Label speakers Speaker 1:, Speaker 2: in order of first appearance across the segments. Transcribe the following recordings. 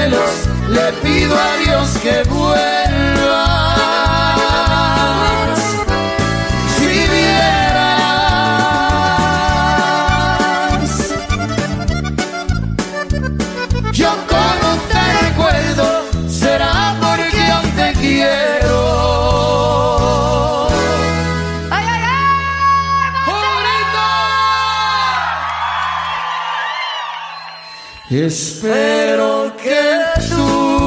Speaker 1: cielos le pido a Dios que vuelvas. Si vieras yo como te recuerdo, será porque aún te quiero. ¡Ay, ay, ay! ¡Bonito! Espero que tú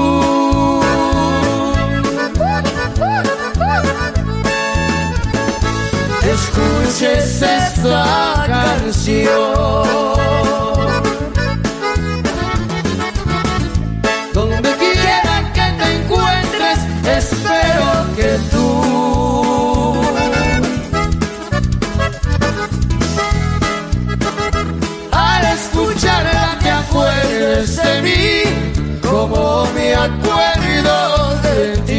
Speaker 1: escuches esta canción. Donde quiera que te encuentres, espero que tú al escucharla te acuerdes de mí como me acuerdo de ti.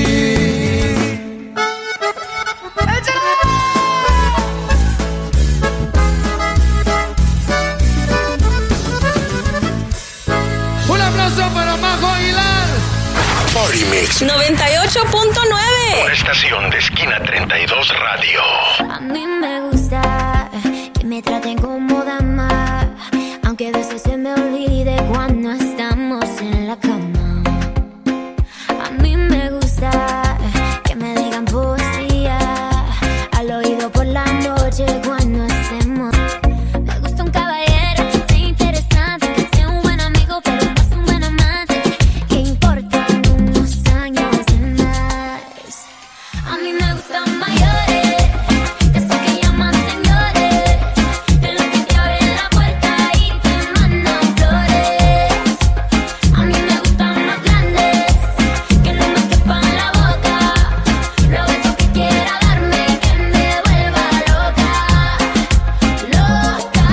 Speaker 1: Un aplauso para Majo Aguilar.
Speaker 2: Party Mix
Speaker 3: 98.9.
Speaker 2: Una estación de Esquina 32 Radio.
Speaker 4: A mí me gusta que me traten como dama, aunque a veces se me olvide cuando estamos en la cama. A mí me gusta que me digan poesía al oído por la noche cuando hacemos. Me gusta un caballero que sea interesante, que sea un buen amigo pero más un buen amante, que importan unos años de más. A mí me gustan mayores, de esos que llaman señores, de los que te abren la puerta y te mandan flores. A mí me gustan más grandes, que no me quepan la boca, los besos que quiera darme, que me vuelva loca, loca,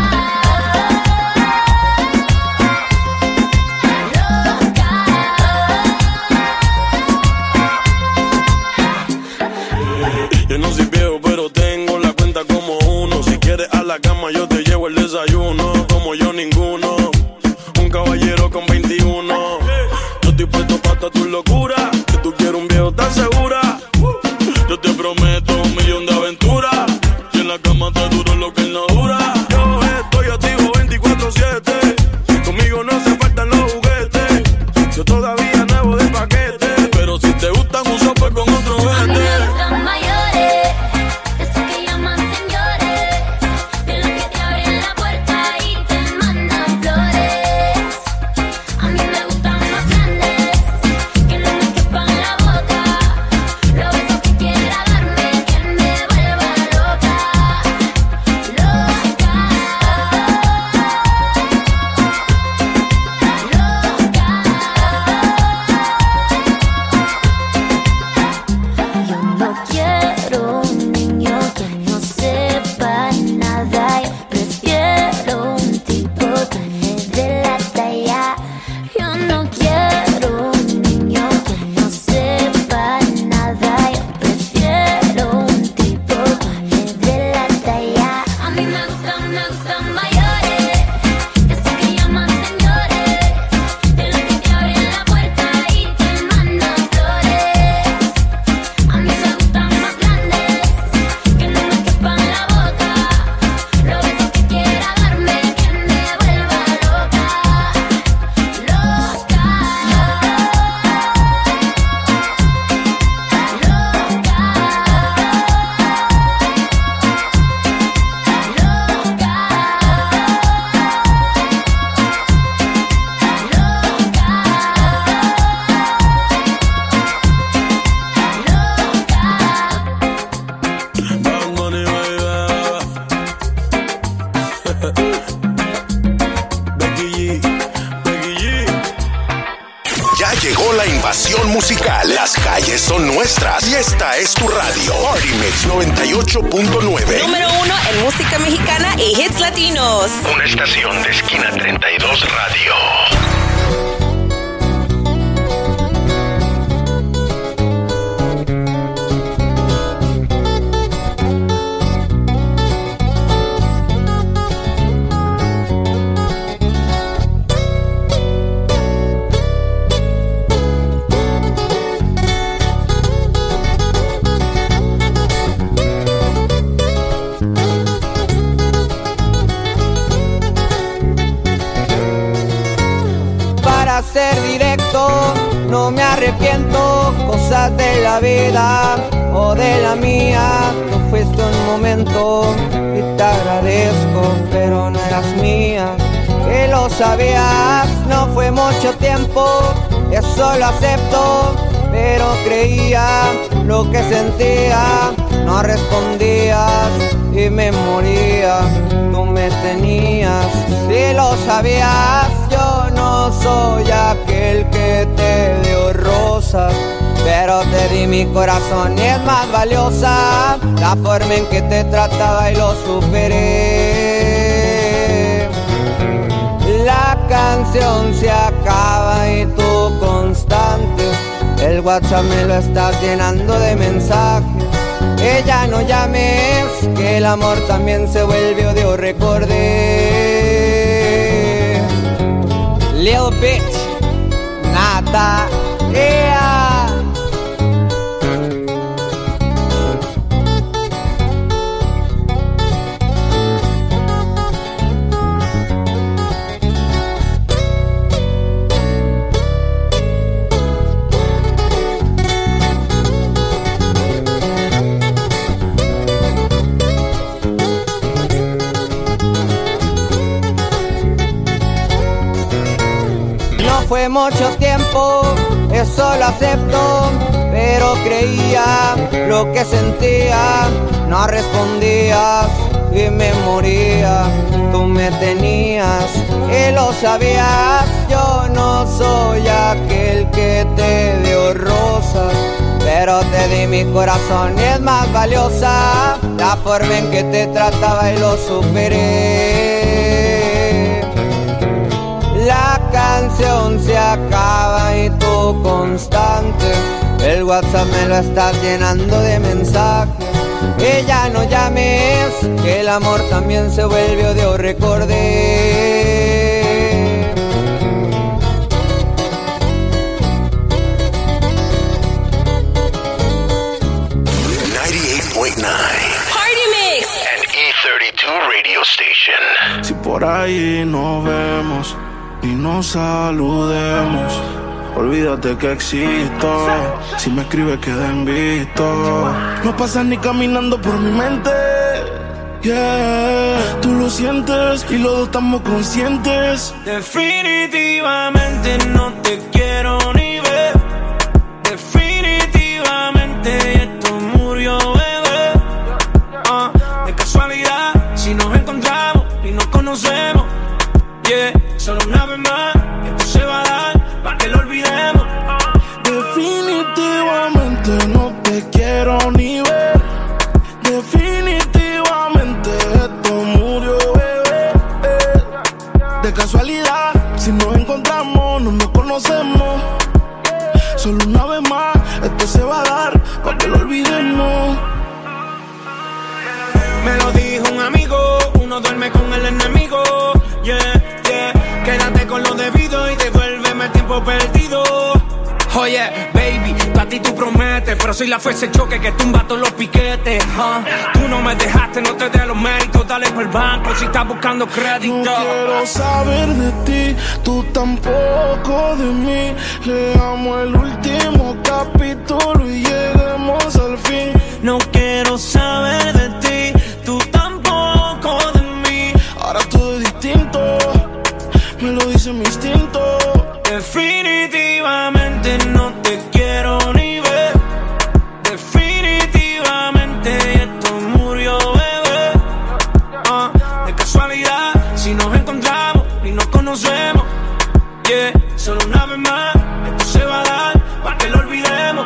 Speaker 5: Yo no soy viejo, pero tengo la cuenta como uno. Si quieres a la cama, yo te llevo el desayuno. Como yo, ninguno. Un caballero con 21. Yo estoy puesto para toda tu locura. Que tú quieres un viejo, ¿estás segura? Yo te prometo 1.000.000 de aventuras. Y en la cama te duro lo que él no dura. Yo estoy activo 24/7. Conmigo no se faltan los juguetes. Yo todavía nuevo de paquete. Pero si te gustan un sope con otro
Speaker 4: a mí me
Speaker 5: vete.
Speaker 4: gustan mayores, de esos que llaman señores, de los que te abren la puerta y te mandan flores. A mí me gustan más grandes, que no me quepan la boca, los besos que quiera darme, que me vuelva loca, loca, Yo no quiero un niño que no sepa nada. Yo prefiero un tipo que me dé la talla. Yo no quiero un niño que no sepa nada. Yo prefiero un tipo que me dé la talla. A mí me gustan mayores, de esos que llaman señores, de los que te abren la puerta y te mandan flores. A mí me gustan más grandes, que no me quepan la boca, los besos que quiera darme, que me vuelva loca, loca,
Speaker 5: Bad Bunny, baby. Becky G, Becky G.
Speaker 2: Ya llegó la invasión musical. Las calles son nuestras. Y esta es tu radio. Party Mix 98.9.
Speaker 3: Número 1 en música mexicana y hits latinos.
Speaker 2: Una estación de Esquina 32 Radio.
Speaker 6: para ser directo, no me arrepiento. Cosas de la vida o de la mía, tú fuiste un momento y te agradezco, pero no eras mía. Que lo sabías, no fue mucho tiempo, eso lo acepto, pero creía lo que sentía, no respondías y me moría. Tú me tenías, si lo sabías, yo no soy aquel que te dio rosas, pero te di mi corazón y es más valiosa la forma en que te trataba y lo superé. La canción se acaba y tú constante, el WhatsApp me lo estás llenando de mensajes. Ella no llames, que el amor también se vuelve odio, recordé. Lil bitch, nada, yeah. Fue mucho tiempo, eso lo acepto, pero creía lo que sentía, no respondías y me moría. Tú me tenías y lo sabías, yo no soy aquel que te dio rosas, pero te di mi corazón y es más valiosa la forma en que te trataba y lo superé. La canción se acaba y tú constante, el WhatsApp me lo estás llenando de mensajes. Que ya no llames, que el amor también se vuelve odio, recordé.
Speaker 2: 98.9
Speaker 3: Party Mix
Speaker 2: and E32 Radio Station.
Speaker 5: Si por ahí nos vemos y nos saludemos, olvídate que existo. Si me escribes queda en visto. No pasas ni caminando por mi mente. Yeah, tú lo sientes y los dos estamos conscientes.
Speaker 7: Definitivamente no te quiero ni ver. Definitivamente esto murió, bebé. De casualidad, si nos encontramos y nos conocemos, yeah, solo una vez más, esto se va a dar para que lo olvidemos.
Speaker 5: Definitivamente no te quiero ni ver. Definitivamente esto murió, bebé. De casualidad, si nos encontramos, no nos conocemos. Solo una vez más, esto se va a dar para que lo olvidemos.
Speaker 7: Me lo dijo un amigo, uno duerme con el enemigo. Yeah, yeah, quédate con lo debido y devuélveme el tiempo perdido. Oye, baby, a ti tú prometes, pero soy la fuerza de choque que tumba todos los piquetes. Tú no me dejaste, no te dé los méritos, dale por el banco si estás buscando crédito.
Speaker 5: No quiero saber de ti, tú tampoco de mí. Leamos el último capítulo y lleguemos al fin.
Speaker 7: No quiero saber de ti, tú tampoco de mí.
Speaker 5: Ahora todo es distinto, me lo dice mi instinto.
Speaker 7: Definitivamente no te quiero ni ver. Definitivamente esto murió, bebé. De casualidad, si nos encontramos y nos conocemos, yeah, solo una vez más, esto se va a dar para que lo olvidemos.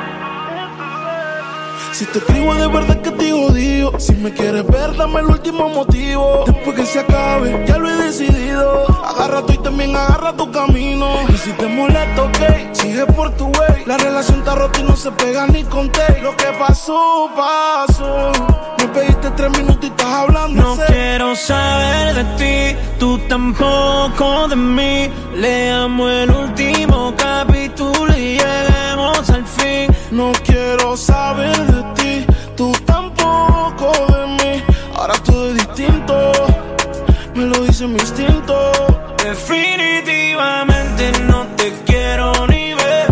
Speaker 5: Si te escribo de verdad que te odio. Si me quieres ver, dame el último motivo. Después que se acabe, ya lo he decidido. Agarra tú y también agarra tu camino. Y si te molesta, ok, sigue por tu way. La relación está rota y no se pega ni con té. Lo que pasó, pasó. Me pediste 3 minutos y estás hablando.
Speaker 7: No quiero saber de ti, tú tampoco de mí. Leamos el último capítulo y lleguemos al fin.
Speaker 5: No quiero saber de ti, tú tampoco de mí. Ahora todo es distinto, me lo dice mi instinto.
Speaker 7: Definitivamente no te quiero ni ver.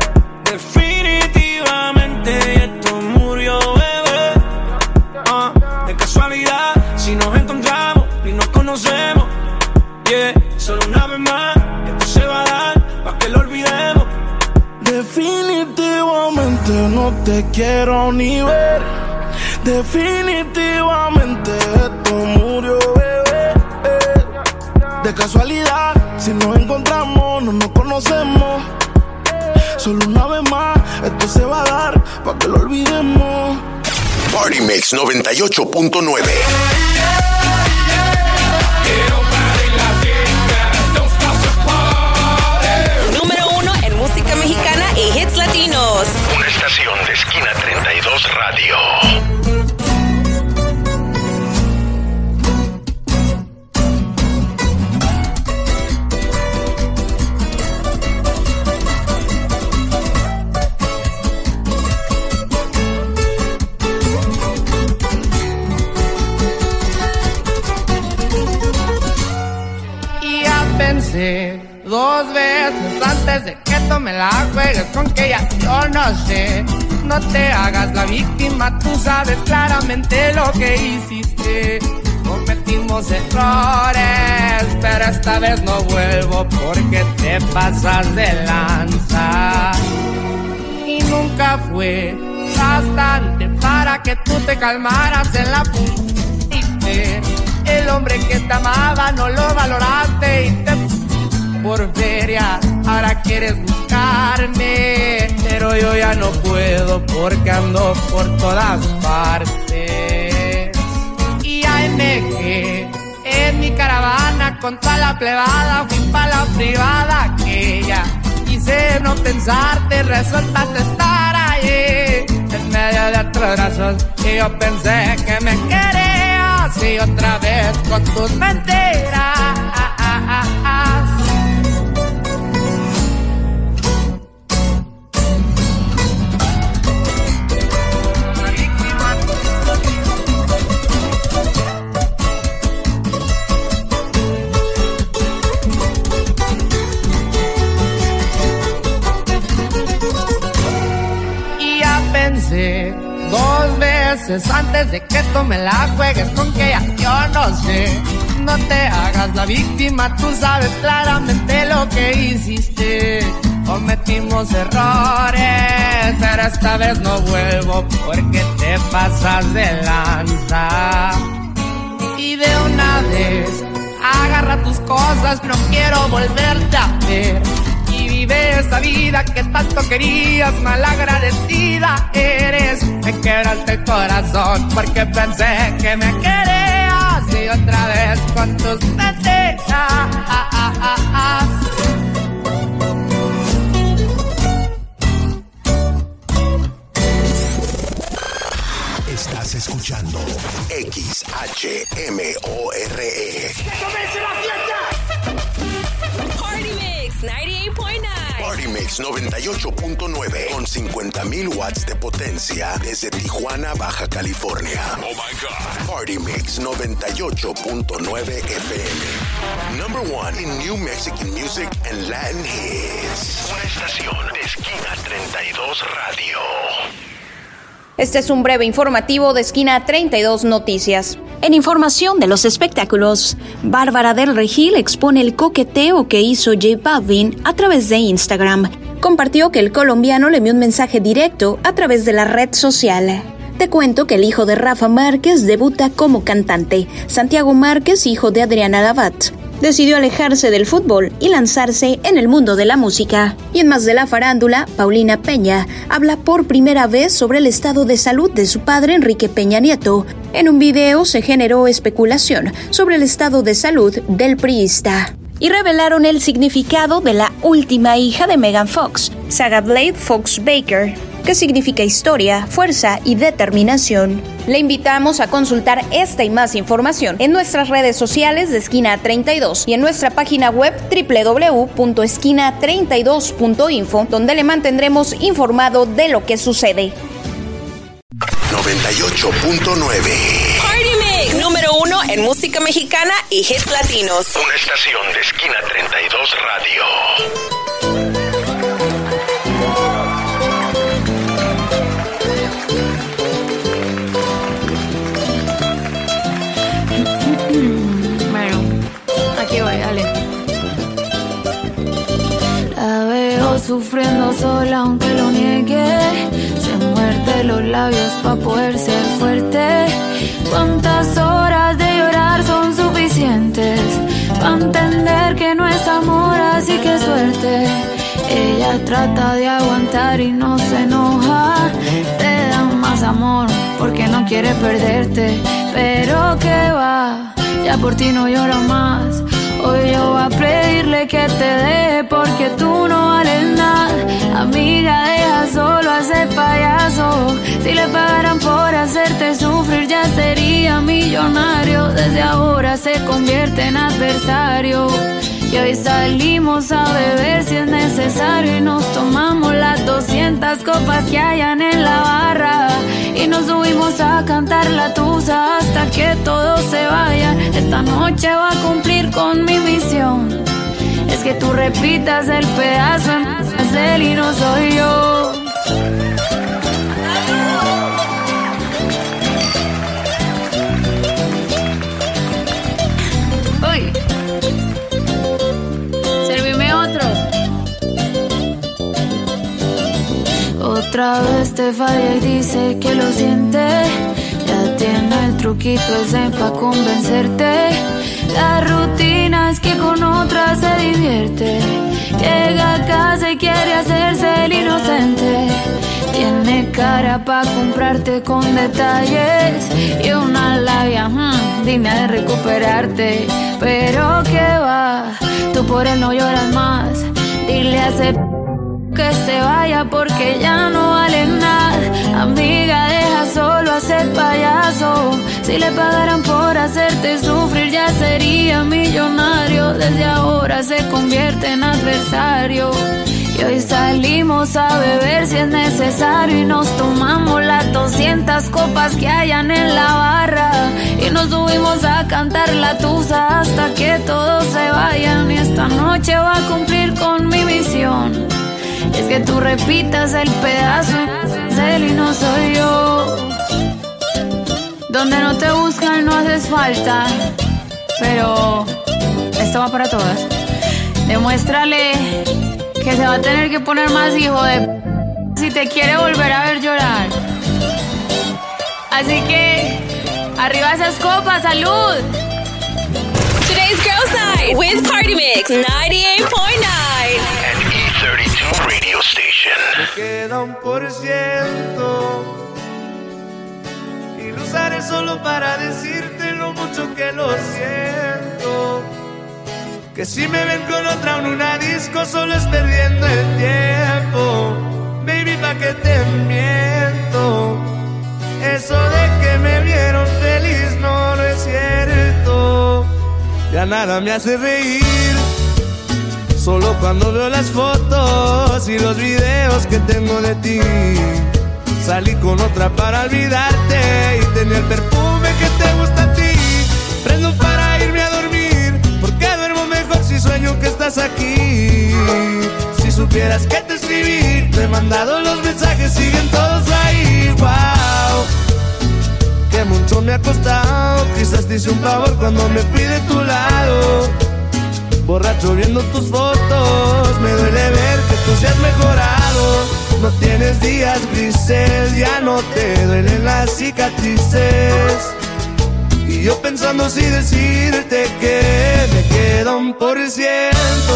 Speaker 7: Definitivamente esto murió, bebé. De casualidad, si nos encontramos y nos conocemos, yeah, solo una vez más, esto se va a dar pa' que lo olvidemos.
Speaker 8: Definitivamente no te quiero ni ver. Definitivamente esto murió, bebé. De casualidad, si nos encontramos, no nos conocemos. Solo una vez más, esto se va a dar pa' que lo olvidemos.
Speaker 2: Party Mix 98.9.
Speaker 3: Número 1 en música mexicana y hits latinos.
Speaker 2: Una estación de Esquina 32 Radio.
Speaker 6: Dos veces antes de que tú me la juegues con que ya yo no sé. No te hagas la víctima, tú sabes claramente lo que hiciste. Cometimos errores, pero esta vez no vuelvo porque te pasas de lanza. Y nunca fue bastante para que tú te calmaras en la putite. El hombre que te amaba no lo valoraste y te por feria, ahora quieres buscarme, pero yo ya no puedo porque ando por todas partes. Y AMG, en mi caravana con toda la plebada, fui pa' la privada aquella. Quise no pensarte, resultaste estar ahí, en medio de otros brazos, y yo pensé que me querías, y otra vez con tus mentiras. Dos veces antes de que tú me la juegues con que ya yo no sé. No te hagas la víctima, tú sabes claramente lo que hiciste. Cometimos errores, pero esta vez no vuelvo porque te pasas de lanza. Y de una vez, agarra tus cosas, no quiero volverte a ver. Vive esa vida que tanto querías, malagradecida eres. Me quebraste el corazón porque pensé que me querías, y otra vez con tus mentiras.
Speaker 2: Estás escuchando XHMORE.
Speaker 3: ¡Que comience la fiesta! Party Mix 98.9.
Speaker 2: Party Mix 98.9 con 50,000 watts de potencia desde Tijuana, Baja California. Oh my God. Party Mix 98.9 FM. Number 1 in New Mexican music and Latin hits. Una estación de Esquina 32 Radio.
Speaker 9: Este es un breve informativo de Esquina 32 Noticias. En información de los espectáculos, Bárbara del Regil expone el coqueteo que hizo J Balvin a través de Instagram. Compartió que el colombiano le envió un mensaje directo a través de la red social. Te cuento que el hijo de Rafa Márquez debuta como cantante. Santiago Márquez, hijo de Adriana Labat, decidió alejarse del fútbol y lanzarse en el mundo de la música. Y en más de la farándula, Paulina Peña habla por primera vez sobre el estado de salud de su padre Enrique Peña Nieto. En un video se generó especulación sobre el estado de salud del priista. Y revelaron el significado de la última hija de Megan Fox, Saga Blade Fox Baker, que significa historia, fuerza y determinación. Le invitamos a consultar esta y más información en nuestras redes sociales de Esquina 32 y en nuestra página web www.esquina32.info, donde le mantendremos informado de lo que sucede.
Speaker 2: 98.9
Speaker 3: Party Mix número uno en música mexicana y hits latinos.
Speaker 2: Una estación de Esquina 32 Radio.
Speaker 10: Bueno, aquí voy, dale. La veo sufriendo sola aunque lo niegue. Se muerde los labios pa' poder ser fuerte. ¿Cuántas horas de llorar son suficientes pa' entender que no es amor, así que suerte? Ella trata de aguantar y no se enoja. Te da más amor porque no quiere perderte. Pero que va, ya por ti no lloro más. Hoy yo voy a pedirle que te deje porque tú no vales nada. Amiga, deja solo a ese payaso. Si le pagaran por hacerte sufrir ya sería millonario. Desde ahora se convierte en adversario. Y hoy salimos a beber si es necesario. Y nos tomamos las 200 copas que hayan en la barra. Y nos subimos a cantar la tusa hasta que todos se vayan. Esta noche va a cumplir con mi misión. Es que tú repitas el pedazo en él y no soy yo. Uy, servime otro. Otra vez te falla y dice que lo siente. Ya tiene el truquito ese pa' convencerte. La rutina es que con otra se divierte. Llega a casa y quiere hacerse el inocente. Tiene cara pa' comprarte con detalles y una labia digna de recuperarte. Pero que va, tú por él no lloras más. Dile a ese que se vaya porque ya no vale nada. Amiga, deja solo a ese payaso. Si le pagaran por hacerte sufrir ya sería millonario. Desde ahora se convierte en adversario. Y hoy salimos a beber si es necesario. Y nos tomamos las 200 copas que hayan en la barra. Y nos subimos a cantar la tusa hasta que todos se vayan. Y esta noche va a cumplir con mi misión. Es que tú repitas el pedazo en él y no soy yo. Donde no te buscan no haces falta. Pero esto va para todas. Demuéstrale que se va a tener que poner más hijo de si te quiere volver a ver llorar. Así que arriba esas copas, salud.
Speaker 3: Today's Girls Night with Party Mix 98.9
Speaker 2: and E32 Radio Station.
Speaker 1: Me queda 1% y lo usaré solo para decirte lo mucho que lo siento. Que si me ven con otra en una disco solo es perdiendo el tiempo. Baby, ¿pa' qué te miento? Eso de que me vieron feliz no es cierto. Ya nada me hace reír, solo cuando veo las fotos y los videos que tengo de ti. Salí con otra para olvidarte y tenía el perfume que te gusta a ti. Prendo para irme a dormir, porque duermo mejor si sueño que estás aquí. Si supieras que te escribí, te he mandado los mensajes, siguen todos ahí. Wow, que mucho me ha costado. Quizás te hice un favor cuando me fui de tu lado. Borracho viendo tus fotos, me duele ver que tú seas mejorado. No tienes días grises, ya no te duelen las cicatrices. Y yo pensando si decirte que me queda 1%.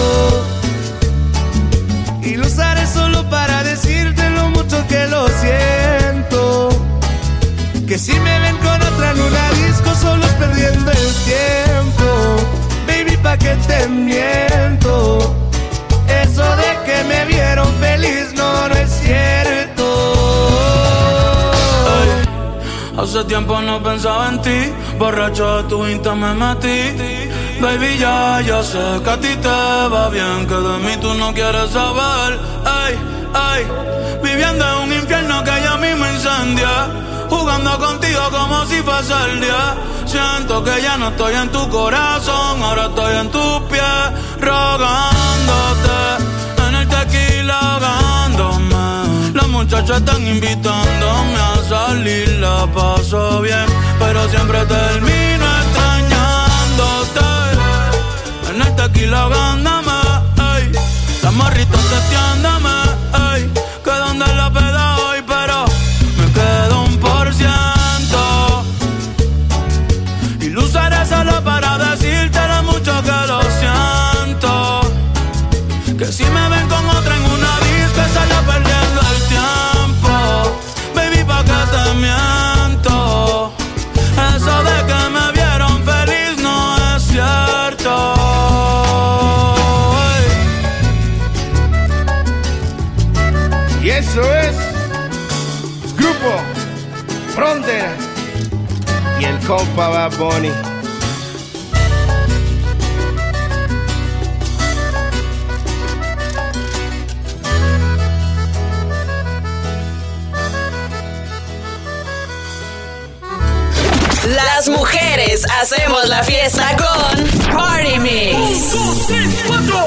Speaker 1: Y lo usaré solo para decirte lo mucho que lo siento. Que si me ven con otra en una disco solo es perdiendo el tiempo. Baby, ¿pa' qué te miento? Eso de que me vieron feliz no es cierto.
Speaker 11: Ay, hace tiempo no pensaba en ti. Borracho de tu Insta me metí. Baby, ya sé que a ti te va bien, que de mí tú no quieres saber. Ay, viviendo en un infierno que ya mismo incendia. jugando contigo como si fuese el día. Siento que ya no estoy en tu corazón, ahora estoy en tus pies, rogándote, en el tequila ahogándome. Las muchachas están invitándome a salir, la paso bien, pero siempre termino extrañándote, en el tequila ahogándome, ey. Las morritas testeándome, ey, que donde la peda hoy, pero me quedo 1%. Y lo usaré solo para decirte lo mucho que lo siento. Que si me ven con otra en una disco, estaría perdiendo el tiempo. Baby, ¿pa' qué te miento? Eso de que me vieron feliz no es cierto.
Speaker 1: Y eso es Grupo Frontera y el compa Bad Bunny.
Speaker 3: Las mujeres hacemos la fiesta con Party Mix.
Speaker 7: 1, 2, 3, 4.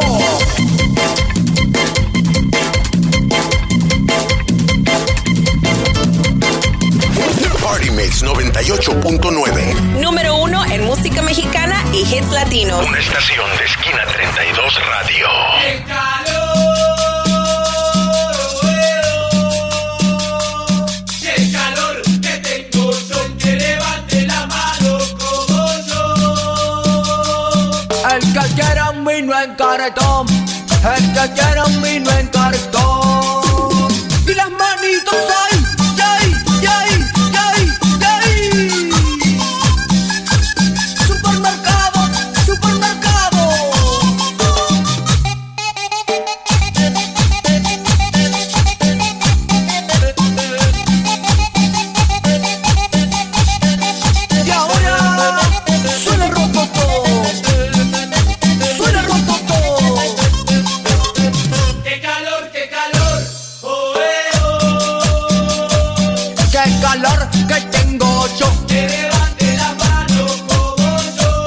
Speaker 2: Party Mix 98.9.
Speaker 3: Número 1 en música mexicana y hits latinos.
Speaker 2: Una estación de Esquina 32 Radio.
Speaker 7: ¡Qué calor! ¡Qué calor que tengo yo! Que levante la mano como yo.
Speaker 6: El que quiera un vino en cartón, el que quiera un vino en cartón. Y las manitos ahí, yay, yay, yay, yay. Supermercado, supermercado. Y ahora suena rococo, suena rococo.
Speaker 7: ¡Qué calor, qué calor! ¡Oh,
Speaker 6: Qué calor que tengo yo.
Speaker 7: que levante la mano como yo.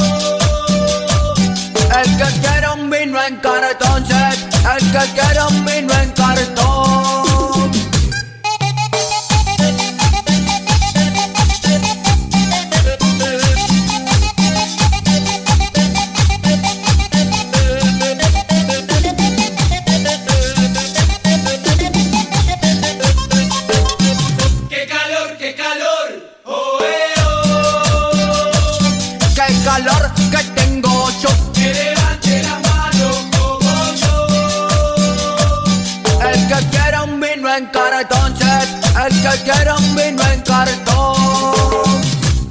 Speaker 6: El que quiera un vino en cartón, el que quiera un vino en cartón.
Speaker 7: ¡Qué calor, qué calor! ¡Oh,
Speaker 6: Qué calor que tengo yo.
Speaker 7: que levante la mano como yo.
Speaker 6: El que quiera un vino en cartón, el que quiera un vino en cartón.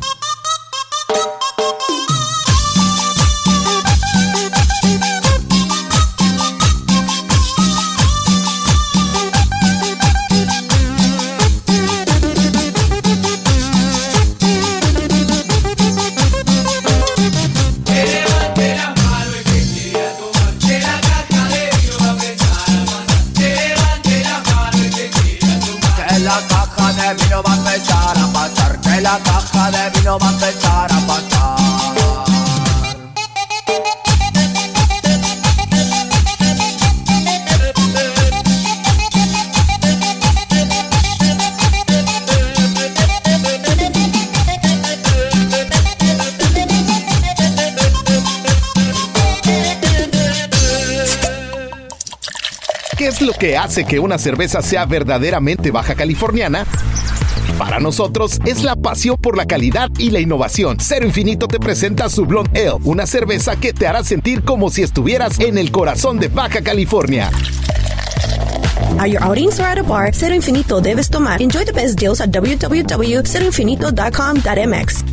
Speaker 7: Que levante la mano el que quiera tomar. Que la caja de vino va a empezar a pasar. Que levante la mano el que quiera tomar.
Speaker 6: Que la caja de vino va a empezar a pasar. Que la caja de vino va a empezar a pasar.
Speaker 12: ¿Qué es lo que hace que una cerveza sea verdaderamente baja californiana? Para nosotros es la pasión por la calidad y la innovación. Cero Infinito te presenta su Blonde Ale, una cerveza que te hará sentir como si estuvieras en el corazón de Baja California.
Speaker 13: Are you outings or at a bar? Cero Infinito debes tomar. Enjoy the best deals at www.ceroinfinito.com.mx.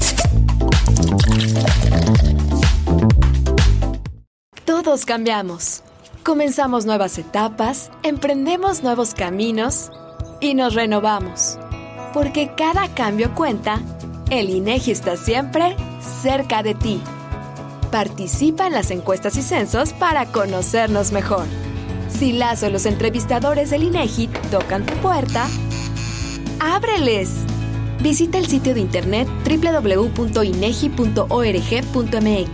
Speaker 14: Todos cambiamos. Comenzamos nuevas etapas, emprendemos nuevos caminos y nos renovamos. Porque cada cambio cuenta, el INEGI está siempre cerca de ti. Participa en las encuestas y censos para conocernos mejor. Si las o los entrevistadores del INEGI tocan tu puerta, ábreles. Visita el sitio de internet www.inegi.org.mx.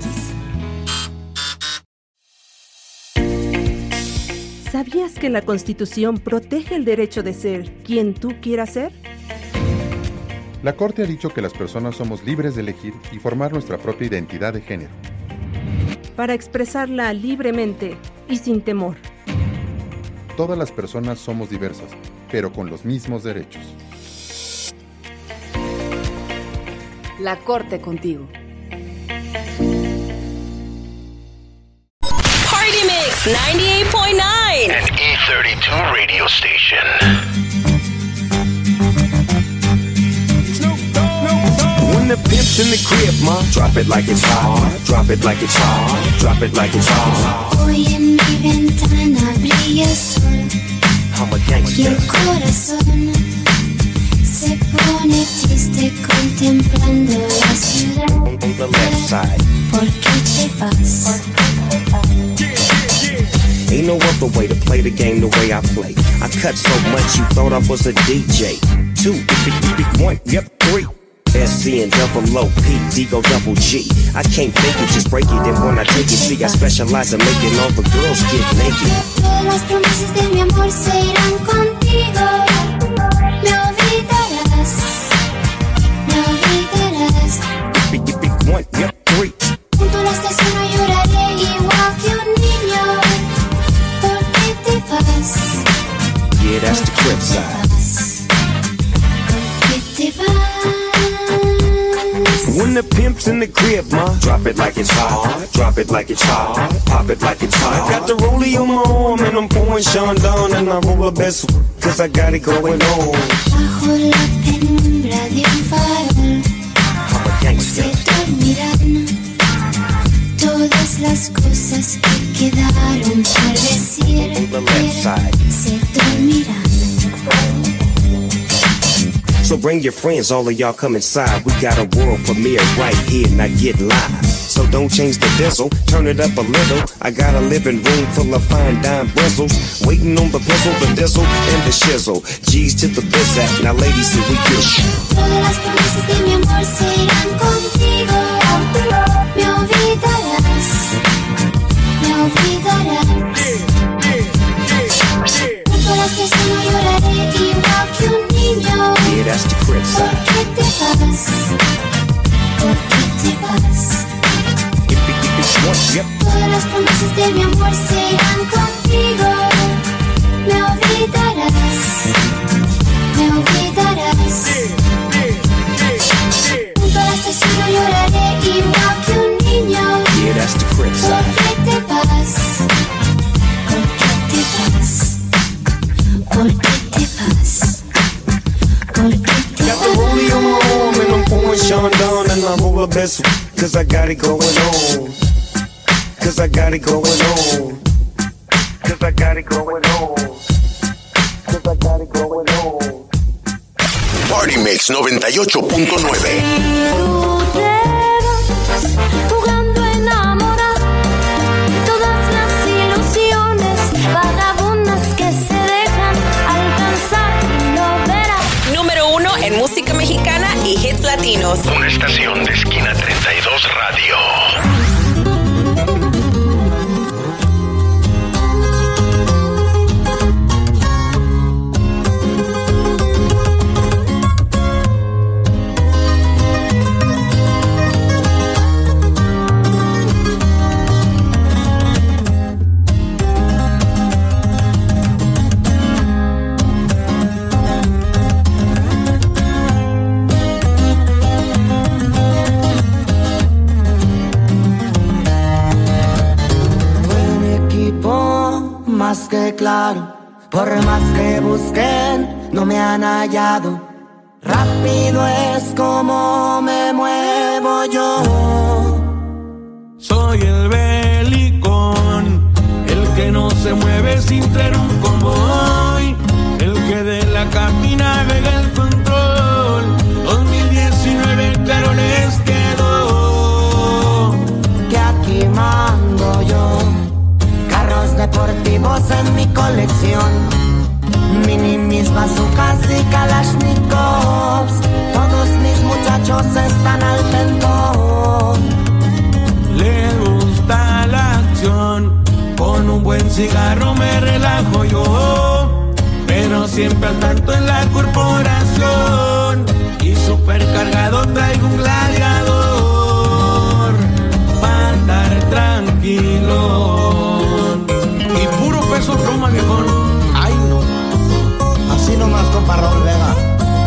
Speaker 15: ¿Sabías que la Constitución protege el derecho de ser quien tú quieras ser?
Speaker 16: La Corte ha dicho que las personas somos libres de elegir y formar nuestra propia identidad de género,
Speaker 15: para expresarla libremente y sin temor.
Speaker 16: Todas las personas somos diversas, pero con los mismos derechos.
Speaker 14: La Corte contigo.
Speaker 3: Party Mix 98.9.
Speaker 2: An E32 radio station.
Speaker 7: When the pimp's in the crib, ma, drop it like it's hot. Drop it like it's hot. Drop it like it's hot.
Speaker 4: Hoy en mi ventana brilla el sol y el corazón se pone triste contemplando la ciudad. ¿Por qué te vas?
Speaker 7: Ain't no other way to play the game the way I play. I cut so much you thought I was a DJ. 2, 1, yep, 3. SC and double O, P, D, go double G. I can't fake it, just break it. And when I take it, see, I specialize in making all the girls get naked.
Speaker 4: Todas las promesas de mi amor se irán contigo. Me olvidarás, me olvidarás.
Speaker 7: Big 1, yep, 3.
Speaker 4: Junto a la estación no lloraré igual que un niño. ¿Por qué te vas?
Speaker 7: Yeah, that's the crib side.
Speaker 4: ¿Por qué te vas?
Speaker 7: When the pimp's in the crib, ma, drop it like it's hot. Drop it like it's hot. Pop it like it's hot. I got the rollie on my arm and I'm pouring Sean down and I roll the best cause I got it going on.
Speaker 4: Bajo la penumbra de un farol se dormirán todas las cosas que quedaron por decir. Se dormirán.
Speaker 7: So bring your friends, all of y'all come inside. We got a world premiere right here, now get live. So don't change the diesel, turn it up a little. I got a living room full of fine dime bristles, waiting on the pistol, the diesel, and the shizzle. G's to the bizac, now ladies, here we go.
Speaker 4: Todas las promesas de mi amor se irán contigo. Me olvidarás, me olvidarás. Junto a la estación no lloraré igual que un niño.
Speaker 7: Yeah, that's the crib side.
Speaker 4: ¿Por qué te vas? ¿Por qué te vas? Todas las promesas de mi amor se irán contigo. Me olvidarás, me olvidarás. Junto a la estación no lloraré igual que un niño.
Speaker 7: Yeah, that's the crib
Speaker 4: ¿Por
Speaker 7: side.
Speaker 4: qué te vas? ¿Por qué te vas? ¿Por qué te vas? ¿Por qué te
Speaker 7: Got the rollie on my arm and I'm pouring Sean down and I roll the best cause I got it going on. Cause I got it going on. Cause I got it going on. Cause I got it going on.
Speaker 2: Party Mix 98.9.
Speaker 4: jugando a enamorar todas las ilusiones vagabundas que se dejan alcanzar y no verás.
Speaker 3: Número 1 en música mexicana y hits latinos.
Speaker 2: Una estación de Esquina 32 Radio.
Speaker 17: Más que claro, por más que busquen, no me han hallado. Rápido es como me muevo yo.
Speaker 11: Soy el belicón, el que no se mueve sin traer un convoy, el que de la cabina navega el control. 2019 claro les quedó
Speaker 17: que aquí mando yo. Carros deportivos en mi colección, minimis, bazookas y kalashnikovs, todo muchachos están al tanto.
Speaker 11: Le gusta la acción, con un buen cigarro me relajo yo, pero siempre al tanto en la corporación, y supercargado traigo un gladiador, para andar tranquilo, y puro peso pluma, viejón. Ay no,
Speaker 17: así nomás, compa Raúl Vega.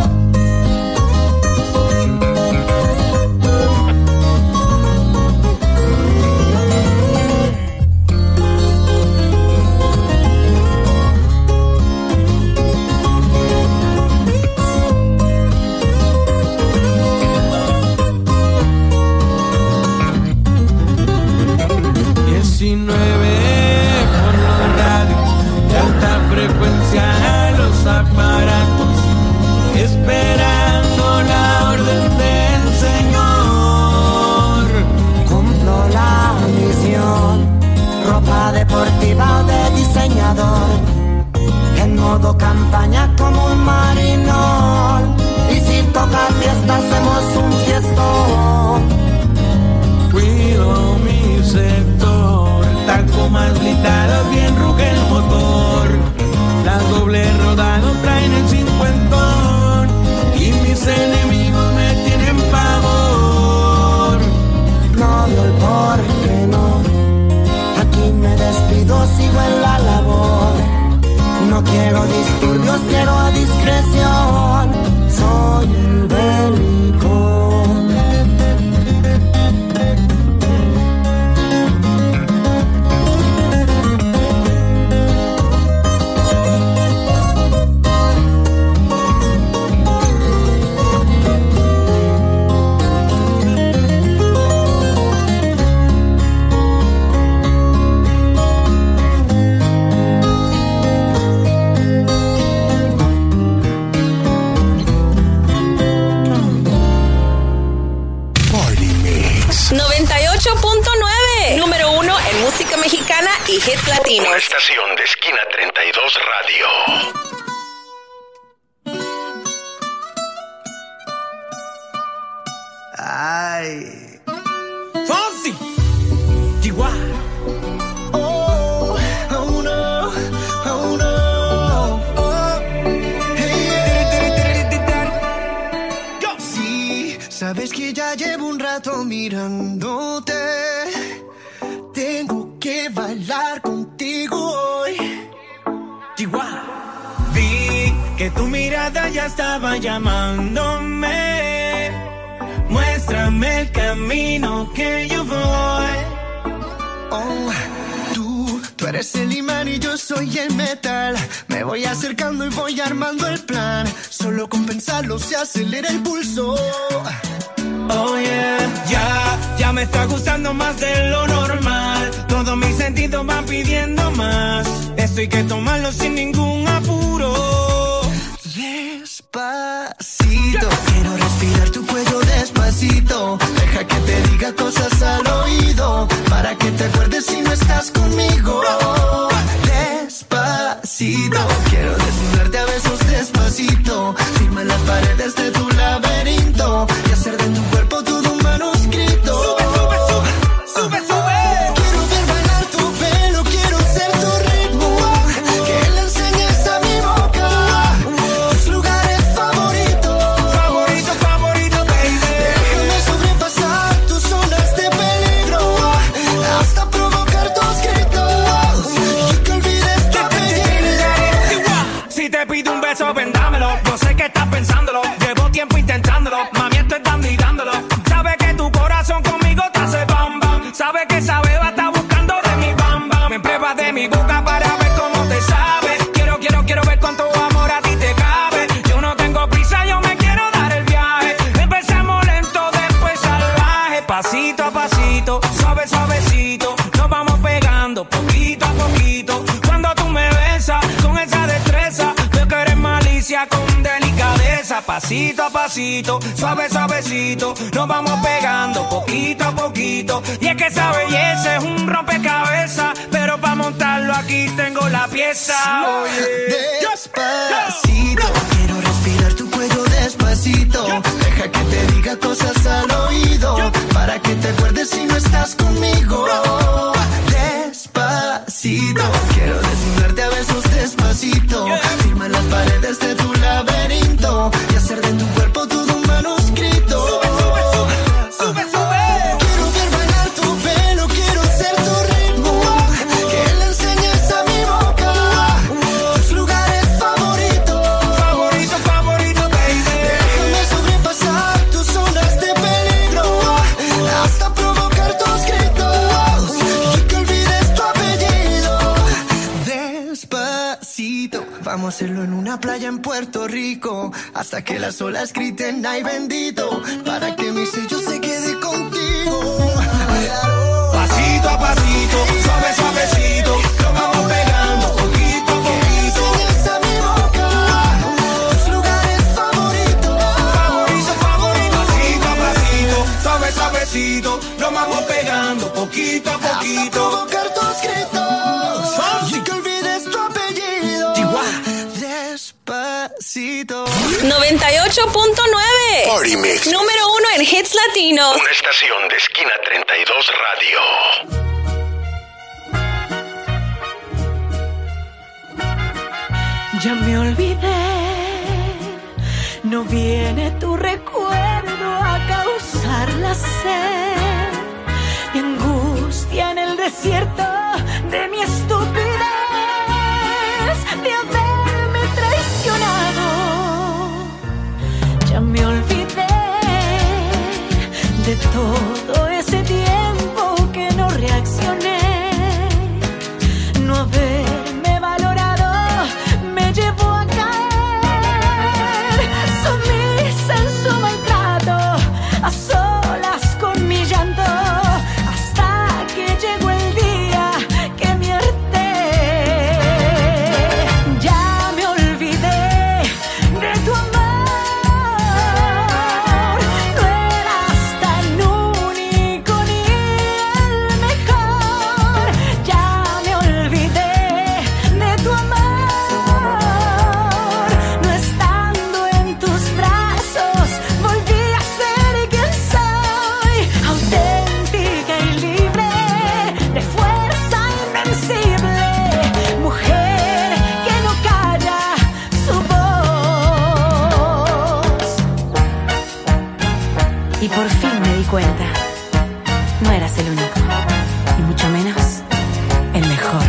Speaker 11: Los aparatos, esperando la orden del Señor.
Speaker 17: Cumplo la misión, ropa deportiva de diseñador, en modo campaña como un marinol. Y si toca fiesta hacemos un fiestón.
Speaker 11: Cuido mi sector, taco más gritado, bien ruge el motor. Las dobles rodadas traen el cincuentón, y mis enemigos me tienen pavor.
Speaker 17: No veo el por qué no, aquí me despido, sigo en la labor. No quiero disturbios, quiero a discreción. Soy el bélico.
Speaker 3: Mexicana y hits latinos.
Speaker 2: Una estación de Esquina 32 Radio.
Speaker 1: Ay,
Speaker 11: Fonsi, Chihuahua.
Speaker 1: Oh, oh no, oh no. Oh, hey. Sí, sabes que ya llevo un rato mirándote. Tengo que bailar contigo hoy.
Speaker 11: Chihuahua. Vi que tu mirada ya estaba llamándome. Muéstrame el camino que yo voy.
Speaker 1: Oh, tú eres el imán y yo soy el metal. Me voy acercando y voy armando el plan. Solo con pensarlo se acelera el pulso.
Speaker 11: Oh yeah, ya me está gustando más de lo normal. Todos mis sentidos van pidiendo más. Esto hay que tomarlo sin ningún apuro.
Speaker 1: Despacito, quiero respirar tu cuello despacito. Deja que te diga cosas al oído, para que te acuerdes si no estás conmigo. Despacito, quiero desnudarte a besos despacito. Firma las paredes de tu laberinto y hacer de tu cuerpo todo un manuscrito.
Speaker 11: Sube, sube, sube, sube, sube.
Speaker 1: Quiero ver bailar tu pelo, quiero ser tu ritmo, que le enseñes a mi boca tus lugares favoritos.
Speaker 11: Favorito, favorito, baby.
Speaker 1: Déjame sobrepasar tus zonas de peligro, hasta provocar tus gritos y que olvides tu apellido.
Speaker 11: Si te pido un beso, ven dámelo. Yo sé que estás pensándolo, llevo tiempo intentándolo. Mami, estoy dando y dándolo. Sabe que tu corazón conmigo te hace bam bam. Sabe que esa beba está buscando de mi bam bam. Me pruebas de mi boca para ver cómo te sabe. Quiero ver cuánto amor a ti te cabe. Yo no tengo prisa, yo me quiero dar el viaje. Empezamos lento, después salvaje. Pasito a pasito, suave, suavecito. Nos vamos pegando poquito a poquito. Cuando tú me besas con esa destreza, veo que eres malicia con delicadeza. Pasito a pasito, suave, suavecito. Nos vamos pegando poquito a poquito. Y es que esa belleza es un rompecabezas, pero para montarlo aquí tengo la pieza.
Speaker 1: Despacito, quiero respirar tu cuello despacito. Deja que te diga
Speaker 17: diga cosas al oído, para que te acuerdes si no estás conmigo. Despacito, quiero desnudarte a besos despacito, firma en las paredes de tu laberinto y hacer de tu cuerpo todo un manuscrito. Sube, sube, sube, sube, sube. Quiero ver bailar tu pelo, quiero ser tu ritmo, que le enseñes a mi boca tus lugares favoritos.
Speaker 7: Favorito, favorito, baby.
Speaker 17: Déjame sobrepasar tus zonas de peligro, hasta provocar tus gritos y que olvides tu apellido. Despacito, vamos a hacerlo en una playa en Puerto Rico, hasta que las olas griten ay bendito, para que mi sello se quede contigo.
Speaker 7: Pasito a pasito, suave, suavecito, lo vamos pegando poquito a poquito.
Speaker 17: Enseñas a mi boca tus lugares favoritos.
Speaker 7: Favorito, favorito, pasito a pasito, suave, suavecito, lo vamos pegando poquito a poquito.
Speaker 17: Hasta provocar tus gritos y que olvides tu apellido. Despacito.
Speaker 3: 98.9
Speaker 2: Party Mix.
Speaker 3: Número 1 en hits latinos.
Speaker 2: Una estación de Esquina 32 Radio.
Speaker 18: Ya me olvidé, no viene tu recuerdo a causar la sed y angustia en el desierto de mi estupidez de haberme traicionado. Ya me olvidé de todo ese tiempo que no reaccioné, no haberme valorado me llevó a caer, sumisa en su maltrato, a solas con mi llanto, hasta que llegó el día que me harté. Ya me olvidé de tu amor, no eras tan único ni el mejor. Ya me olvidé de tu amor, no estando en tus brazos volví a ser quien soy, auténtica y libre, de fuerza invencible, mujer que no calla su voz. Y por fin me di cuenta, no eras el único, y mucho menos el mejor.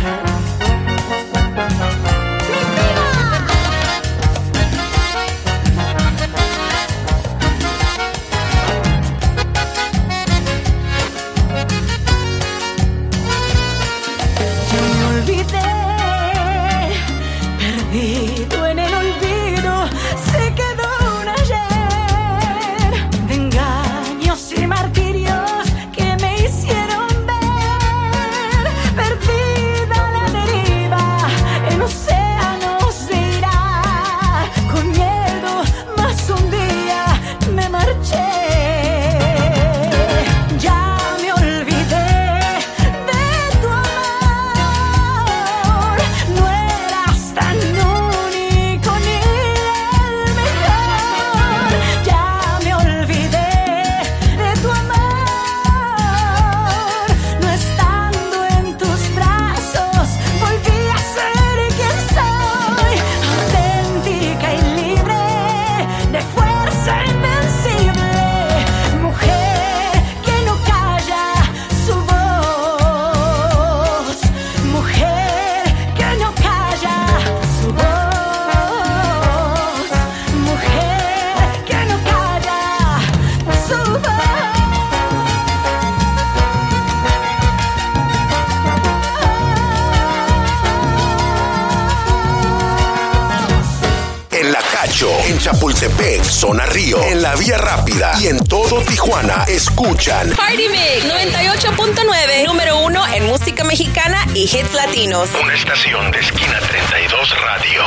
Speaker 18: Yo me olvidé, perdido en el olvido, se quedó un ayer de engaños y martirios que me hicieron ver, perdida a la deriva en océanos de ira, con miedo más un día me marché. Ya me olvidé de tu amor, no eras tan único ni el mejor. Ya me olvidé de tu amor, no estando en tus brazos volví a ser quien soy, auténtica y libre, de fuerza invencible, mujer que no calla su voz, mujer que no calla su voz, mujer que no calla su voz.
Speaker 2: En La Cacho, en Chapultepec, Zona Río, en la Vía Rápida y en todo Tijuana, escuchan
Speaker 3: Party Mix 98.9, número 1 en música mexicana y hits latinos.
Speaker 2: una estación de Esquina 32 Radio.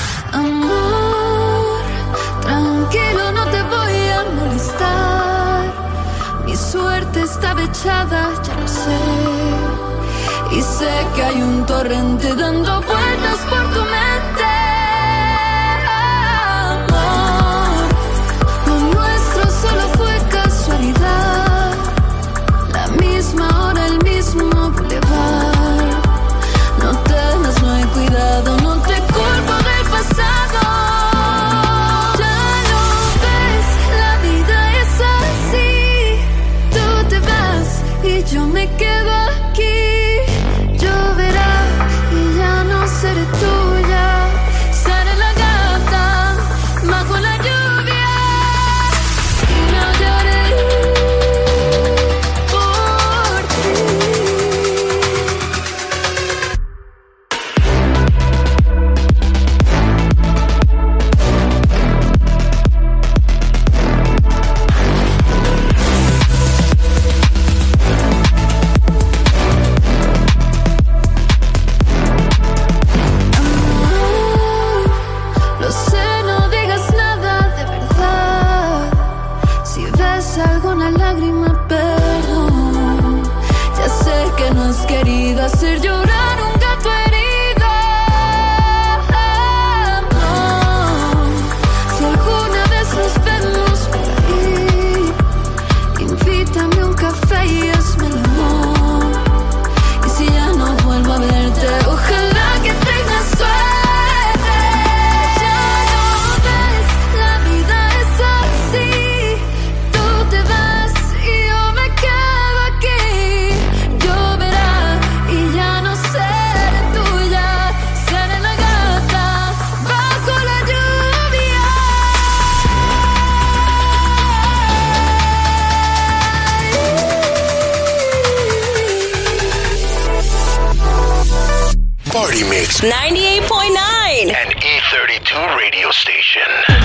Speaker 10: Amor, tranquilo, no te voy a molestar. Mi suerte estaba echada, ya lo sé. Y sé que hay un torrente dando vueltas por tu mente. Amor, lo nuestro solo fue hacer llorar un gato herido. Si alguna vez nos vemos por ahí, invítame un café y hazme el amor. Y si ya no vuelvo a verte, ojalá que tengas suerte. Ya no ves, la vida es así. Tú te vas y yo me quedo aquí. Lloverá y ya no seré tuya. Seré la gata bajo la lluvia.
Speaker 2: Party Mix
Speaker 3: 98.9.
Speaker 2: An E32 radio station.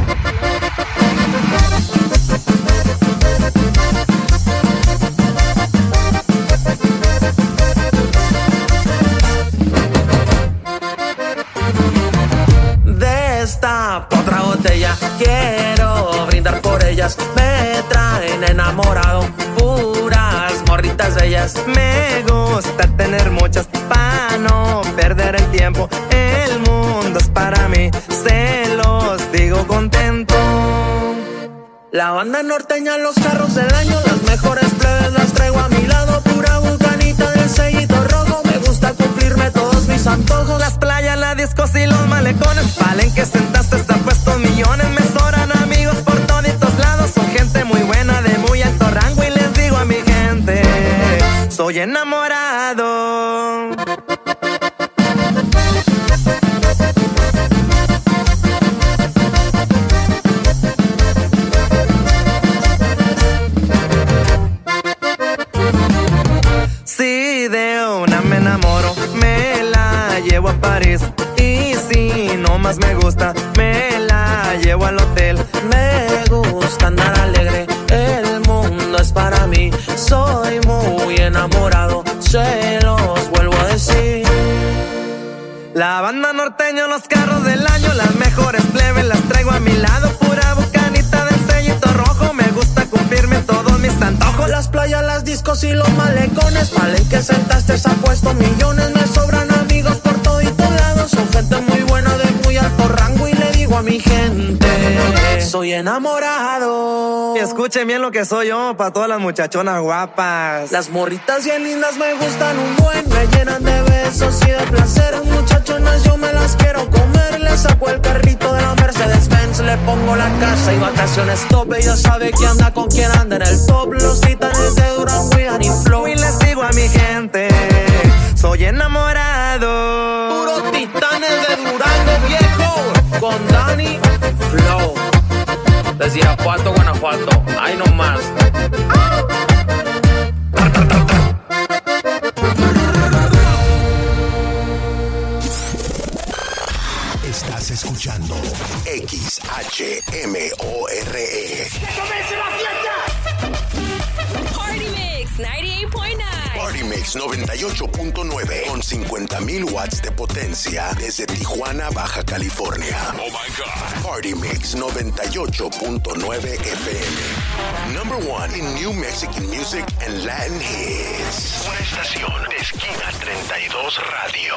Speaker 7: Destapa otra botella, quiero brindar por ellas. Me traen enamorado, puras morritas bellas.
Speaker 1: Me gusta tener muchas para no perder el tiempo. El mundo es para mí, se los digo contento.
Speaker 7: La banda norteña, los carros del año, las mejores plebes las traigo a mi lado. Pura vulcanita del sellito rojo, me gusta cumplirme todos mis antojos.
Speaker 1: Las playas, las discos y los malecones, valen que sentaste, están puestos millones. Me sobran amigos por toditos lados, son gente muy buena de muy alto rango. Y les digo a mi gente, soy enamorado. Si de una me enamoro, me la llevo a París. Y si no más me gusta, me la llevo al hotel.
Speaker 7: Me gusta andar alegre, el mundo es para mí. Soy muy enamorado, se los vuelvo a decir.
Speaker 1: La banda norteña, los carros del año, las mejores plebes las traigo a mi lado. Pura bucanita del sellito rojo, me gusta cumplirme todos mis antojos.
Speaker 7: Las playas, las discos y los malecones, valen que sentaste, se ha puesto millones. Me sobran amigos por toditos lados, son gente muy buena de muy alto rango. Y le digo a mi gente, soy enamorado.
Speaker 1: Y escuchen bien lo que soy yo, pa' todas las muchachonas guapas.
Speaker 7: Las morritas bien lindas me gustan un buen, me llenan de besos y de placer. Muchachonas yo me las quiero comer, le saco el carrito de la Mercedes-Benz, le pongo la casa y vacaciones top. Ella sabe quién anda con quién anda en el top. Los titanes de Durango y Dani Flow.
Speaker 1: Y les digo a mi gente, soy enamorado.
Speaker 7: Puros titanes de Durango, viejo, con Dani Flow. Desde Irapuato, Guanajuato, ahí nomás.
Speaker 2: Estás escuchando XHMORE.
Speaker 3: ¡Que comience la fiesta! Party Mix 98.9.
Speaker 2: Party Mix 98.9 con 50,000 watts de potencia desde Tijuana, Baja California. Oh my God. Party Mix 98.9 FM. Number one in New Mexican music and Latin hits. Una estación de Esquina 32 Radio.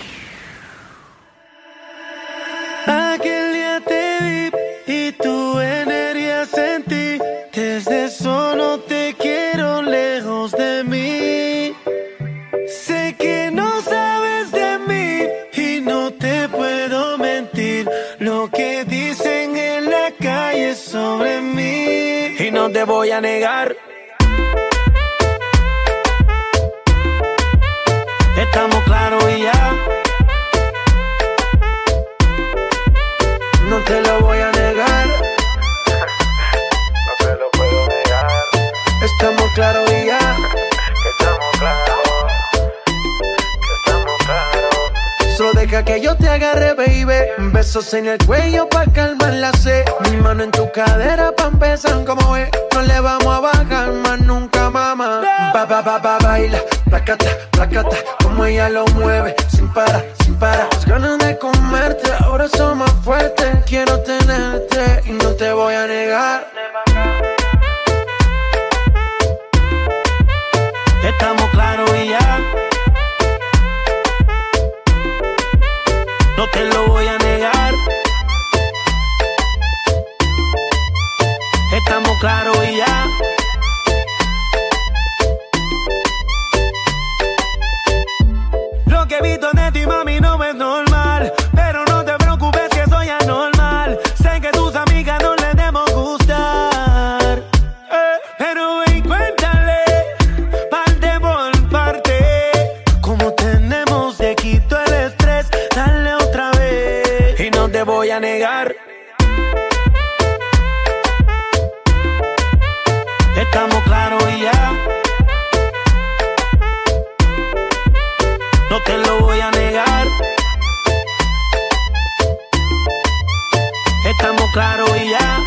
Speaker 1: Aquel día te vi y tu energía sentí. Desde eso no te quiero lejos de mí. Sé que no sabes de mí y no te puedo mentir. Lo que dicen en la calle sobre mí, y no te voy a negar. Estamos claros y ya. No te lo voy a negar.
Speaker 19: No te lo puedo negar.
Speaker 1: Estamos claros y ya.
Speaker 19: Estamos claros. Estamos claros.
Speaker 1: Solo deja que yo te agarre, baby. Besos en el cuello pa' calmar la sed. Mi mano en tu cadera pa' empezar como es. No le vamos a bajar más nunca, mamá. Baila, placata, placata. Como ella lo mueve, sin parar, sin parar. Las ganas de comerte, ahora son más fuertes. Quiero tenerte y no te voy a negar. Estamos claros y ya. a negar. Estamos claros y ya. No te lo voy a negar. Estamos claros y ya.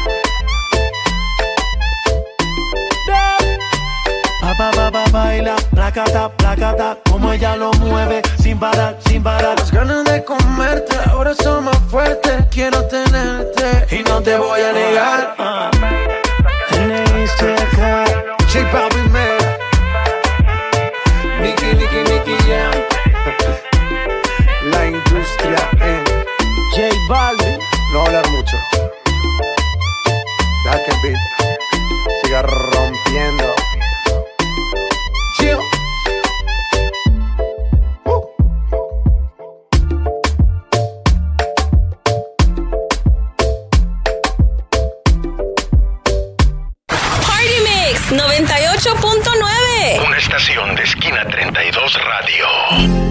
Speaker 1: Baila, placata, como ella lo mueve, sin parar. Las ganas de comerte, ahora son más fuertes. Quiero tenerte y no te voy a negar. J Balvin, man. Nicky Jam. La industria en J Balvin.
Speaker 19: No hablar mucho. Deja que el beat siga rompiendo.
Speaker 1: Chill.
Speaker 3: Party Mix 98.9.
Speaker 2: Una estación de Esquina 32 Radio.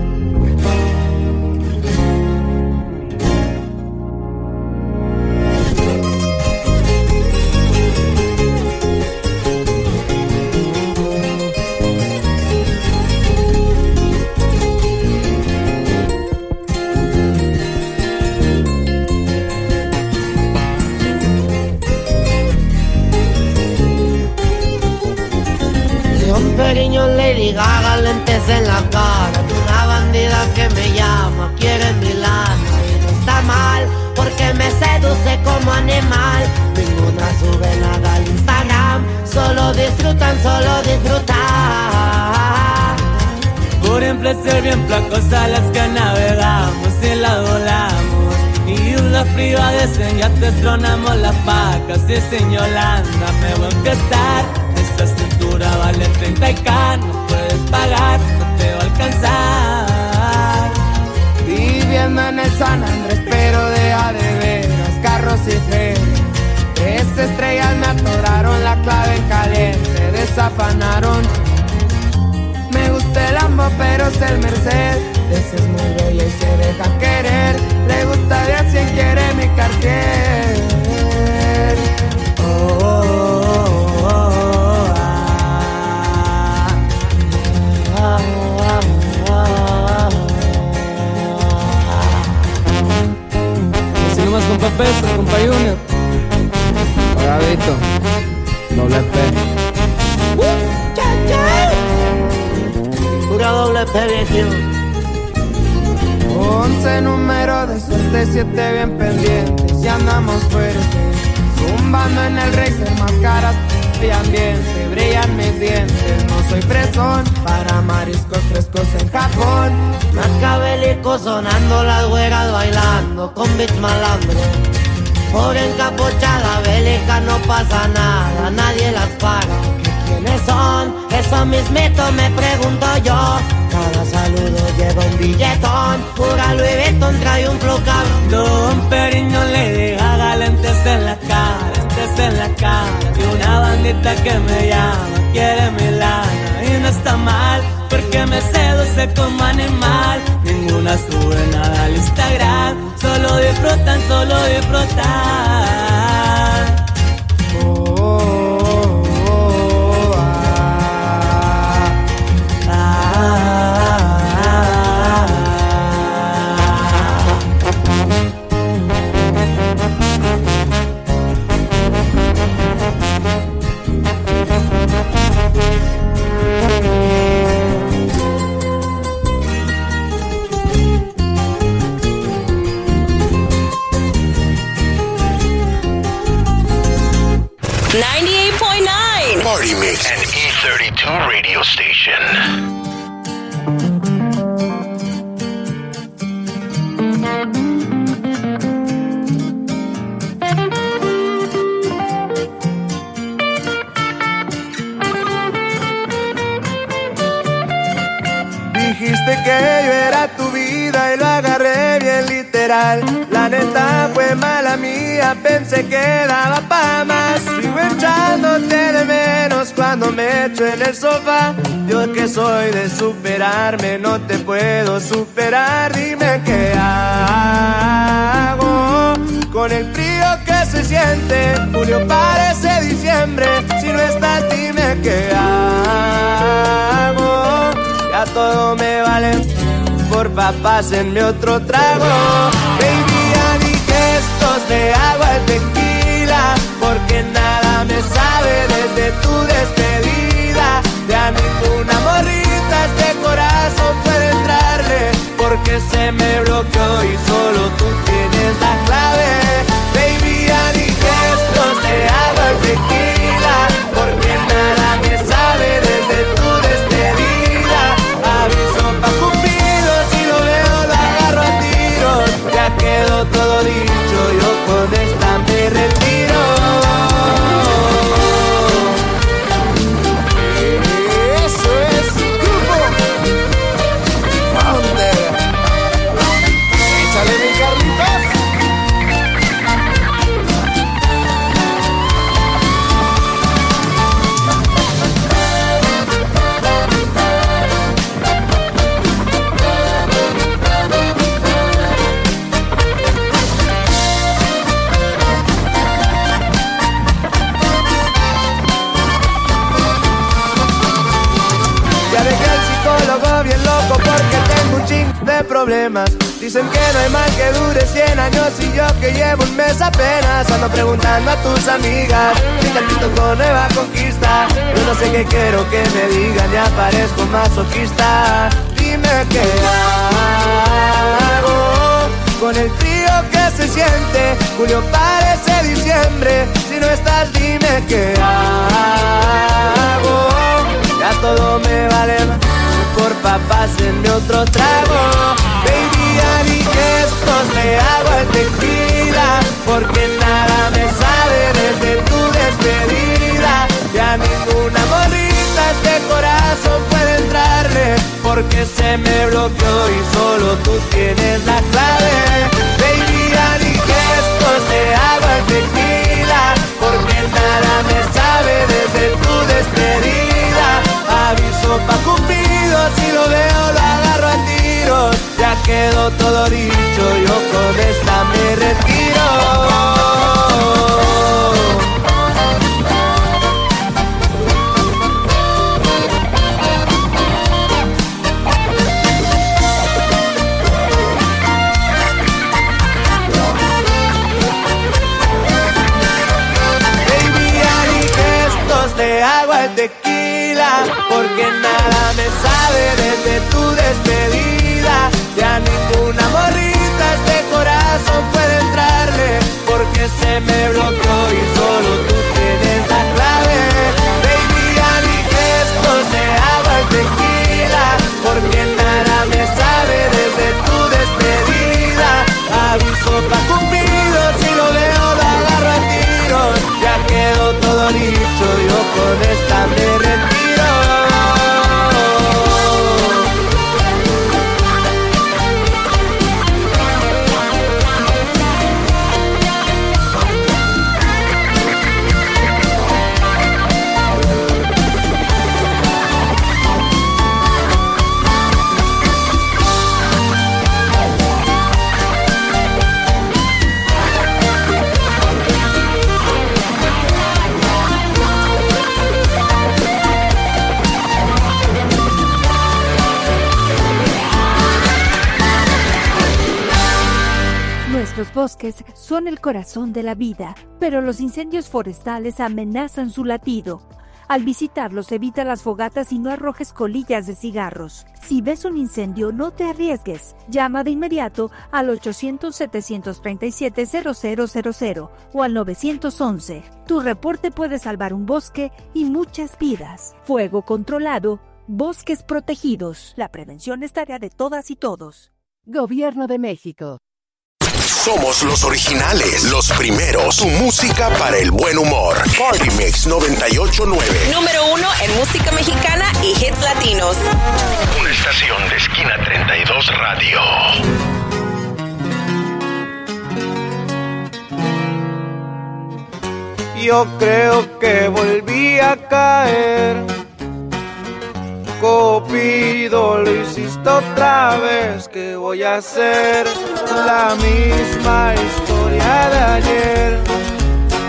Speaker 17: Periño, Lady Gaga, lentes en la cara. Una bandida que me llama, quiere mi lana. Y no está mal, porque me seduce como animal. Ninguna sube nada al Instagram. Solo disfrutan.
Speaker 20: Por ser bien placosas las que navegamos y las volamos. Y una fría de ya te tronamos las vacas. Y sin Yolanda me voy a enfiestar. Esta cintura vale 30K, no puedes pagar, no te va a alcanzar.
Speaker 6: Viviendo en el San Andrés, pero deja de veras, carros y ferias. 3 estrellas me atoraron, la clave en caliente, desafanaron. Me gusta el Lambo, pero es el Mercedes. Ese es muy bello y se deja querer. Le gusta de a 100, quiere mi Cartier.
Speaker 20: Compa Peso, compa Junior.
Speaker 6: Gabito, doble P.
Speaker 17: Pura doble P, viejo.
Speaker 6: 11 números de suerte, 7 bien pendientes. Y andamos fuertes, zumbando en el racer, más caras y ambiente. Brillan mis dientes, no soy fresón. Para mariscos frescos en Japón.
Speaker 17: Macabélico sonando, las güeras bailando con beats malandro. Por encapuchada bélica no pasa nada, nadie las paga. ¿Quiénes son? Eso mismito me pregunto yo. Cada saludo lleva un billetón. Pura Louis Vuitton trae un flow cabrón.
Speaker 20: Don Periño, Lady Gaga, lentes en la cara, lentes en la cara. Y una bandita que me llama, quiere mi lana. Y no está mal, porque me seduce como animal. Ninguna sube nada al Instagram. Solo disfrutan.
Speaker 2: Party Mix, an E32 radio station.
Speaker 1: Dijiste que yo era tu vida y lo agarré bien literal. La neta fue mala mía, pensé que daba pa' más. Sigo echándote de menos cuando me echo en el sofá. Yo que soy de superarme, no te puedo superar. Dime qué hago siente. Julio parece diciembre, si no estás dime qué hago. Ya todo me vale, porfa pásenme otro trago. Baby, ya ni gestos de agua y tequila, porque nada me sabe desde tu despedida. Ya ninguna morrita este corazón puede entrarle, porque se me bloqueó y solo tú tienes la clave. Baby, ya ni gestos de agua y tequila, porque nada me sabe desde tu despedida. Aviso pa' Cupido, si lo veo lo agarro a tiros. Ya quedó todo dicho, yo con esta me retiro. Eso es Grupo Founder. Échale mi Carlitos. Bien loco porque tengo un ching de problemas. Dicen que no hay mal que dure 100 años y yo que llevo un mes apenas. Ando preguntando a tus amigas si te quito con nueva conquista. Yo no sé qué quiero que me digan, ya parezco masoquista. Dime qué hago con el frío que se siente. Julio parece diciembre, si no estás dime qué hago. Ya todo me vale más, porfa pásenme otro trago. Baby, ya ni gestos de agua y tequila, porque nada me sabe desde tu despedida. Ya ninguna morrita este corazón puede entrarle, porque se me bloqueó y solo tú tienes la clave. Baby, ya ni gestos de agua y tequila, porque nada me sabe desde tu despedida. Aviso pa' Cupido, si lo veo lo agarro a tiros. Ya quedó todo dicho, yo con esta me retiro. Baby, ya ni gestos de agua y tequila, porque nada me sabe desde tu despedida. Ya ninguna morrita este corazón puede entrarle, porque se me bloqueó y solo tú tienes la clave. Baby, ya ni gestos de agua y tequila, porque nada me sabe desde tu despedida. Aviso pa' Cupido, si lo veo lo agarro a tiros. Ya quedó todo dicho, yo con esta me retiro.
Speaker 21: Nuestros bosques son el corazón de la vida, pero los incendios forestales amenazan su latido. Al visitarlos, evita las fogatas y no arrojes colillas de cigarros. Si ves un incendio, no te arriesgues. Llama de inmediato al 800-737-0000 o al 911. Tu reporte puede salvar un bosque y muchas vidas. Fuego controlado, bosques protegidos. La prevención es tarea de todas y todos. Gobierno de México.
Speaker 2: Somos los originales, los primeros. Tu música para el buen humor. Party Mix 98.9.
Speaker 3: Número 1 en música mexicana y hits latinos.
Speaker 2: Una estación de Esquina 32 Radio.
Speaker 1: Yo creo que volví a caer. Cupido, lo hiciste otra vez. ¿Qué voy a hacer? La misma historia de ayer.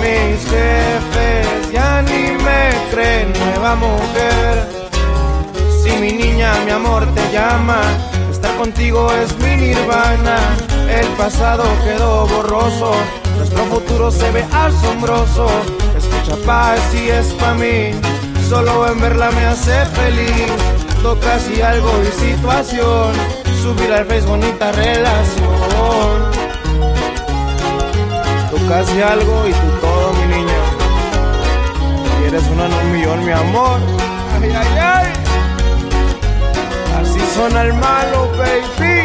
Speaker 1: mis jefes ya ni me creen nueva mujer. Si mi niña, mi amor te llama, estar contigo es mi nirvana. El pasado quedó borroso, nuestro futuro se ve asombroso. Escucha paz y es pa' mí, solo en verla me hace feliz. Tocas y algo y situación, subir al Face bonita relación. Tocas y algo y tú todo, mi niña. Y eres una en un millón, mi amor. Ay, ay, ay. Así suena el malo, baby.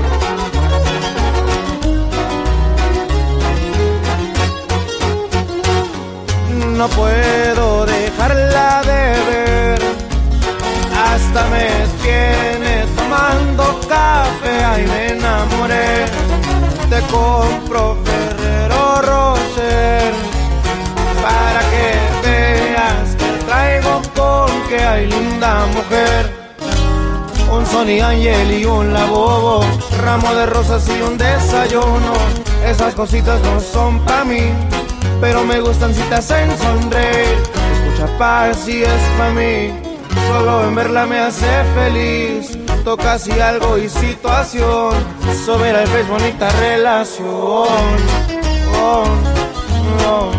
Speaker 1: No puedo dejarla de ver, hasta me tiene tomando café. Ay, me enamoré, te compro Ferrero Rocher para que veas que traigo con que hay linda mujer. Un Sonny Angel y un La Bobo, ramo de rosas y un desayuno. Esas cositas no son pa' mí, pero me gustan si te hacen sonreír. Escucha paz y es pa' mí, solo en verla me hace feliz. Tocas y algo y situación, sobre el Face bonita relación. Oh, oh,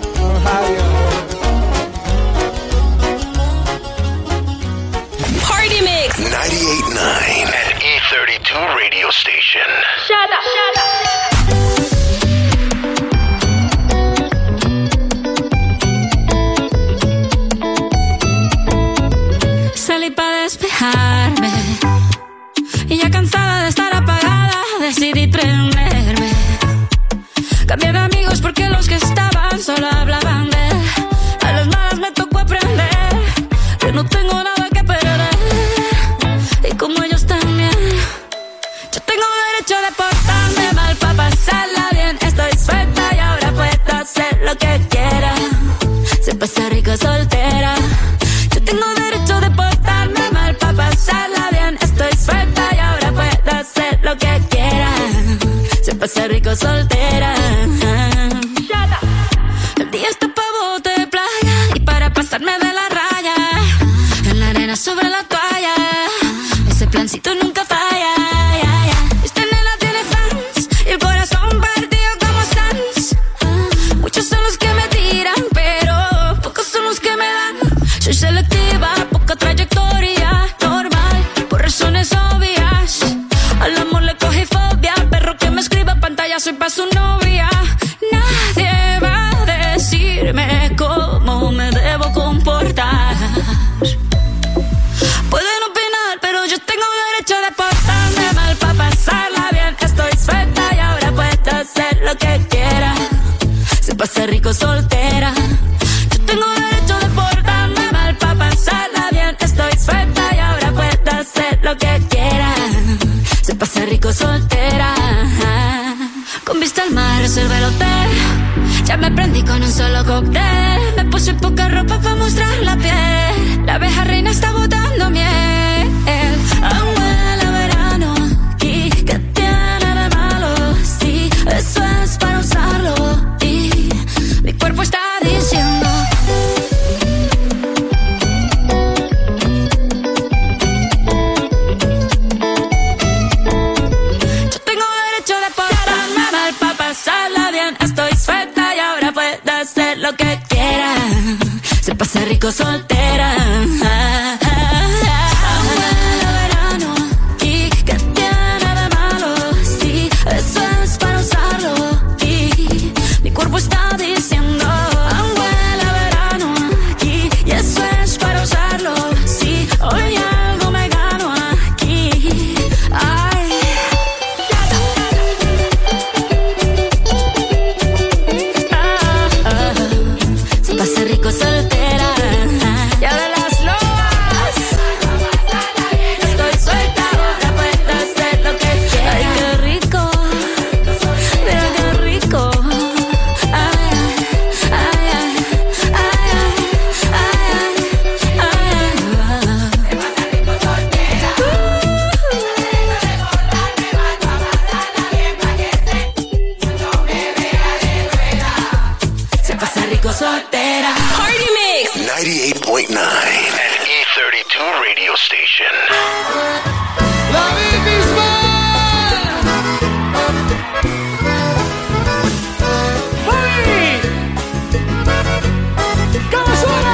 Speaker 3: Party Mix
Speaker 2: 98.9, el E32 Radio Station.
Speaker 3: Shut up, shut up.
Speaker 10: Salí para despejarme y ya cansada de estar apagada decidí prenderme. Cambié de amigos porque los que estaban solo hablaban de él. A las malas me tocó aprender que no tengo nada que perder, y como ellos también. Yo tengo derecho de portarme mal para pasarla bien. Estoy suelta y ahora puedo hacer lo que quiera. Se pasa rico soltera. Yo tengo derecho de portarme mal para pasarla bien. Estoy suelta y ahora puedo hacer lo que quiera. Se pasa rico soltera. El día está pa' bote de playa y para pasarme de la raya, en la arena sobre la toalla, ese plancito nunca falla. Esta nena tiene fans y el corazón partido como Sans. Muchos son los que me tiran, pero pocos son los que me dan. Soy selectiva, poca trayectoria, normal, por razones obvias. Al amor le cogí fobia, perro que me escriba pantalla, soy pa' su novia. Nadie va a decirme cómo me debo comportar. Pueden opinar, pero yo tengo derecho de portarme mal pa' pasarla bien. Estoy suelta y ahora puedo hacer lo que quiera. Se pasa rico soltera. Yo tengo derecho de portarme mal pa' pasarla bien. Estoy suelta y ahora puedo hacer lo que quiera. Se pasa rico soltera. Con vista al mar reservé el hotel. Ya me prendí con un solo cóctel. Me puse poca ropa para mostrar la piel. La abeja reina está botando miel. Aún huele a verano. ¿Y qué tiene de malo? Sí, eso es para usarlo. Y mi cuerpo está diciendo: yo tengo derecho de portarme mal para pasarla bien. Estoy suelta y ahora puedo hacer lo que quiera. Se pasa rico soltera. Aún huele a verano. ¿Y qué tiene de malo? Sí, eso es para usarlo. Y mi cuerpo está diciendo: aún huele a verano aquí. Y eso es para usarlo. Sí, hoy algo me gano aquí. Ay. Se pasa rico soltera. Ya de las locas.
Speaker 2: Radio Station.
Speaker 1: La misma. ¡Uy! ¿Cómo suena?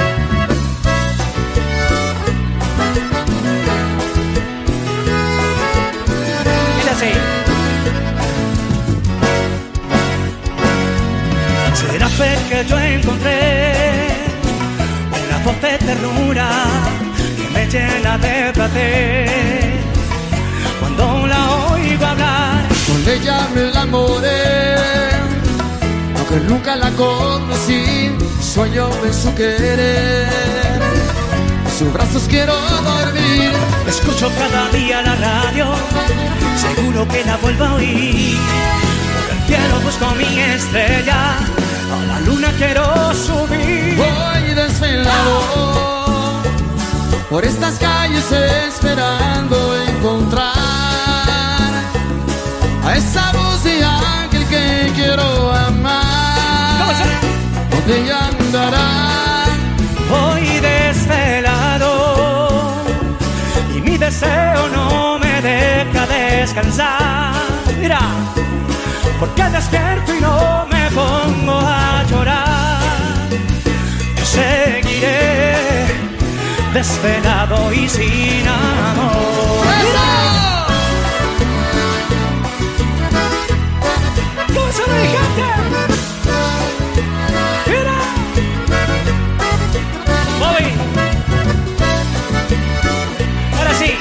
Speaker 1: Es así. Será fe que yo encontré una voz de ternura que me llena de placer cuando la oigo hablar.
Speaker 5: Con ella me enamoré, aunque nunca la conocí, sueño en su querer, en sus brazos quiero dormir.
Speaker 1: Escucho cada día la radio, seguro que la vuelvo a oír. Por el cielo busco mi estrella, a la luna quiero subir.
Speaker 5: Voy desvelado por estas calles esperando encontrar a esa voz de ángel que quiero amar. ¿Dónde andará?
Speaker 1: Voy desvelado y mi deseo no me deja descansar. Mira, porque despierto y no me pongo a llorar. Yo seguiré desvelado y sin amor. ¿Cómo se ve, gente? Mira. Bobby. Ahora sí.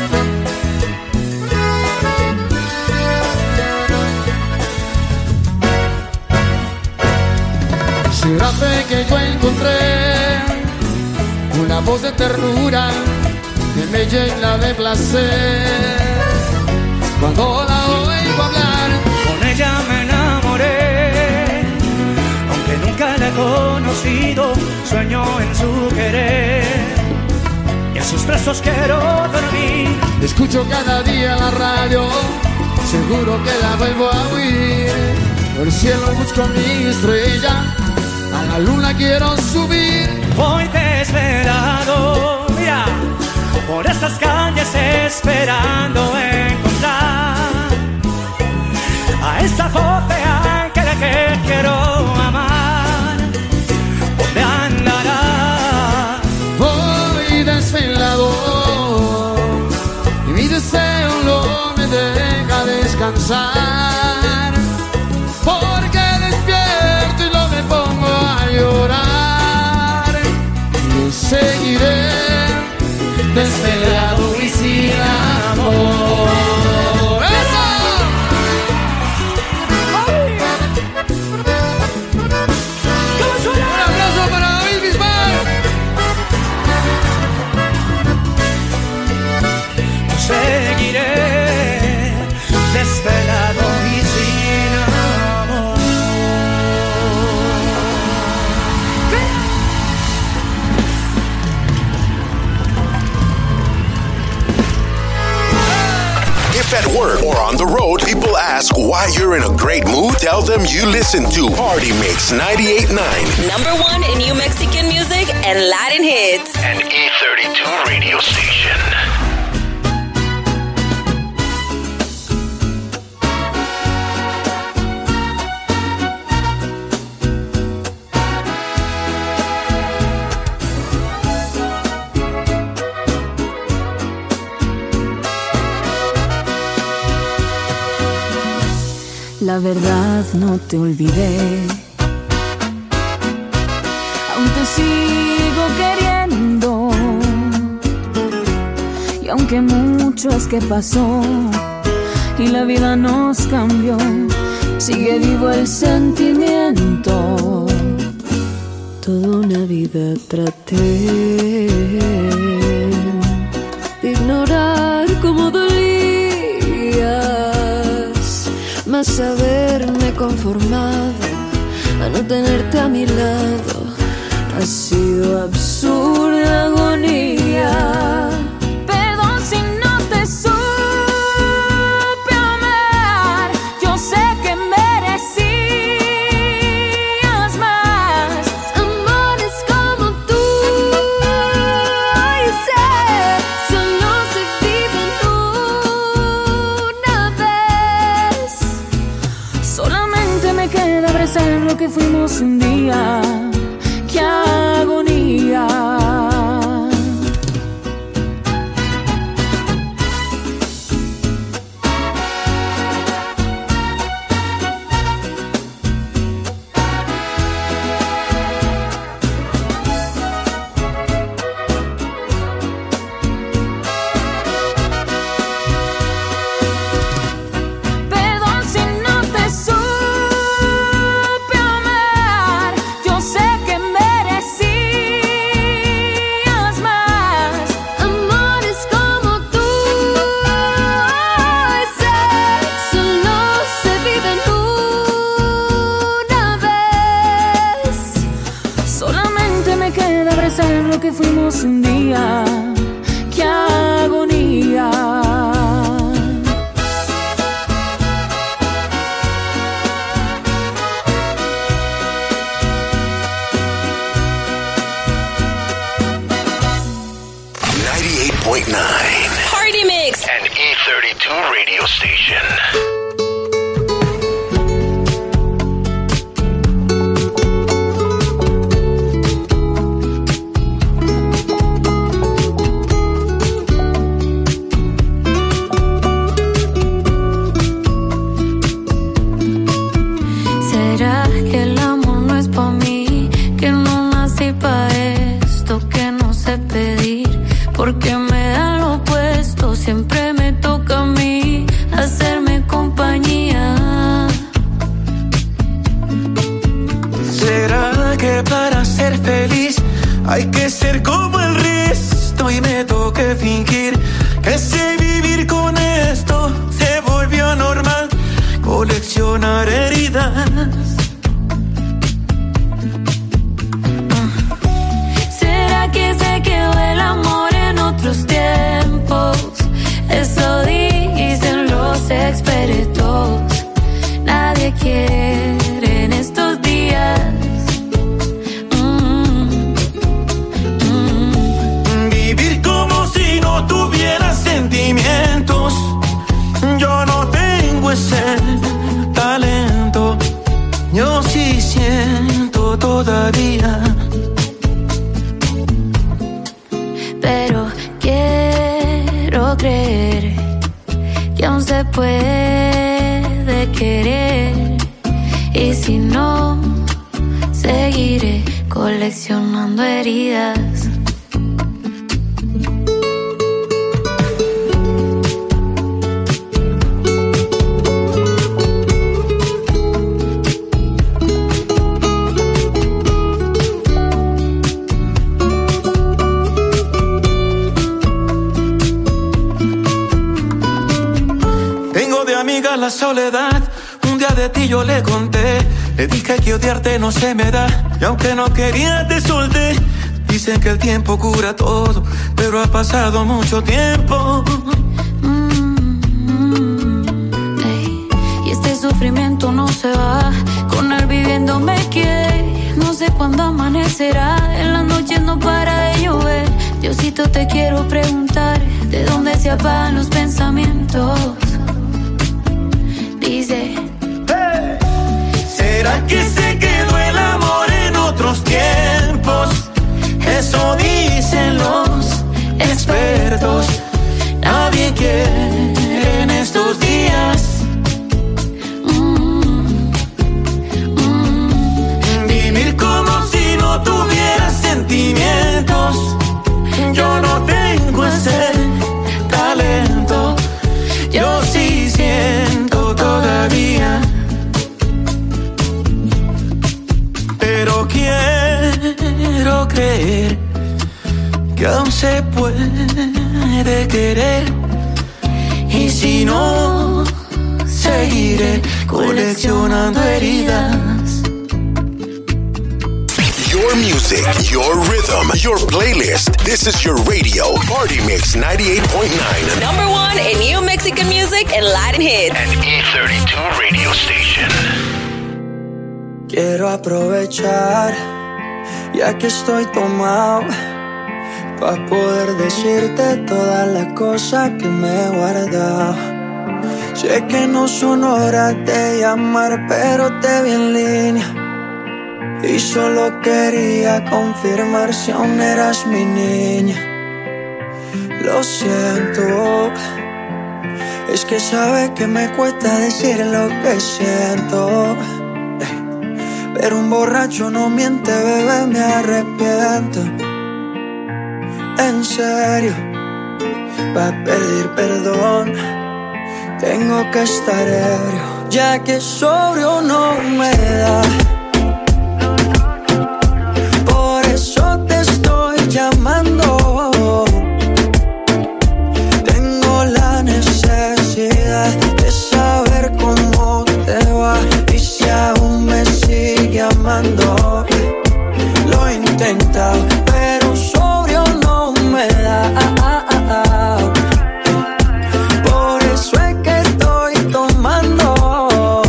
Speaker 5: Será fe que yo encontré una voz de ternura que me llena de placer cuando la oigo hablar.
Speaker 1: Con ella me enamoré, aunque nunca la he conocido, sueño en su querer y en sus brazos quiero dormir.
Speaker 5: Escucho cada día la radio, seguro que la vuelvo a oír. Por el cielo busco mi estrella, a la luna quiero subir.
Speaker 1: Voy desvelado, mira, por estas calles esperando encontrar a esa voz de ángel que quiero amar. ¿Dónde andará?
Speaker 5: Voy desvelado y mi deseo no me deja descansar, porque despierto y no me pongo a llorar. Yo seguiré desvelado y sin amor.
Speaker 1: Seguiré desvelado y sin amor.
Speaker 2: If at work or on the road, people ask why you're in a great mood, tell them you listen to Party Mix 98.9.
Speaker 3: #1 in New Mexican music and Latin hits.
Speaker 2: An E32 radio station.
Speaker 10: La verdad no te olvidé, aún te sigo queriendo, y aunque mucho es que pasó y la vida nos cambió, sigue vivo el sentimiento. Toda una vida traté de ignorar cómo dolías, mas haberme conformado a no tenerte a mi lado ha sido absurda agonía. Perdón si no te supe amar, yo sé que merecías más amores como tú, y sé que fuimos un día. ¡Qué agonía! Que fuimos un día, qué agonía.
Speaker 2: 98.9
Speaker 3: Party Mix,
Speaker 2: an E32 radio station.
Speaker 10: Porque me da lo opuesto, siempre me toca a mí hacerme compañía.
Speaker 7: ¿Será que para ser feliz hay que ser como el resto y me toque fingir que sé vivir con esto? Se volvió normal coleccionar heridas.
Speaker 10: ¿Será que se quedó el amor en otros tiempos? Eso dicen los expertos. Nadie quiere en estos días.
Speaker 7: Vivir como si no tuviera sentimientos. Yo no tengo ese talento. Yo sí siento todavía.
Speaker 10: Pero quiero creer que aún se puede querer. Y si no, seguiré coleccionando heridas.
Speaker 7: La soledad, un día de ti yo le conté. Le dije que odiarte no se me da, y aunque no quería te solté. Dicen que el tiempo cura todo, pero ha pasado mucho tiempo.
Speaker 10: Y este sufrimiento no se va, con él viviendo me quedé. No sé cuándo amanecerá, en las noches no para de llover. Diosito, te quiero preguntar, ¿de dónde se apagan los pensamientos? Dice,
Speaker 7: hey. ¿Será que se quedó el amor en otros tiempos? Eso dicen los expertos. Nadie quiere en estos días. Vivir como si no tuviera sentimientos. Yo no tengo ese talento. Yo sí siento todavía. Pero quiero creer que aún se puede querer. Y si no, seguiré coleccionando heridas.
Speaker 2: Your music, your rhythm, your playlist. This is your radio, Party Mix 98.9.
Speaker 3: Number one in new Mexican music and Latin hits.
Speaker 2: An E32 radio station.
Speaker 17: Quiero aprovechar, ya que estoy tomado, para poder decirte toda la cosa que me he guardado. Sé que no son horas de llamar, pero te vi en línea y solo quería confirmar si aún eras mi niña. Lo siento, es que sabe que me cuesta decir lo que siento, pero un borracho no miente, bebé, me arrepiento. En serio, para pedir perdón tengo que estar ebrio, ya que sobrio no me da. Por eso te estoy llamando. Tengo la necesidad de saber cómo te va y si aún me sigue amando. Lo he intentado, pero sobrio no me da. Por eso es que estoy tomando.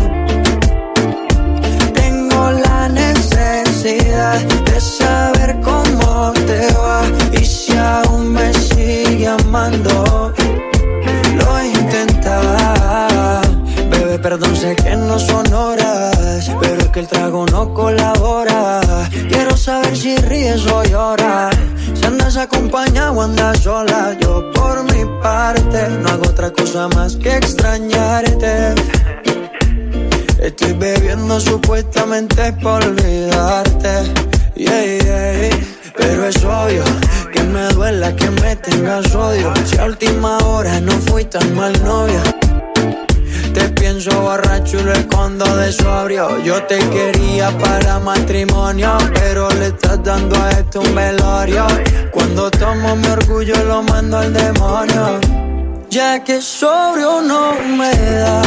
Speaker 17: Tengo la necesidad de saber cómo te va y si aún me sigue amando. Lo he intentado, bebé, perdón, sé que no son horas, pero es que el trago no colabora. Quiero saber si ríes o lloras, si andas acompañado o andas sola. Yo por mi parte no hago otra cosa más que extrañarte. Estoy bebiendo supuestamente por olvidarte, pero es obvio que me duela que me tengas odio. Si a última hora no fui tan mal novia, te pienso borracho y lo escondo de sobrio. Yo te quería para matrimonio, pero le estás dando a esto un velorio. Cuando tomo mi orgullo lo mando al demonio, ya que sobrio no me da.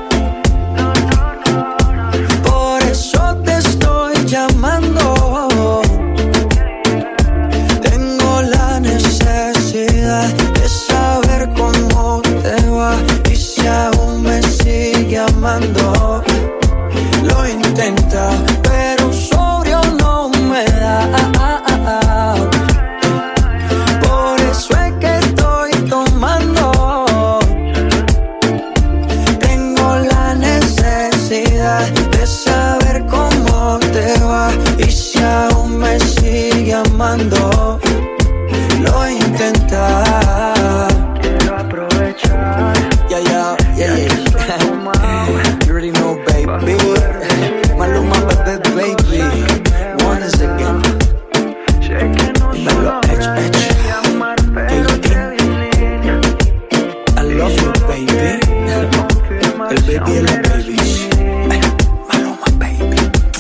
Speaker 17: Por eso te estoy llamando. Tengo la necesidad de saber cómo te va y si aún me sigue amando. Lo intenta, pero sobrio no me da. Por eso es que estoy tomando. Tengo la necesidad de saber cómo te va y si aún me sigue amando. Lo intenta. Quiero aprovechar. Yeah. You already know, baby. Maluma, baby. Once again. Dímelo, Edge. I love you, baby. El baby y la baby. Maluma, baby.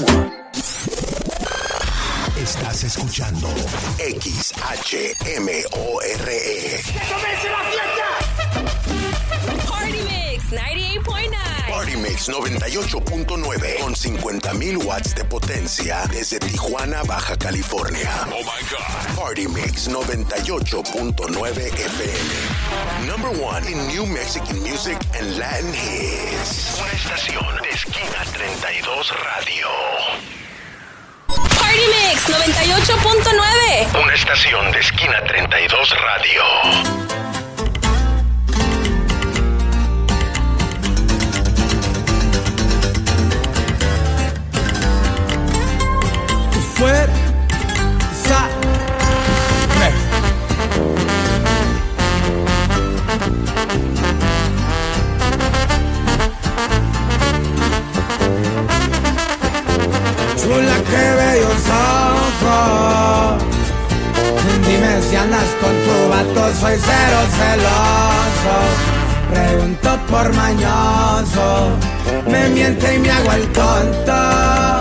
Speaker 2: Estás escuchando XHMORE.
Speaker 3: ¡Que comience la fiesta! Party Mix 98.9.
Speaker 2: Party Mix 98.9 con 50,000 watts de potencia desde Tijuana, Baja California. Oh my God. Party Mix 98.9 FM. Number one in New Mexican music and Latin hits. Una estación de Esquina 32 Radio.
Speaker 3: Party Mix 98.9.
Speaker 2: Una estación de Esquina 32 Radio.
Speaker 7: Fuerza. Chula, qué bellos ojos. Dime si andas con tu vato, soy cero celoso. Pregunto por mañoso, me miente y me hago el tonto.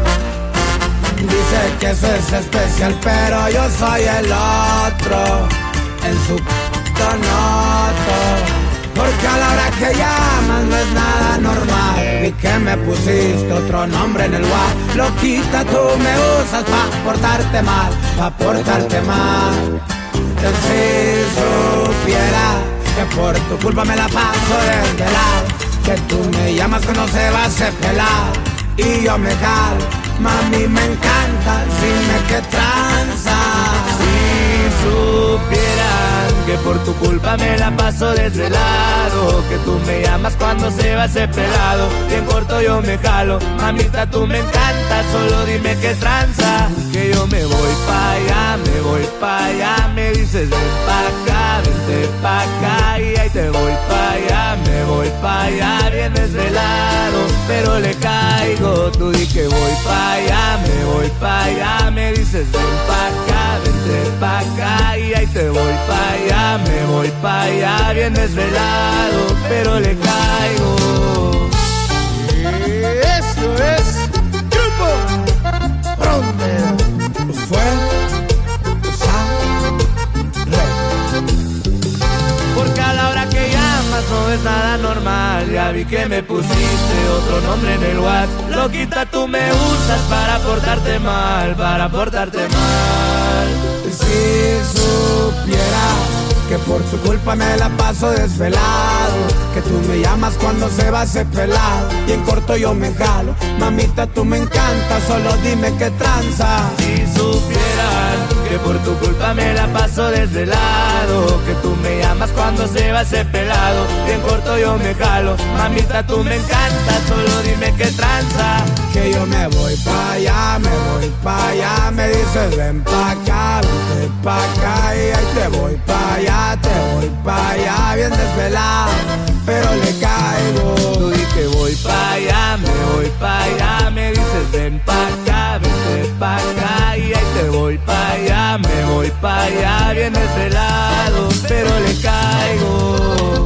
Speaker 7: Dice que eso es especial, pero yo soy el otro. En su noto, porque a la hora que llamas no es nada normal. Y que me pusiste otro nombre en el WhatsApp. Loquita, tú me usas pa' portarte mal, pa' portarte mal. Yo si supiera que por tu culpa me la paso desde lado, que tú me llamas cuando se va a hacer pelar y yo me calo. Mami, me encanta, dime qué tranza.
Speaker 20: Si supieran que por tu culpa me la paso desde lado,
Speaker 1: lado, que tú me llamas cuando se va ese pelado. Bien corto yo me jalo, mamita tú me encantas, solo dime qué tranza. Que yo me voy pa' allá, me voy pa' allá. Me dices ven pa' acá, vente pa' acá. Y ahí te voy pa' allá, me voy pa' allá. Bien desvelado, pero le caigo. Tú di que voy pa' allá, me voy pa' allá. Me dices ven pa' acá, vente pa' acá. Y ahí te voy pa' allá, me voy pa' allá. Bien desvelado, pero le caigo.
Speaker 5: Eso es Grupo Frontera. Fue
Speaker 1: Porque a la hora que llamas no es nada normal. Ya vi que me pusiste otro nombre en el WhatsApp. Loquita, tú me usas para portarte mal, para portarte mal.
Speaker 5: Si supiera que por tu culpa me la paso desvelado, que tú me llamas cuando se va ese pelado, y en corto yo me jalo, mamita tú me encantas, solo dime qué tranza.
Speaker 1: Si supieran que por tu culpa me la paso desvelado, que tú me llamas cuando se va ese pelado, y en corto yo me jalo, mamita tú me encantas, solo dime qué tranza.
Speaker 5: Que yo me voy pa' allá, me voy pa' allá. Me dices ven pa' acá, vente pa' acá. Y ahí te voy pa' allá, te voy pa' allá. Bien desvelado, pero le caigo.
Speaker 1: Tú di que voy pa' allá, me voy pa' allá. Me dices ven pa' acá, vente pa' acá. Y ahí te voy pa' allá, me voy pa' allá. Bien desvelado, pero le caigo.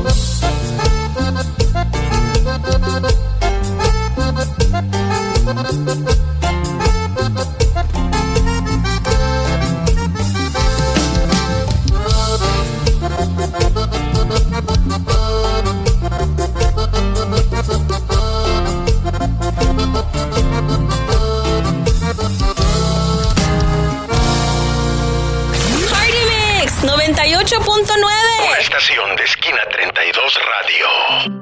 Speaker 3: Party Mix 98.9.
Speaker 2: Una estación de Esquina 32 Radio.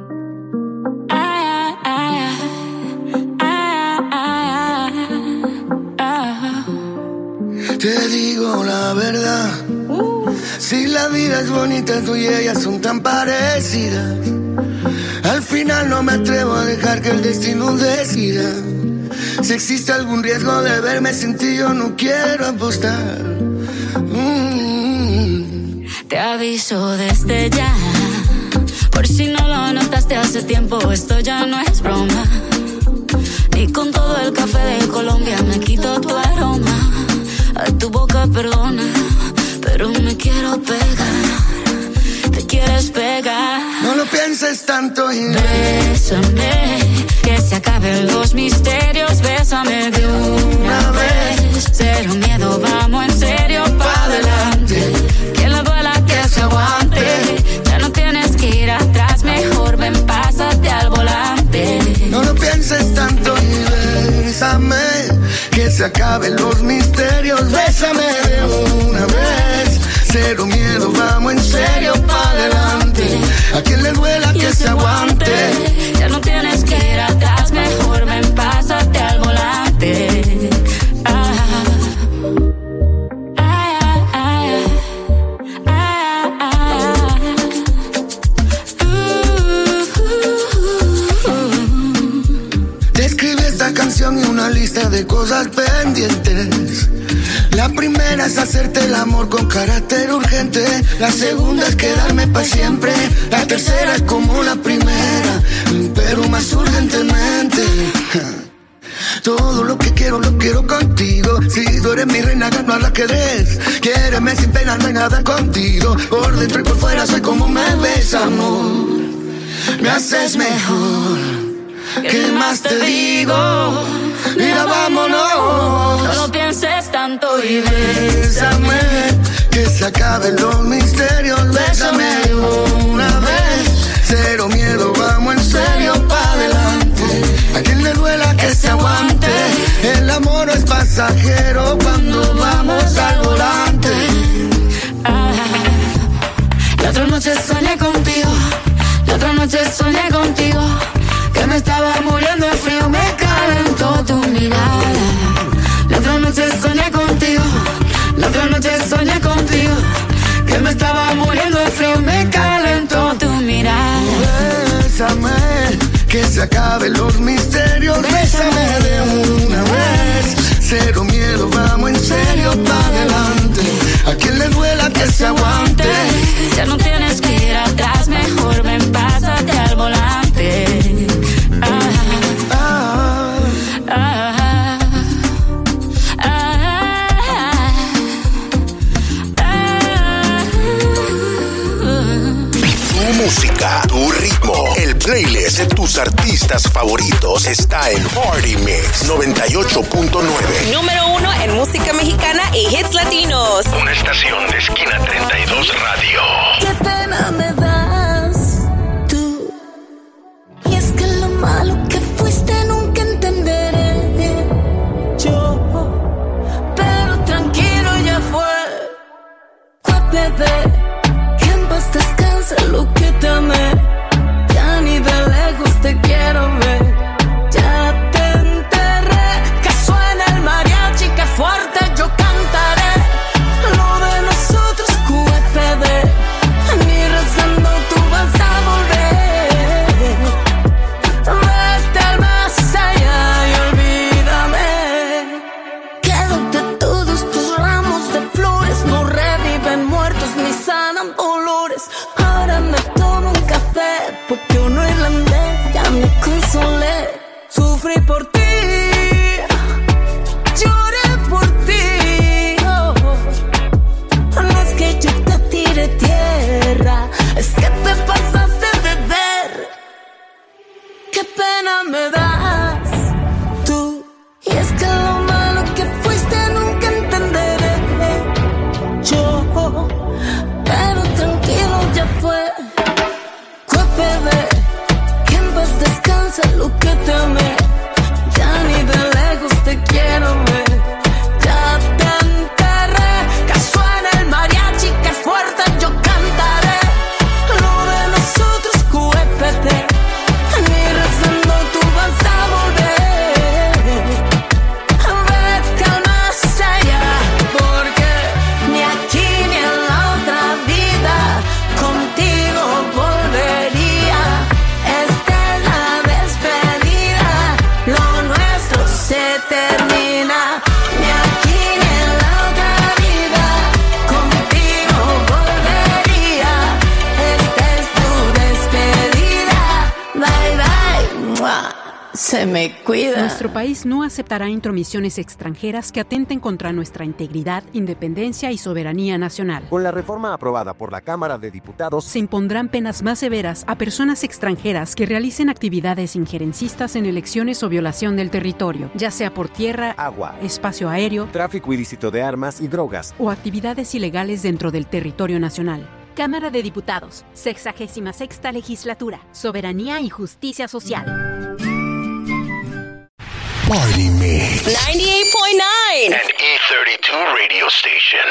Speaker 17: Te digo la verdad, si la vida es bonita, tú y ella son tan parecidas. Al final no me atrevo a dejar que el destino decida. Si existe algún riesgo de verme sin ti, yo no quiero apostar.
Speaker 10: Te aviso desde ya, por si no lo notaste hace tiempo, esto ya no es broma. Ni con todo el café de Colombia me quito tu aroma. A tu boca perdona, pero me quiero pegar. Te quieres pegar.
Speaker 17: No lo pienses tanto y
Speaker 10: bésame, que se acaben los misterios. Bésame de una vez. Cero miedo, vamos en serio pa' adelante. Que la duela que se aguante. Ya no tienes que ir atrás, mejor ven, pásate al volante.
Speaker 17: no lo pienses tanto y bésame, que se acaben los misterios. Bésame de una vez, cero miedo, vamos en serio pa' adelante. A quien le duela que se aguante.
Speaker 10: Ya no tienes que ir atrás, mejor ven, pásate al volante.
Speaker 17: Te escribí esta canción y una lista de cosas pendientes. La primera es hacerte el amor con carácter urgente. La segunda es quedarme pa' siempre. La tercera es como la primera, pero más urgentemente. Todo lo que quiero, lo quiero contigo. Si tú eres mi reina, gano al ajedrez. Quiéreme sin pena, no hay nada contigo. Por dentro y por fuera soy como me ves, amor. Me haces mejor. ¿Qué más te digo? Mira, vámonos.
Speaker 10: No lo pienses tanto y
Speaker 17: bésame, que se acaben los misterios. Bésame una vez, cero miedo, vamos en serio pa' adelante. A quien le duela que se aguante. El amor no es pasajero cuando vamos al volante.
Speaker 10: La otra noche soñé contigo. La otra noche soñé contigo. Que me estaba muriendo de frío, me calentó tu mirada. La otra noche soñé contigo. La otra noche soñé contigo. Que me estaba muriendo de frío, me calentó tu mirada.
Speaker 8: acaben los misterios. Bésame de una vez. Cero miedo, vamos en serio pa' adelante. A quien le duela que se aguante.
Speaker 10: Ya no tienes que ir atrás, mejor ven, pásate al volante.
Speaker 2: Tu música, tu ritmo, el playlist de tus artistas favoritos está en Party Mix 98.9.
Speaker 3: Número 1 en música mexicana y hits latinos.
Speaker 2: Una estación de Esquina 32 Radio.
Speaker 18: Qué pena me das tú. Y es que lo malo que fuiste nunca entenderé yo. Pero tranquilo, ya fue. Bebé, que en paz descanse lo que te amé. Ya ni de lejos te quiero ver. Ya te enterré. Que suene el mariachi, que fuerte yo cantaré. Lo de nosotros QFD. Ni rezando tú vas a volver. Vete al más allá y olvídame. Quédate todos tus ramos de flores. No reviven muertos ni sanan dolores. Ahora me tomo un café porque uno irlandés ya me consolé. Sufrí por ti, lloré por ti. No es que yo te tire tierra, es que te pasaste de ver. Qué pena me das tú. Y es que lo malo que fuiste nunca entenderé yo. Pero tranquilo, ya fue. Bebé, que en paz descanse lo que te amé. Ya ni de lejos te quiero ver. Ya te enterré. Que suene el mariachi, que fuerte yo cantaré. Lo de nosotros QFD. Ni rezando tú vas a volver. Vete al más allá. Porque ni aquí ni en la otra vida contigo volvería. Esta es la despedida. Lo nuestro se termina. Ni aquí ni en la otra vida contigo volvería. Esta es tu despedida. Bye bye. ¡Mua! Se me cuida.
Speaker 22: Nuestro país no aceptará intromisiones extranjeras que atenten contra nuestra integridad, independencia y soberanía nacional.
Speaker 23: Con la reforma aprobada por la Cámara de Diputados,
Speaker 22: se impondrán penas más severas a personas extranjeras que realicen actividades injerencistas en elecciones o violación del territorio, ya sea por tierra,
Speaker 23: agua,
Speaker 22: espacio aéreo,
Speaker 23: tráfico ilícito de armas y drogas,
Speaker 22: o actividades ilegales dentro del territorio nacional. Cámara de Diputados, 66ª Legislatura, Soberanía y Justicia Social.
Speaker 2: Party Mix
Speaker 3: 98.9
Speaker 2: and E32 radio station.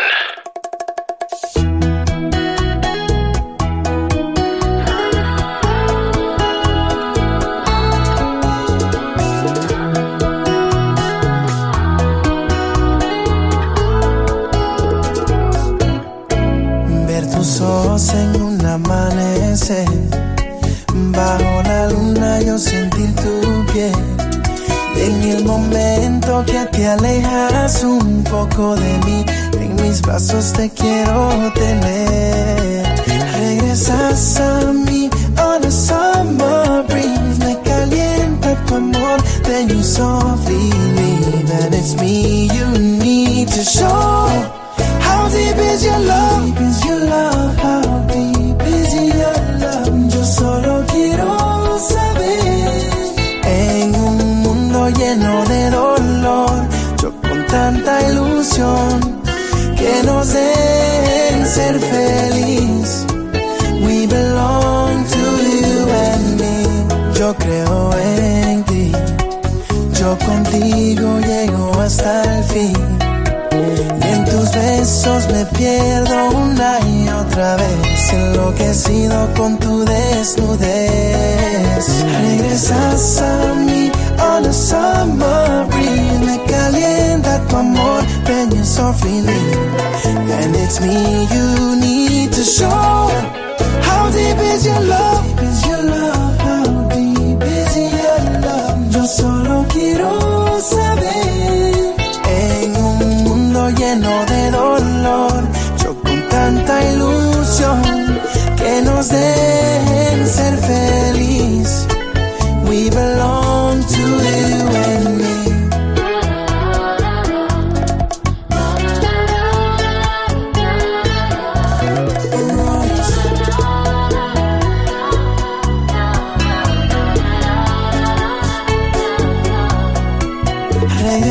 Speaker 1: Ver tus ojos en un amanecer, bajo la luna yo sentir tu piel. En el momento que te alejas un poco de mí, en mis brazos te quiero tener. Regresas a mí on a summer breeze, me calienta tu amor, then you softly leave. And it's me you need to show. How deep is your love? Deep is your love? How deep is your love? Yo solo quiero saber. En un mundo lleno de dolor, yo con tanta ilusión, que nos den ser feliz. We belong to you and me. Yo creo en ti, yo contigo llego hasta el fin. Y en tus besos me pierdo una y otra vez, enloquecido con tu desnudez. Regresas a mí on a summer breeze, me calienta tu amor, then you softly leave. And it's me you need to show. How deep is your love? Deep is your love? How deep is your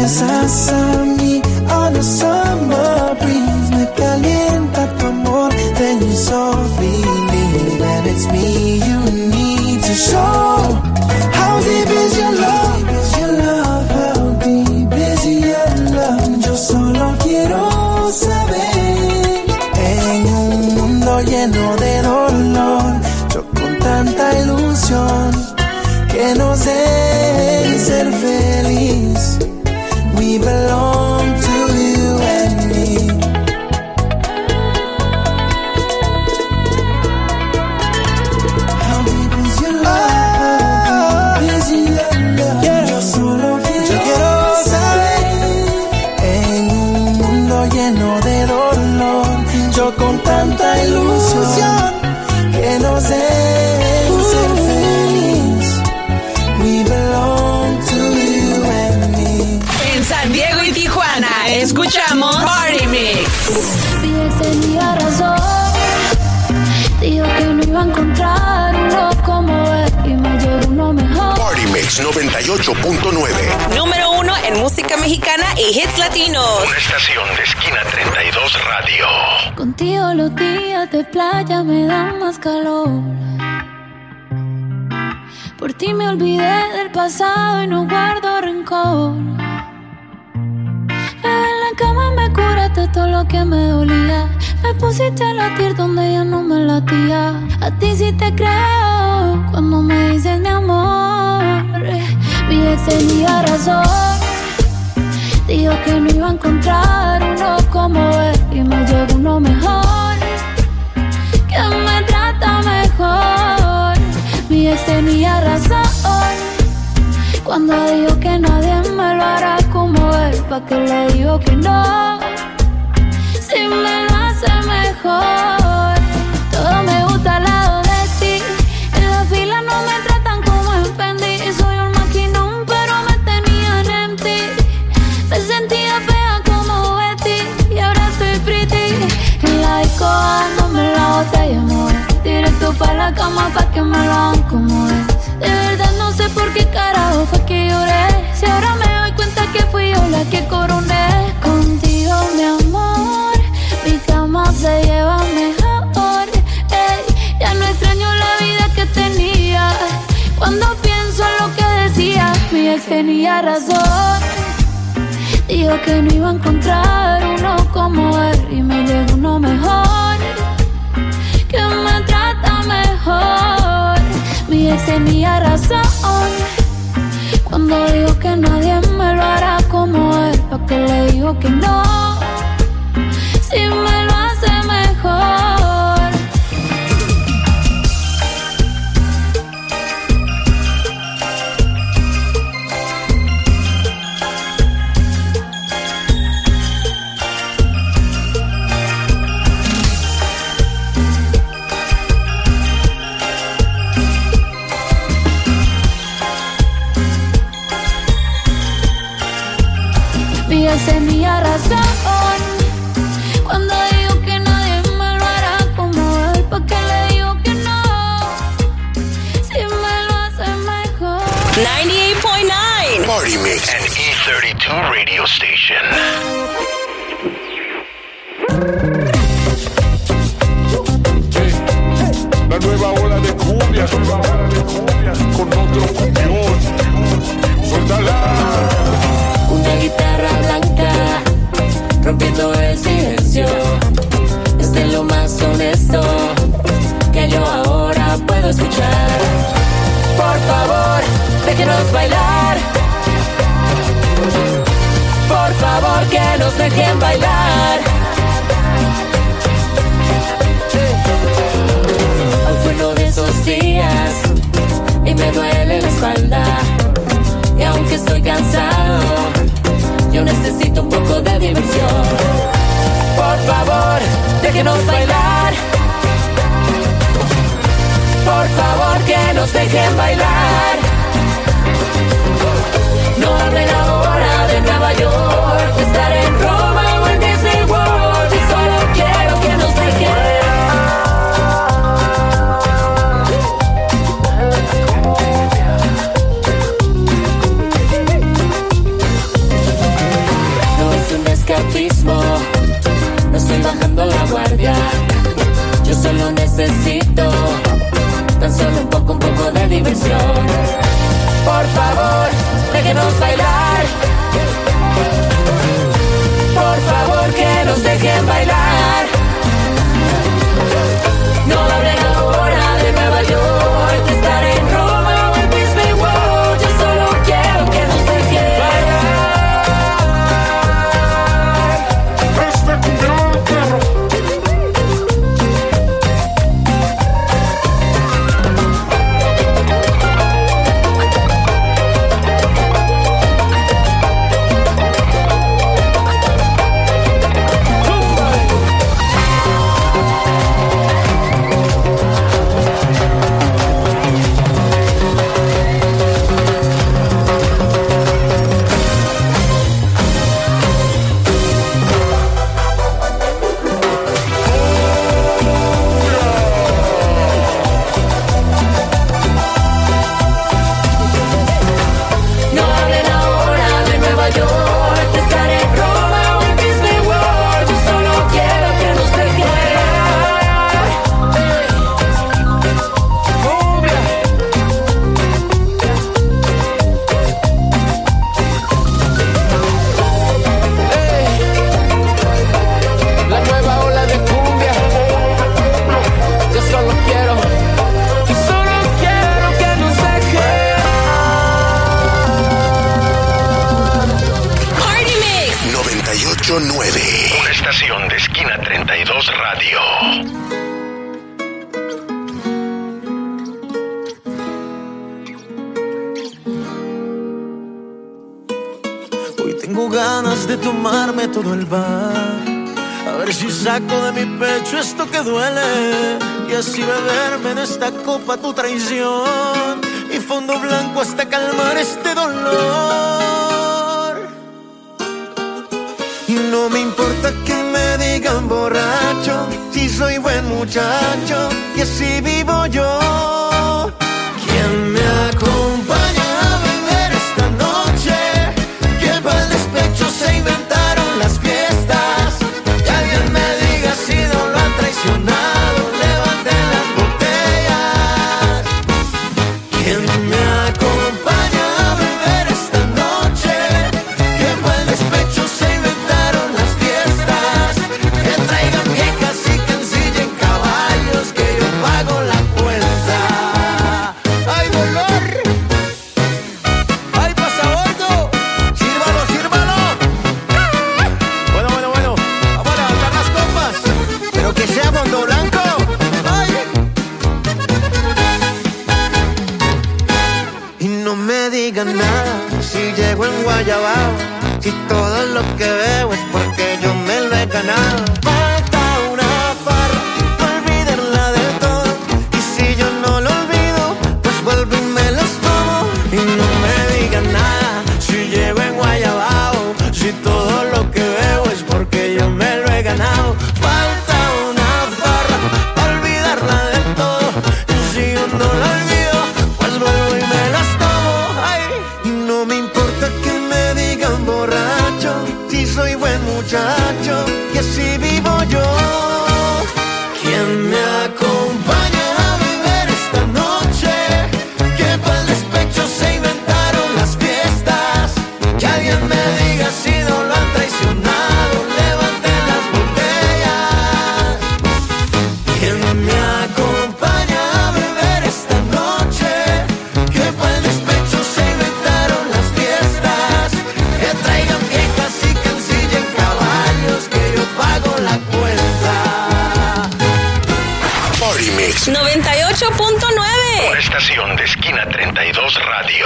Speaker 9: Regresas a mí on a summer breeze. Me calienta tu amor, then you softly leave. And it's me you need to show. How deep is your love? How deep is your love? Yo solo quiero saber. En un mundo lleno de dolor, yo con tanta ilusión que no sé ser feliz. We belong to you and me. How deep is your love? How deep is your love? Yeah. Yo solo quiero saber. En un mundo lleno de dolor, yo con tanta ilusión que no sé ser feliz. We belong to you and me.
Speaker 3: En San Diego y Tijuana escuchamos Party Mix.
Speaker 10: Mi ex tenía razón, dijo que no iba a encontrar uno como él y me llegó uno mejor.
Speaker 2: Party Mix 98.9.
Speaker 3: Número 1 en música mexicana y hits latinos.
Speaker 2: Una estación de Esquina 32 Radio.
Speaker 10: Contigo los días de playa me dan más calor. Por ti me olvidé del pasado y no guardo rencor. En la cama me curaste todo lo que me dolía. Me pusiste a latir donde ya no me latía. A ti sí te creo cuando me dices mi amor. Mi ex tenía razón, dijo que no iba a encontrar uno como él y me llegó uno mejor, que me trata mejor. Mi ex tenía razón cuando dijo que nadie me lo hará como él. ¿Pa' qué le digo que no? Si me lo hace mejor. Todo me gusta al lado de ti. En la fila no me tratan como en Fendi. Soy un maquinón pero me tenían en ti. Me sentía fea como Betty y ahora estoy pretty. En la disco dándome la botella, amor. Directo pa' la cama pa' que me lo hagan como es. De verdad no sé por qué carajo fue que lloré. Si ahora me doy cuenta que fui yo la que coroné. Contigo mi amor, mi cama se lleva mejor. Ey, ya no extraño la vida que tenía. Cuando pienso en lo que decía, mi ex tenía razón. Dijo que no iba a encontrar uno como él y me llegó uno mejor, que me trata mejor. Mi ex tenía razón cuando dijo que nadie me lo hará como él. ¿Pa' qué le digo que no? Si me lo hace mejor. Mi ex tenía razón cuando dijo que nadie me lo hará como él. ¿Pa' qué le digo que no? Si me lo hace mejor.
Speaker 3: 98.9
Speaker 2: Party Mix, an E32 radio station.
Speaker 12: La nueva ola de cumbia, con otro cumbión. Suéltala.
Speaker 13: Una guitarra blanca rompiendo el silencio. Es de lo más honesto que yo ahora puedo escuchar. Por favor, déjenos bailar. Por favor, que nos dejen bailar. Hoy fue uno de esos días y me duele la espalda. Y aunque estoy cansado, yo necesito un poco de diversión. Por favor, déjenos bailar. Por favor, que nos dejen bailar. No hablen ahora de Nueva York, de estar en Roma o en Disney World. Yo solo quiero que nos dejen. diversión. Por favor, déjenos bailar. Por favor, que nos dejen bailar. No hablen ahora de Nueva York, de estar en Roma o en Disney World. Yo solo quiero que nos dejen bailar.
Speaker 2: Una estación de Esquina 32 Radio.
Speaker 1: Hoy tengo ganas de tomarme todo el bar, a ver si saco de mi pecho esto que duele, y así beberme de esta copa tu traición y fondo blanco hasta calmar este dolor. Y no me importa que me digan borracho, si soy buen muchacho y así vivo yo. ¿Quién me acompaña a beber esta noche? Que para el despecho se inventaron las fiestas. Que alguien me diga si no lo han traicionado, levanten las botellas. ¿Quién me acompaña a beber esta noche? Que para el despecho se inventaron las fiestas. Que traigan viejas y que ensillen caballos, que yo pago la cuenta. ¡Ay, dolor! ¡Ay, pasabordo! ¡Sírvalo, sírvalo! Bueno, vamos a levantar las copas, pero que sea fondo blanco. ¡Ay! Y no me digan nada si llego en Guayabao, si todo lo que veo es porque yo me lo he ganado. Falta una farra para olvidarla del todo, y si yo no lo olvido, pues vuelvo y me las tomo. Y no me digan nada si llego en Guayabao, si todo lo que veo es porque yo me lo he ganado. Falta una farra para olvidarla del todo, y si yo no lo olvido, pues vuelvo y me las tomo. Ay, y no me importa que me digan borracho, si soy buen muchacho y así vivo yo. ¿Quién me acompaña a beber esta noche? Que para el despecho se inventaron las fiestas. Que alguien me diga si no lo han traicionado, levanten las botellas. ¿Quién me acompaña a beber esta noche? Que para el despecho se inventaron las fiestas. Que traigan viejas y que ensillen caballos, que yo pago la cuenta.
Speaker 2: Party Mix
Speaker 3: 98.9.
Speaker 2: Una estación de Esquina 32 Radio.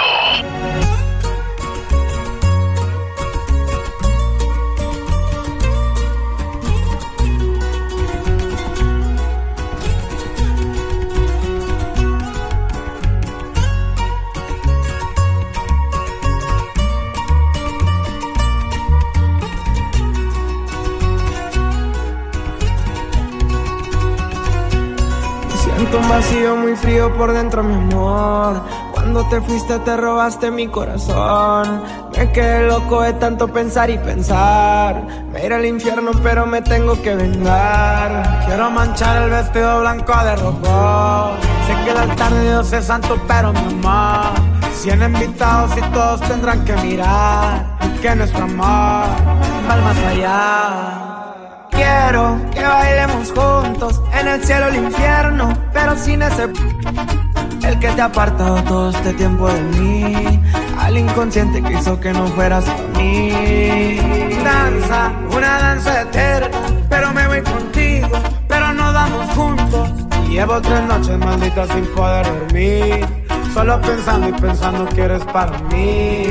Speaker 14: Siento un vacío muy frío por dentro, mi amor. Cuando te fuiste te robaste mi corazón. Me quedé loco de tanto pensar y pensar. Me iré al infierno pero me tengo que vengar. Quiero manchar el vestido blanco de rojo. Sé que el altar de Dios es santo, pero mi amor, 100 invitados y todos tendrán que mirar que nuestro amor va más allá. Quiero que bailemos juntos en el cielo o el infierno, pero sin ese el que te ha apartado todo este tiempo de mí, al inconsciente que hizo que no fueras para mí. Danza, una danza eterna, pero me voy contigo, pero no damos juntos. Y llevo 3 noches malditas sin poder dormir, solo pensando y pensando que eres para mí.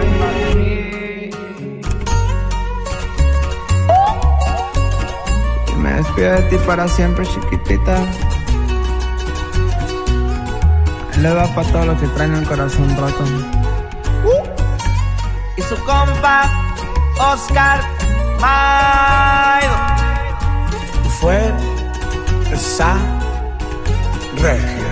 Speaker 14: Y me despido de ti para siempre, chiquitita. Le va pa' todo lo que traen el corazón roto. Y su compa, Oscar Maido, fue esa regia.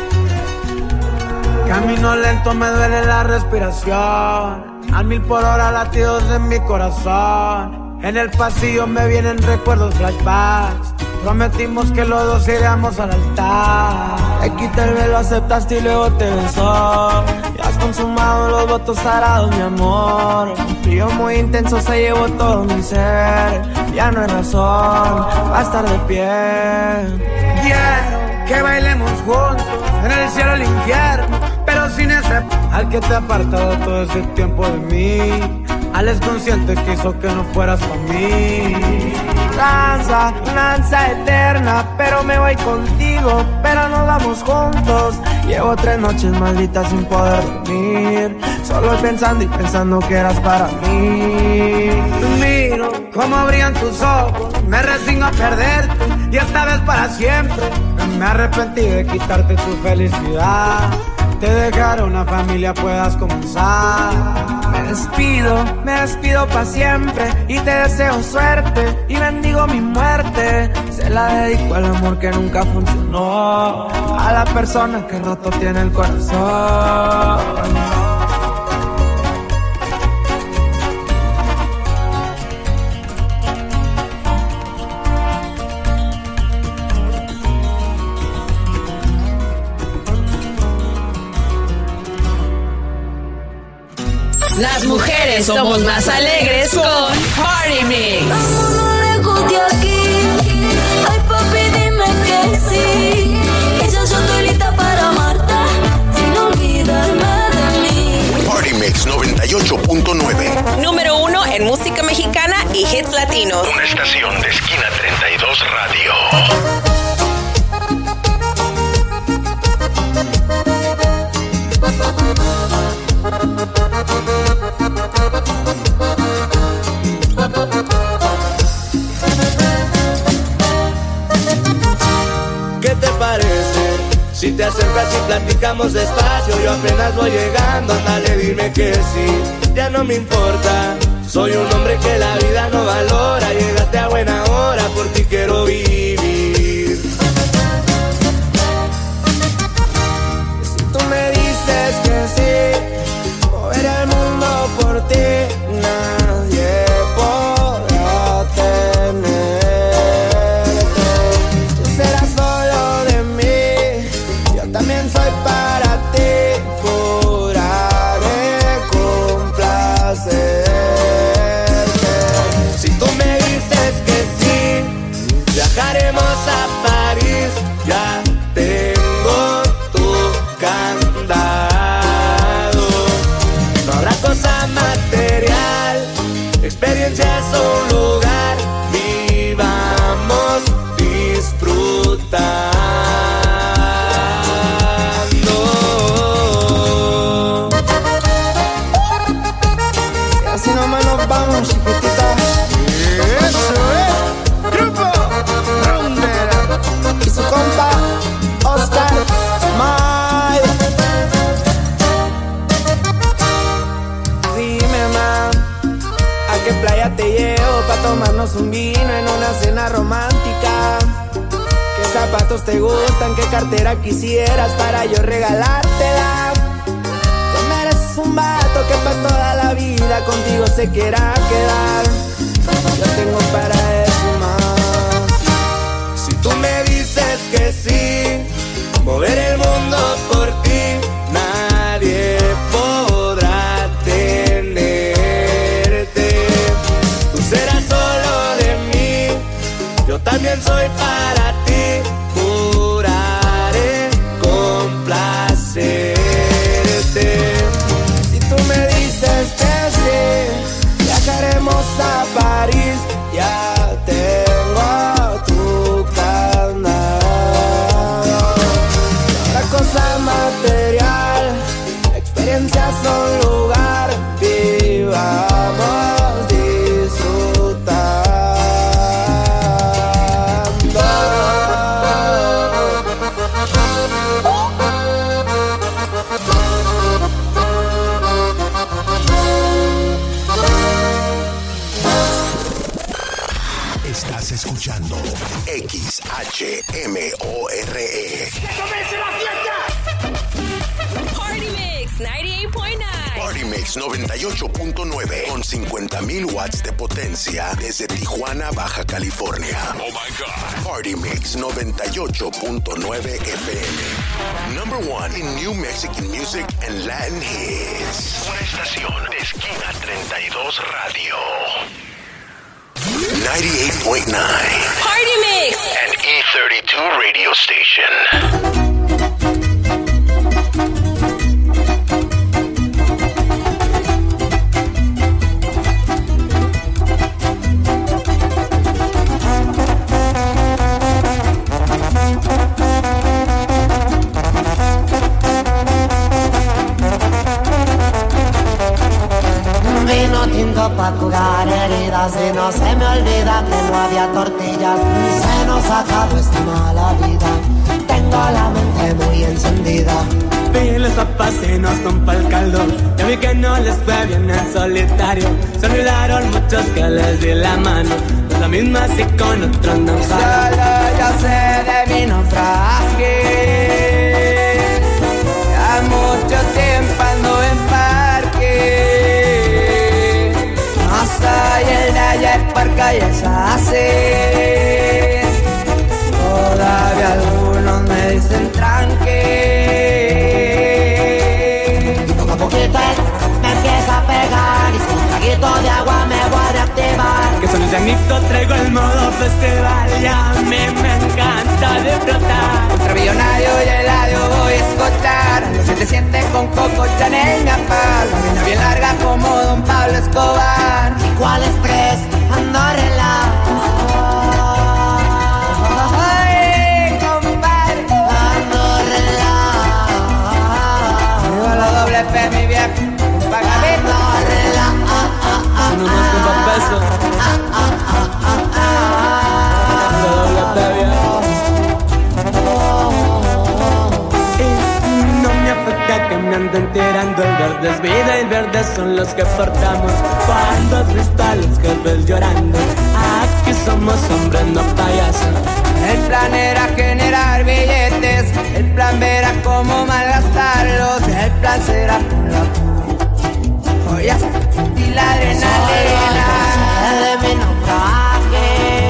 Speaker 14: Camino lento, me duele la respiración, a 1000 por hora latidos en mi corazón. En el pasillo me vienen recuerdos, flashbacks. Prometimos que los dos iríamos al altar. Te quité el velo, aceptaste y luego te besó. Ya has consumado los votos sagrados, mi amor. Un frío muy intenso se llevó todo mi ser. Ya no hay razón para estar de pie. Quiero que bailemos juntos en el cielo o el infierno, pero sin ese al que te ha apartado todo ese tiempo de mí, al inconsciente que hizo que no fueras para mí. Danza, danza eterna, pero me voy contigo, pero nos vamos juntos. Llevo 3 noches malditas sin poder dormir, solo pensando y pensando que eras para mí. Te miro como brillan tus ojos, me resigno a perderte y esta vez para siempre. Me arrepentí de quitarte tu felicidad, te dejaré una familia, puedas comenzar. Me despido pa' siempre y te deseo suerte y bendigo mi muerte. Se la dedico al amor que nunca funcionó, a la persona que roto tiene el corazón.
Speaker 3: Las mujeres somos más alegres con Party Mix.
Speaker 13: Vámonos lejos de aquí. Ay, papi, dime que sí. Que ya yo estoy lista para amarte, sin olvidarme de mí.
Speaker 2: Party Mix 98.9.
Speaker 3: Número 1 en música mexicana y hits latinos.
Speaker 2: Una estación de Esquina 32 Radio.
Speaker 1: ¿Qué te parece? Si te acercas y platicamos despacio, yo apenas voy llegando, ándale, dime que sí. Ya no me importa, soy un hombre que la vida no valora. Llegaste a buena hora, por ti quiero vivir.
Speaker 14: Si tú me dices que sí, mover el mundo por ti, nadie podrá tenerte. Tú serás solo de mí, yo también soy para ti, juraré complacerte.
Speaker 1: Si tú me dices que sí, viajaremos a París, ya tengo tu candado. No habrá cosa material, experiencia es un lugar, vivamos disfrutando.
Speaker 14: Y así nomás nos vamos, chiquitita. Eso es Grupo Rondera y su compa Oscar Maido. Dime, ma, ¿a qué playa te llevo pa' tomarnos un vino en una cena romántica? ¿Qué zapatos te gustan? ¿Qué cartera quisieras para yo regalártela? Te mereces un vato que pa' toda la vida contigo se quiera quedar. Yo tengo para eso más.
Speaker 1: Si tú me dices que sí, mover el mundo
Speaker 3: 98.9.
Speaker 2: Party Mix 98.9 con 50,000 watts de potencia desde Tijuana, Baja California. Oh my God. Party Mix 98.9 FM. Number one in New Mexican music and Latin hits. Una estación de esquina 32 Radio. 98.9.
Speaker 3: Party Mix.
Speaker 2: An E32 radio station.
Speaker 17: Vino tinto pa' curar heridas y no se me olvida que no había tortillas. Se nos acabó esta mala vida. Tengo la mente muy encendida.
Speaker 20: Vi los papas y no son pa'l caldo. Ya vi que no les fue bien en solitario. Se olvidaron muchos que les di la mano. No es la misma si con otros no sale.
Speaker 6: Ya sé de mi naufragio. Ya mucho tiempo ando en parque. Hasta el de ayer por calles así. Todavía algunos me dicen tranque.
Speaker 17: Y poco a poquito me empieza a pegar. Y con un traguito de agua me voy a reactivar.
Speaker 20: Que son ese añito traigo el modo festival. Y a mí me encanta disfrutar.
Speaker 6: Contra millonario y Eladio voy a escuchar. Se siente con Coco Chanel mi apal. La niña bien larga como Don Pablo Escobar.
Speaker 17: ¿Y cuál estrés? Ando relajado.
Speaker 6: Ay, compadre.
Speaker 17: Ando relajado.
Speaker 6: Viva la doble P, mi viejo. Págame.
Speaker 17: Ando relajado.
Speaker 20: No más con pesos. La doble P, viejo. Que me anden tirando, el verde es vida y el verde son los que portamos. Cuando has visto a los jefes llorando, aquí somos hombres, no payasos.
Speaker 6: El plan era generar billetes, el plan verá cómo malgastarlos. El plan será con la joyas y la adrenalina.
Speaker 17: De mi naufraje,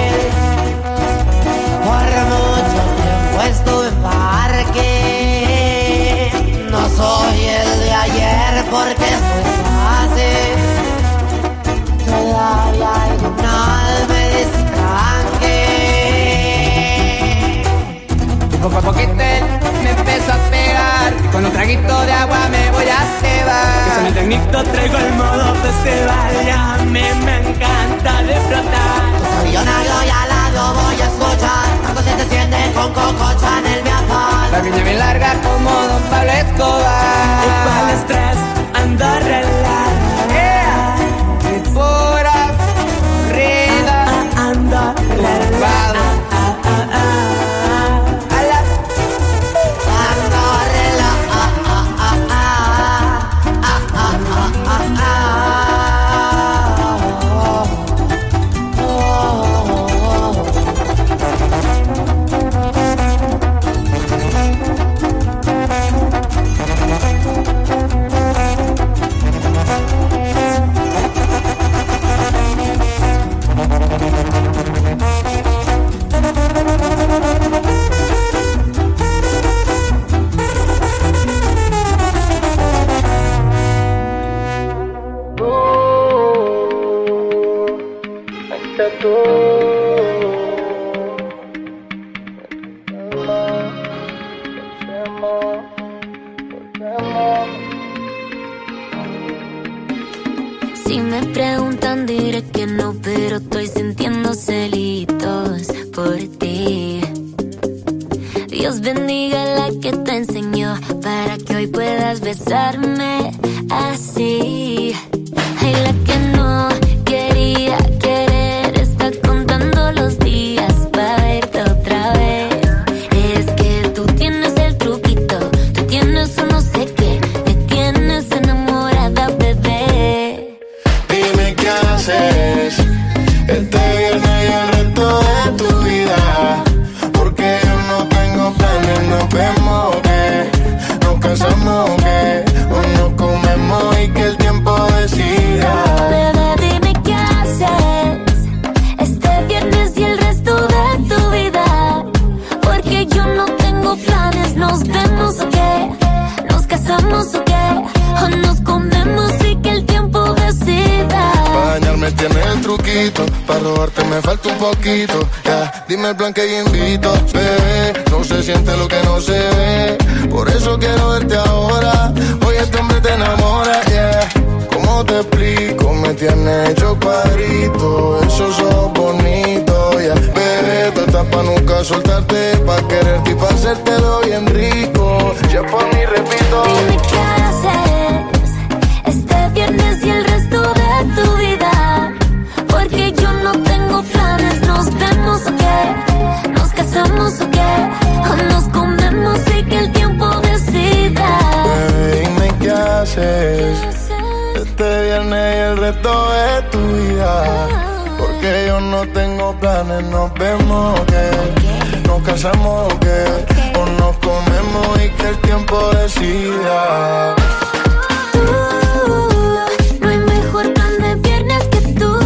Speaker 17: por mucho tiempo estuve en parque. No soy el de ayer porque esto es fácil. Todavía algunas me dicen
Speaker 6: Y poco a poquito me empezó a pegar. Y con un traguito de agua me voy a cebar.
Speaker 20: Que son el tecnito traigo el modo festival. Y a mí me encanta disfrutar.
Speaker 17: Contra millonario y Eladio voy a escuchar. Algo se te siente con Coco Chanel mi apal.
Speaker 6: La viña bien larga como Don Pablo Escobar.
Speaker 20: ¿Y cuál estrés? Ando relajado.
Speaker 6: Y pura rida.
Speaker 20: Ando relajado.
Speaker 10: Si me preguntan diré que no, pero estoy sintiendo celitos por ti. Dios bendiga a la que te enseñó para que hoy puedas besarme así. Ay, la que no quería querer está contando los días para verte otra vez. Es que tú tienes el truquito, tú tienes un no sé qué, me tienes enamorada, bebé.
Speaker 8: Dime qué haces este viernes y el resto de tu vida, porque yo no tengo planes, nos vemos que nos casamos que o no y que el tiempo decida.
Speaker 13: Bebé, dime qué haces este viernes y el resto de tu vida. Porque yo no tengo planes. ¿Nos vemos o qué? ¿Nos casamos o qué? ¿O nos comemos y que el tiempo decida?
Speaker 8: Para dañarme tiene el truquito, para robarte me falta un poquito. Yeah. Dime el plan que yo invito, bebé. No se siente lo que no se ve. Por eso quiero verte ahora. Hoy este hombre te enamora, yeah. ¿Cómo te explico? Me tiene hecho cuadrito. Esos ojos bonitos, yeah. Bebé, tú estás pa' nunca soltarte, pa' quererte y pa' hacértelo bien rico. Ya por mí repito.
Speaker 13: Dime qué haces este viernes y el resto de tu vida. Porque yo no tengo planes. ¿Nos vemos o qué? ¿Nos casamos o qué? ¿O nos comemos y que el tiempo decida?
Speaker 8: Bebé, dime qué haces este viernes y el resto de tu vida. Porque yo no tengo planes. Nos vemos o qué? ¿Nos casamos o qué? ¿O nos comemos y que el tiempo decida?
Speaker 13: No hay mejor plan de viernes que tú.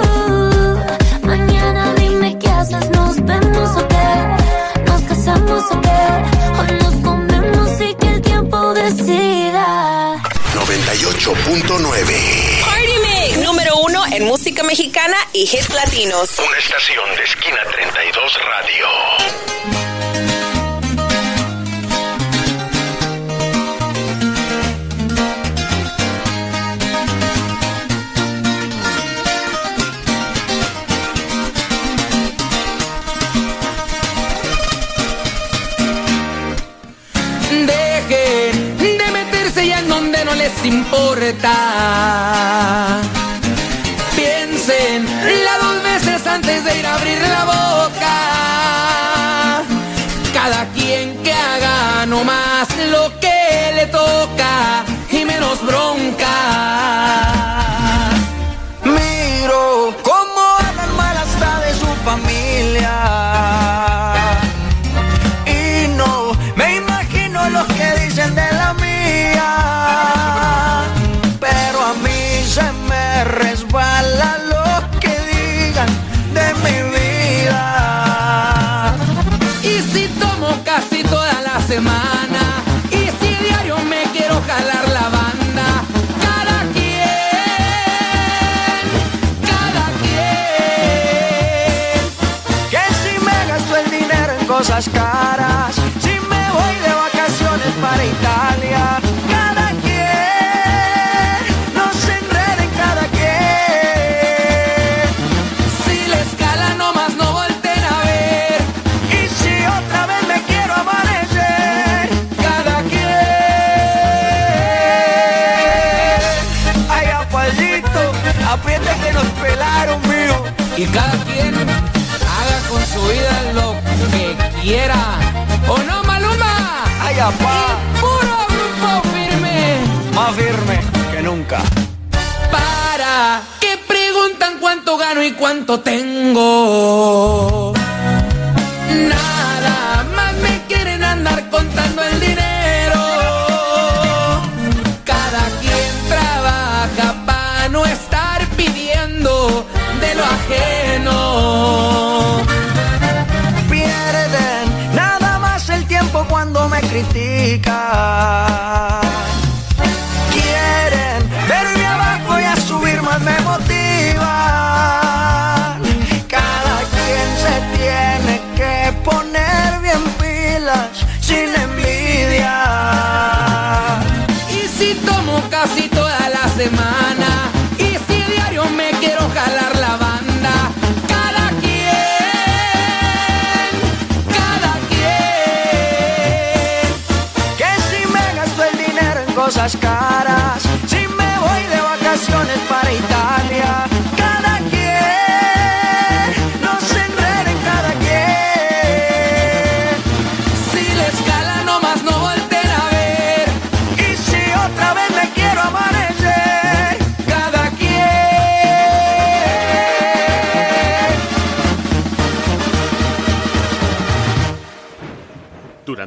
Speaker 13: Mañana dime qué haces. ¿Nos vemos o qué? ¿Nos casamos o qué? ¿O nos comemos y que el tiempo decida?
Speaker 2: 98.9.
Speaker 3: Party Mix, número 1 en música mexicana y hits latinos.
Speaker 2: Una estación de Esquina 32 Radio.
Speaker 7: Dejen de meterse ya en donde no les importa. Piensen las 2 veces antes de ir a abrir la boca. Cada quien que haga nomás lo que le toca y menos bronca.
Speaker 1: Miro cómo hablan mal hasta de su familia. Y no me imagino lo que dicen de la mía. Pero a mí se me resbala lo que digan de mi vida.
Speaker 7: Y si tomo casi toda la semana, y si diario me quiero jalar la banda, cada quien,
Speaker 1: que si me gasto el dinero en cosas caras, si me voy de vacaciones para Italia, cada quien, no se enreden cada quien.
Speaker 7: Si la escala nomás no volteen a ver,
Speaker 1: y si otra vez me quiero amanecer,
Speaker 7: cada quien.
Speaker 1: Ay, apallito, apriete que nos pelaron, mío.
Speaker 7: Y cada quien haga con su vida lo que quiera. ¿O no, Maluma?
Speaker 1: Ay, apá.
Speaker 7: Y puro grupo firme.
Speaker 1: Más firme que nunca.
Speaker 7: Para que preguntan cuánto gano y cuánto tengo. Nada más me quieren andar contando el dinero. Cada quien trabaja para no estar pidiendo de lo ajeno.
Speaker 1: Pierden nada más el tiempo cuando me critican. Quieren verme abajo y a subir más me motivan. Cada quien se tiene que poner bien pilas sin envidia.
Speaker 7: Y si tomo casi toda la semana, y si diario me quiero jalar la banda, cada quien,
Speaker 1: que si me gasto el dinero en cosas caras, si me voy de vacaciones para Italia, cada quien, no se enreden cada quien.
Speaker 7: si la escala nomás no volteen a ver,
Speaker 1: Y si otra vez me quiero amanecer,
Speaker 7: cada quien.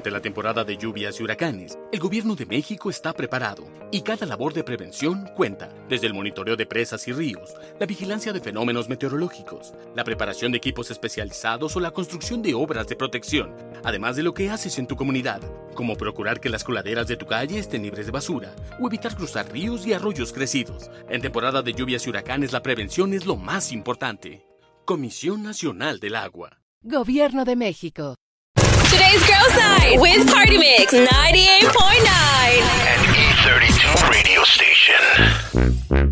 Speaker 4: Durante la temporada de lluvias y huracanes, el gobierno de México está preparado y cada labor de prevención cuenta, desde el monitoreo de presas y ríos, la vigilancia de fenómenos meteorológicos, la preparación de equipos especializados o la construcción de obras de protección, además de lo que haces en tu comunidad, como procurar que las coladeras de tu calle estén libres de basura o evitar cruzar ríos y arroyos crecidos. En temporada de lluvias y huracanes, la prevención es lo más importante. Comisión Nacional del Agua.
Speaker 15: Gobierno de México.
Speaker 3: Today's Girls Night with Party Mix 98.9
Speaker 2: and E32 radio station.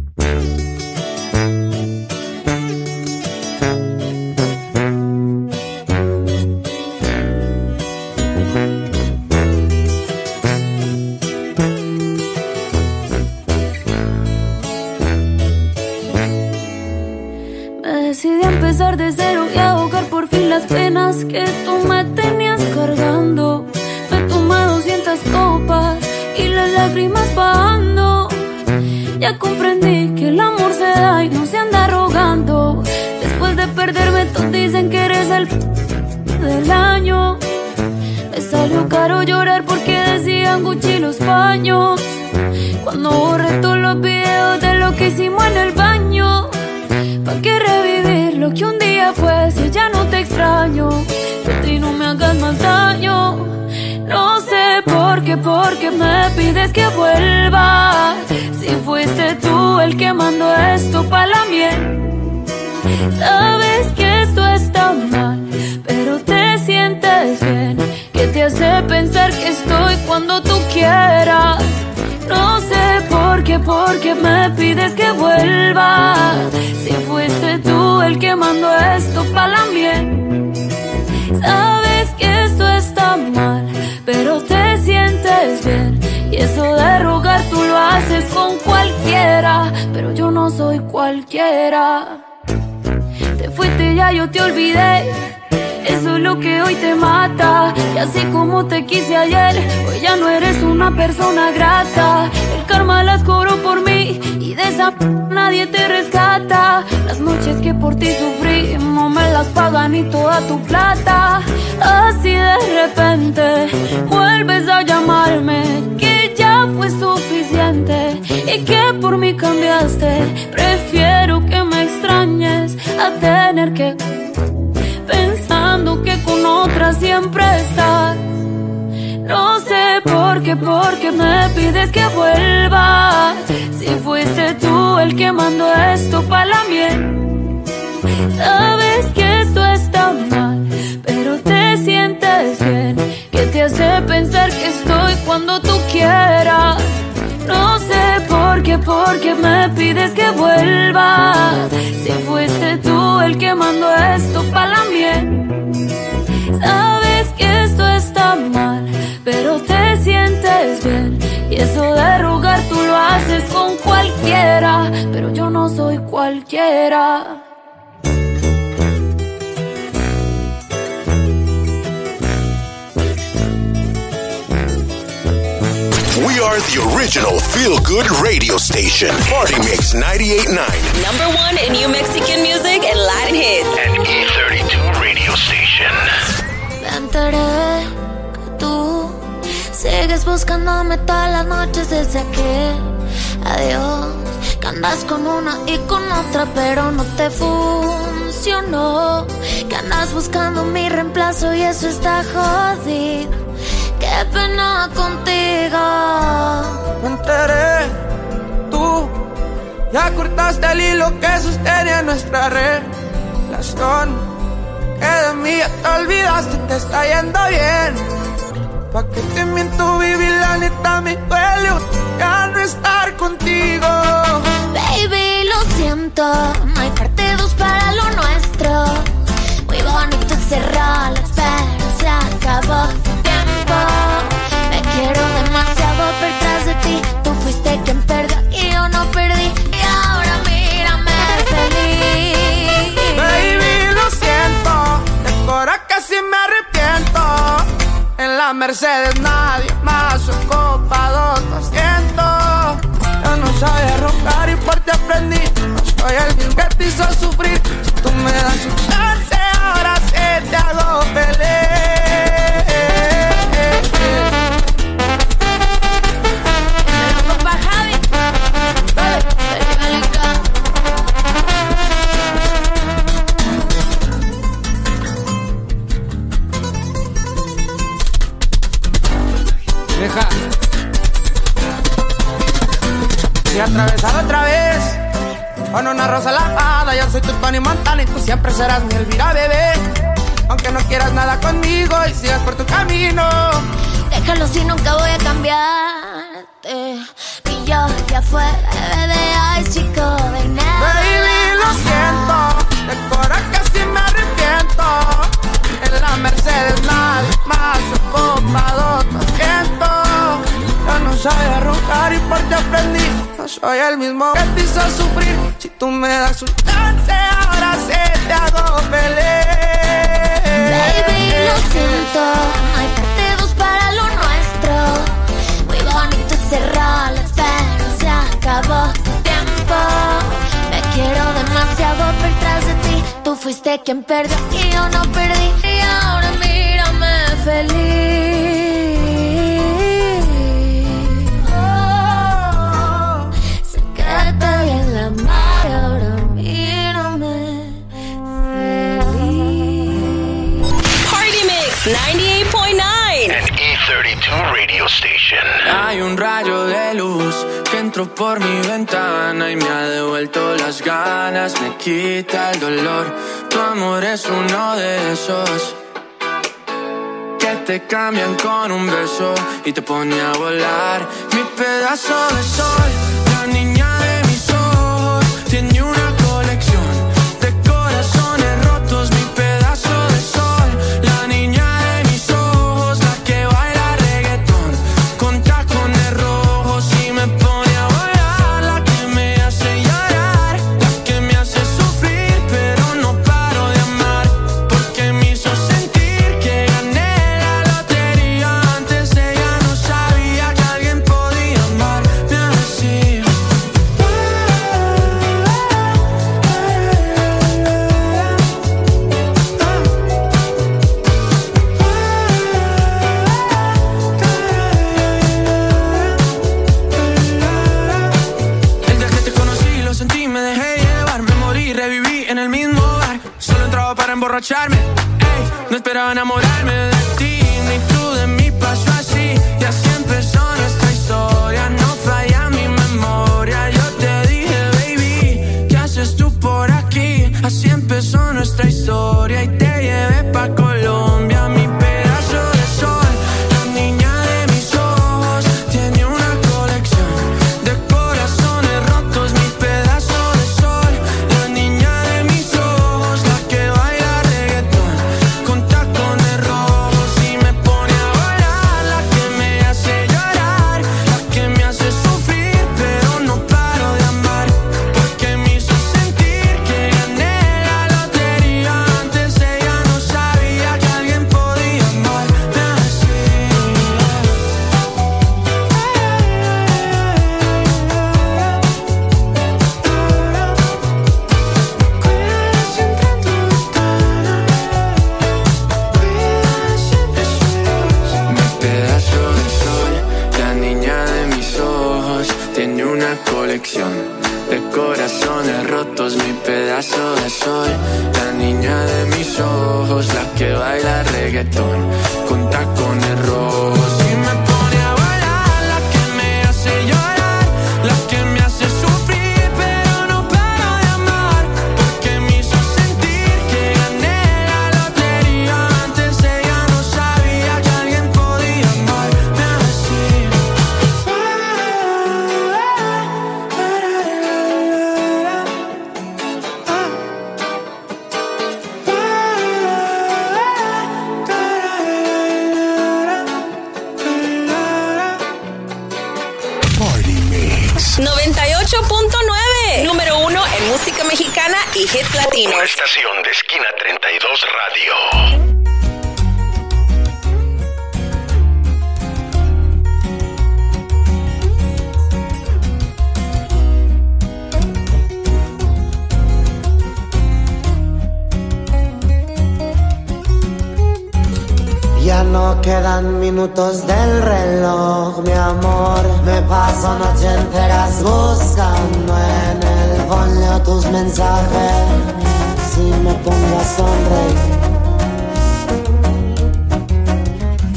Speaker 10: Decidí empezar de cero y ahogar por fin las penas que tú me tenías cargando. Me tomé 200 copas y las lágrimas bajando. Ya comprendí que el amor se da y no se anda rogando. Después de perderme todos dicen que eres el del año. Me salió caro llorar porque decían Gucci los paños. Cuando borré todos los videos de lo que hicimos en el baño. ¿Pa' qué revivir lo que un día fue si ya no te extraño? Vete y no me hagas más daño. No sé porque me pides que vuelva. Si fuiste tú el que mandó esto pa' la miel. Sabes que esto está mal, pero te sientes bien. Que te hace pensar que estoy cuando tú quieras. No sé porque me pides que vuelva. Si fuiste tú el que mandó esto pa' la miel. Sabes que esto está mal, pero te sientes bien. Y eso de rogar tú lo haces con cualquiera, pero yo no soy cualquiera. Te fuiste ya yo te olvidé. Eso es lo que hoy te mata. Y así como te quise ayer, hoy ya no eres una persona grata. El karma las cobró por mí y de esa nadie te rescata. Las noches que por ti sufrí no me las paga ni toda tu plata. Así de repente vuelves a llamarme, que ya fue suficiente y que por mí cambiaste. Prefiero que me extrañes a tener que pensando que con otra siempre estás. No sé porque me pides que vuelva. Si fuiste tú el que mandó esto pa' la miel. Sabes que esto está mal, pero te sientes bien. Que te hace pensar que estoy cuando tú quieras. No sé porque me pides que vuelva. Si fuiste tú el que mandó esto pa' la miel. Sabes que esto está mal, pero te sientes bien. Y eso de rogar tú lo haces con cualquiera, pero yo no soy cualquiera.
Speaker 2: We are the original feel-good radio station. Party Mix 98.9.
Speaker 3: #1 in New Mexican music and Latin hits.
Speaker 2: And E32 radio station.
Speaker 10: Me enteré que tú sigues buscándome todas las noches desde que adiós. Que andas con una y con otra pero no te funcionó. Que andas buscando mi reemplazo y eso está jodido. Qué pena contigo.
Speaker 14: Me enteré, tú ya cortaste el hilo que sostenía nuestra relación. Que de mí ya te olvidaste, te está yendo bien. Pa' que te miento, vivir la neta me duele ya no estar contigo.
Speaker 10: Baby, lo siento, no hay parte 2 para lo nuestro. Muy bonito cerrarlas, pero se acabó tu tiempo. Me quiero demasiado detrás de ti. Tú fuiste quien perdió y yo no perdí. Y ahora mírame feliz.
Speaker 14: Baby, lo siento, de cora casi me arrepiento. En la Mercedes nadie más ocupado tu asiento. Yo no sabía roncar y por ti aprendí. No soy el que te hizo sufrir. Si tú me das un chance, ahora sí te hago feliz. Y atravesado otra vez con una rosa lavada. Yo soy tu Tony Montana y tú siempre serás mi Elvira, bebé. Aunque no quieras nada conmigo y sigas por tu camino.
Speaker 11: Déjalo si nunca voy a cambiarte. Y yo ya fue bebé de ay, chico, de nada.
Speaker 14: Baby, lo siento, de corazón casi me arrepiento. En la Mercedes más ocupado tu asiento. Yo no sabía arrugar y por ti aprendí. No soy el mismo que te hizo sufrir. Si tú me das un chance, ahora sé te hago feliz.
Speaker 11: Baby, lo siento, hay parte 2 para lo nuestro. Muy bonito ese Rolex, pero se acabó tu tiempo. Me quiero demasiado detrás de ti. Tú fuiste quien perdió y yo no perdí. Y ahora mírame feliz. Oh, sé que te vi en la mar y ahora mírame feliz.
Speaker 3: Party Mix 98.9
Speaker 2: An E32 radio station.
Speaker 7: Hay un rayo de luz que entró por mi ventana y me ha devuelto las ganas, me quita el dolor. Tu amor es uno de esos que te cambian con un beso y te pone a volar. Mi pedazo de sol, la niña de mis ojos, tiene una colección de corazones rotos. Mi pedazo de sol, la niña de mis ojos, la que baila reggaetón con tacones rojos y me pone a volar. La que me hace llorar, la que me hace sufrir, pero no paro de amar, porque me hizo sentir que gané la lotería. Antes ella no sabía que alguien podía amarme así. El día que te conocí lo sentí, me dejé llevar, me morí, reviví en el mismo bar. Solo entraba para emborracharme, ey, no esperaba enamorarme de ti, ni tú de mí. Pasó así y así empezó nuestra historia. No falla mi memoria. Yo te dije, baby, ¿qué haces tú por aquí? Así empezó nuestra historia y te llevé pa' Colombia. Mi pedazo de sol, la niña de mis ojos, tiene una colección de corazones rotos. Mi pedazo de sol, la niña de mis ojos, la que baila reggaetón con tacones rojos y me pone a volar. La que me hace llorar, la que me hace sufrir, pero no paro de amar, porque me hizo sentir que gané la lotería. Antes ella no sabía que alguien podía amarme así. Mi pedazo de sol, la niña de mis ojos, tiene una colección de corazones rotos. Mi pedazo de sol, la niña de mis ojos, la que baila reggaetón con tacones rojos y me pone a volar. La que me hace llorar, la que me hace sufrir, pero no paro de amar, porque me hizo sentir que gané la lotería. Antes ella no sabía que alguien podía amarme así.
Speaker 2: Party Mix.
Speaker 3: 98.9, número 1 en música mexicana y hits latinos.
Speaker 2: Una estación de Esquina 32 Radio.
Speaker 17: Ya no quedan minutos del reloj, mi amor. Me paso noche enteras buscando en el folio tus mensajes. Si me pongo a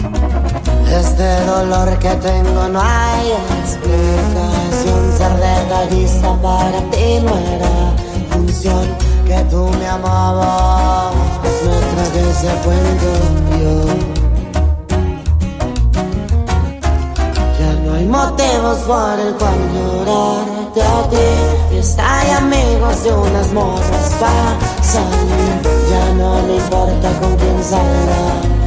Speaker 17: sonreír, este dolor que tengo no hay explicación. Ser de estadista para ti no era función que tú me amabas. Me tragué ese cuento yo. Ya no hay motivos por el cual llorarte a ti. Fiesta y amigos de unas morras para salir. Ya no le importa con quién salga.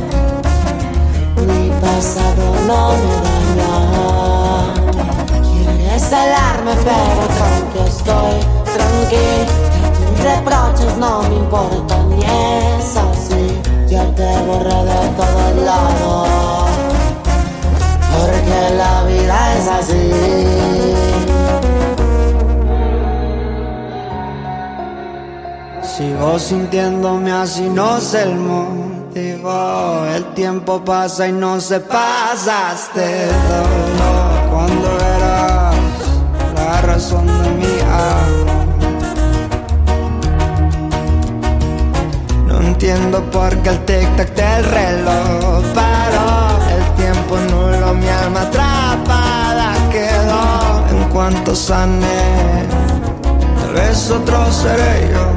Speaker 17: Mi pasado no me daña. Quieres alarme pero con que estoy tranquila. Tus reproches no me importan y es así. Ya te borré de todos lados. Porque la vida es así.
Speaker 14: Sigo sintiéndome así, no sé el motivo. El tiempo pasa y no se pasa este dolor. Cuando verás la razón de mi amor. No entiendo por qué el tic-tac del reloj paró. El tiempo nulo, mi alma atrapada quedó. En cuanto sane, tal vez otro seré yo.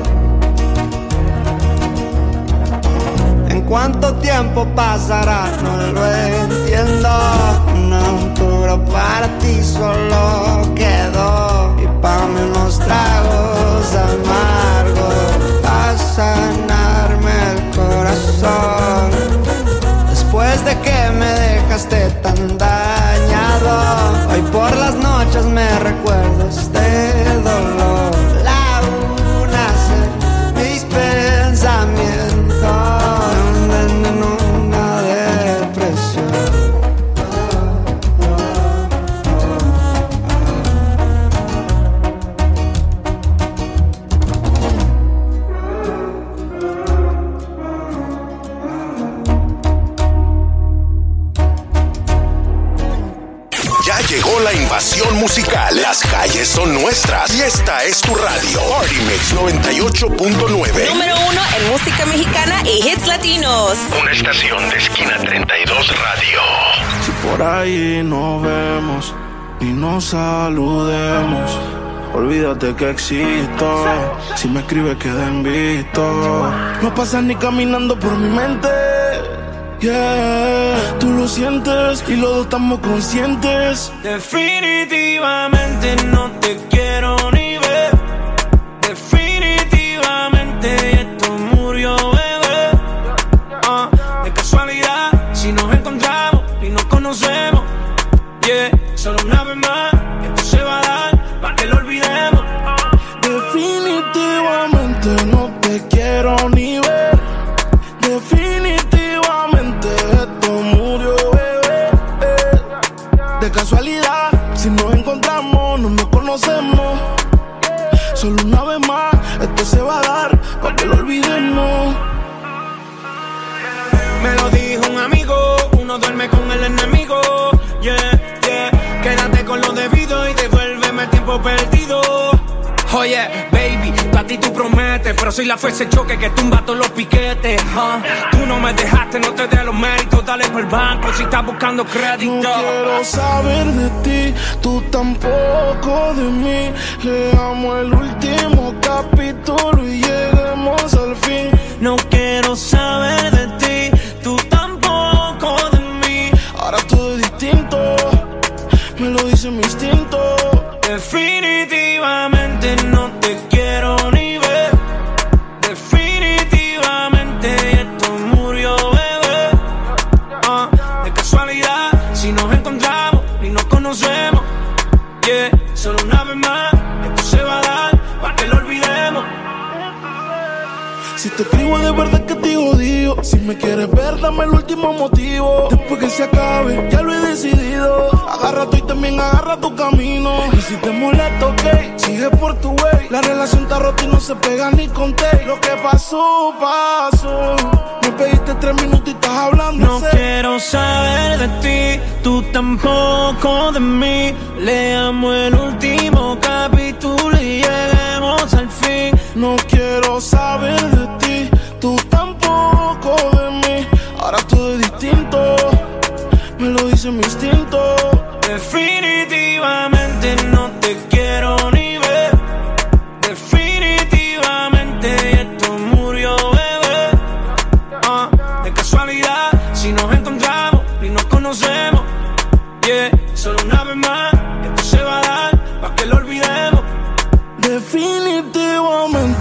Speaker 14: ¿Cuánto tiempo pasará? No lo entiendo. Una aventura para ti solo quedó. Y para mí unos tragos amargos para sanarme el corazón. Después de que me dejaste tan dañado, hoy por las noches me recuerdo este dolor. La luna hace mis pensamientos.
Speaker 2: Llegó la invasión musical. Las calles son nuestras y esta es tu radio. Party Mix 98.9.
Speaker 3: Número 1 en música mexicana y hits latinos.
Speaker 2: Una estación de esquina 32 radio.
Speaker 1: Si por ahí nos vemos y nos saludemos, olvídate que existo. Si me escribes queda en visto. No pasas ni caminando por mi mente. Yeah, tú lo sientes y los dos estamos conscientes.
Speaker 7: Definitivamente no te quiero ni ver. Definitivamente esto murió, bebé. De casualidad, si nos encontramos y nos conocemos, yeah, solo una vez más, esto se va a dar para que lo olvidemos.
Speaker 1: Definitivamente no te quiero ni ver. De casualidad, si nos encontramos, no nos conocemos. Solo una vez más, esto se va a dar para que lo olvidemos.
Speaker 7: Me lo dijo un amigo, uno duerme con el enemigo. Yeah, yeah, quédate con lo debido y devuélveme el tiempo perdido. Oye, baby, para ti tú prometes, pero soy la fuerza de choque que tumba todos los piquetes. Tú no me dejaste, no te dé los méritos, dale por el banco si estás buscando crédito.
Speaker 1: No quiero saber de ti, tú tampoco de mí. Leamos el último capítulo y lleguemos al fin.
Speaker 7: No quiero saber de ti, tú tampoco de mí.
Speaker 1: Ahora todo es distinto, me lo dice mi instinto.
Speaker 7: Definitivamente no te quiero ni ver. Definitivamente esto murió, bebé. De casualidad, si nos encontramos y nos conocemos, yeah, solo una vez más, esto se va a dar para que lo olvidemos.
Speaker 1: Si te escribo de verdad que te odio. Si me quieres ver, dame el último motivo. Después que se acabe, ya lo he decidido. Agarra tú y también agarra tu camino. Y si te molesta, ok, sigue por tu way. La relación está rota y no se pega ni con té. Lo que pasó, pasó. Me pediste 3 minutos y estás hablando.
Speaker 7: No quiero saber de ti, tú tampoco de mí. Leamos el último capítulo y lleguemos al fin.
Speaker 1: No quiero saber de ti, tú tampoco de mí. Ahora todo es distinto, me lo dice mi instinto.
Speaker 7: Definitivamente no te quiero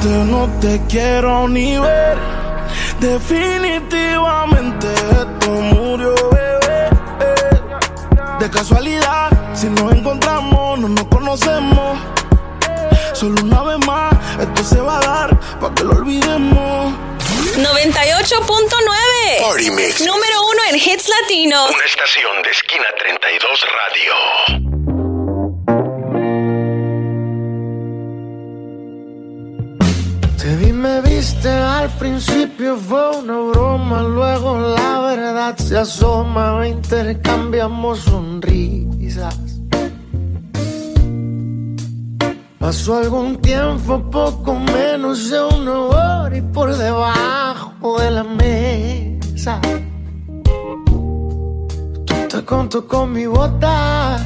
Speaker 1: que no te quiero ni ver. Definitivamente esto murió, bebé. De casualidad, si nos encontramos, no nos conocemos. Solo una vez más, esto se va a dar pa' que lo olvidemos.
Speaker 3: 98.9
Speaker 2: Party Mix.
Speaker 3: Número 1 en hits latinos.
Speaker 2: Una estación de Esquina 32 Radio.
Speaker 5: Te vi, me viste, al principio fue una broma, luego la verdad se asoma, intercambiamos sonrisas. Pasó algún tiempo, poco menos de una hora, y por debajo de la mesa tú te contó con mi bota.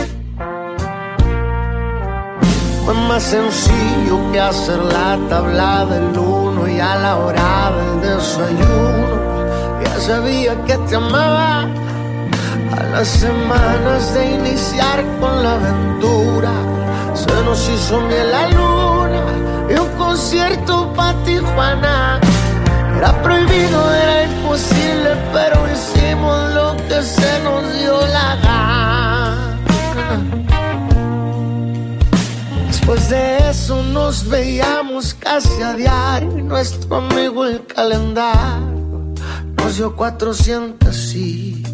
Speaker 5: Fue más sencillo que hacer la tabla del 1 y a la hora del desayuno ya sabía que te amaba. A las semanas de iniciar con la aventura se nos hizo miel la luna y un concierto pa' Tijuana. Era prohibido, era imposible, pero hicimos lo que se nos dio la gana. Después de eso nos veíamos casi a diario y nuestro amigo el calendario nos dio 400 citas.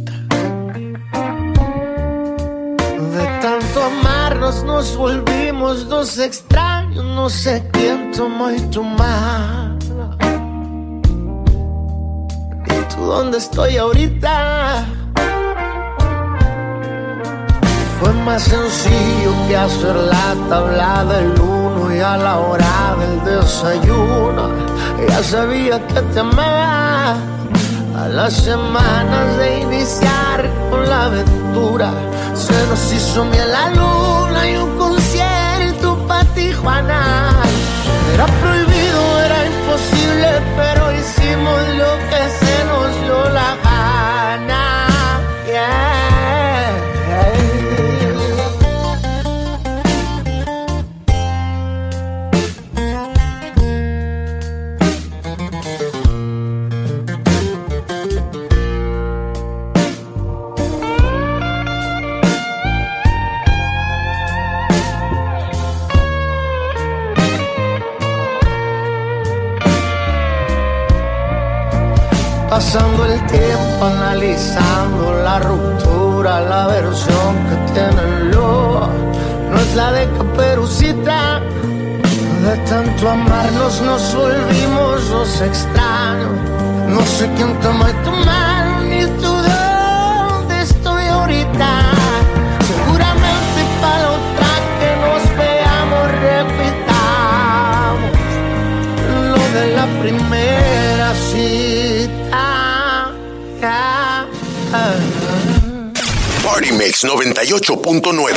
Speaker 5: De tanto amarnos nos volvimos dos extraños, no sé quién tomó y tomaba. ¿Y tú dónde estoy ahorita? Fue más sencillo que hacer la tabla del 1 y a la hora del desayuno ya sabía que te amaba. A las semanas de iniciar con la aventura se nos hizo miel la luna y un concierto pa' Tijuana. Era prohibido, era imposible, pero hicimos lo que se nos dio la gana. Yeah. Pasando el tiempo analizando la ruptura, la versión que tiene el lobo no es la de Caperucita. De tanto amarnos nos volvimos dos extraños. No sé quién tomó y tomaron ni tú dónde estoy ahorita. Seguramente para la otra que nos veamos repitamos lo de la primera cita.
Speaker 2: Party Mix 98.9.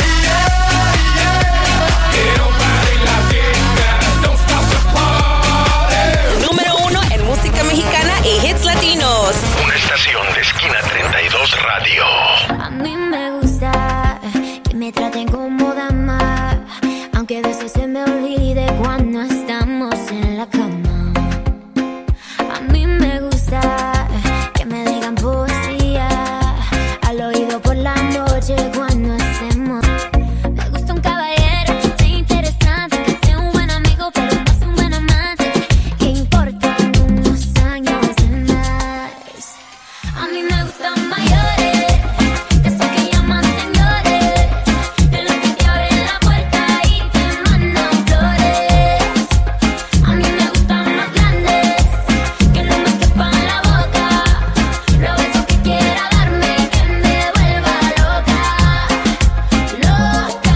Speaker 3: Número 1 en música mexicana y hits latinos.
Speaker 2: Una estación de Esquina 32 Radio.
Speaker 11: A mí me gusta que me traten como dama, aunque a veces se me olvide cuando estamos en la cama. A mí me gusta que me digan poesía al oído por la noche cuando hacemos. Me gusta un caballero que sea interesante, que sea un buen amigo pero no sea un buen amante, que importan unos años de más. A mí me gustan mayores, de esos que llaman señores, de los que te abren la puerta y te mandan flores. A mí me gustan más grandes, que no me quepan la boca, los besos que quiera darme y que me vuelva loca, loca,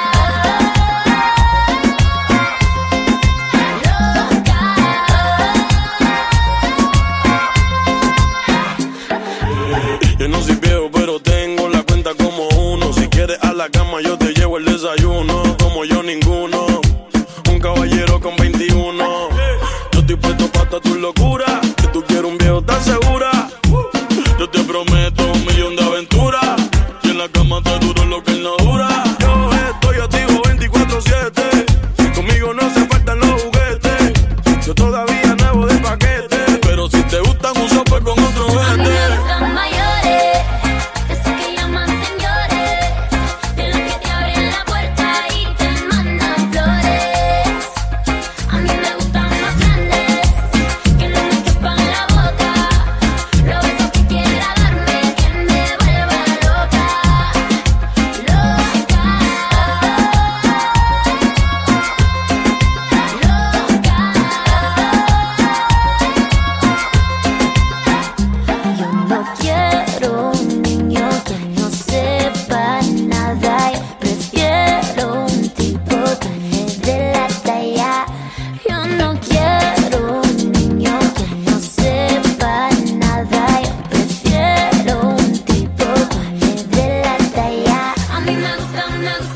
Speaker 16: Yo no soy viejo, pero tengo la cuenta como uno. Si quieres a la cama, yo te llevo el desayuno. Como yo, ninguno. Un caballero con 21. Yo estoy puesto pa' toda tu locura. Que tú quieres un viejo, ¿estás segura? Yo te prometo 1,000,000 de aventuras. Y en la cama te duro lo que él no dura. Yo estoy activo 24/7. Conmigo no se faltan los juguetes.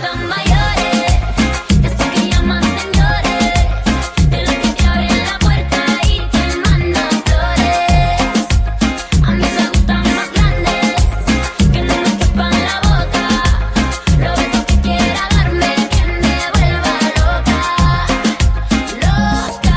Speaker 11: gustan mayores, ese que llaman señores, de los que te abren la puerta y te mandan flores. A mí me gustan más grandes, que no me quepan la boca, los besos que quiera darme, que me vuelva loca, loca.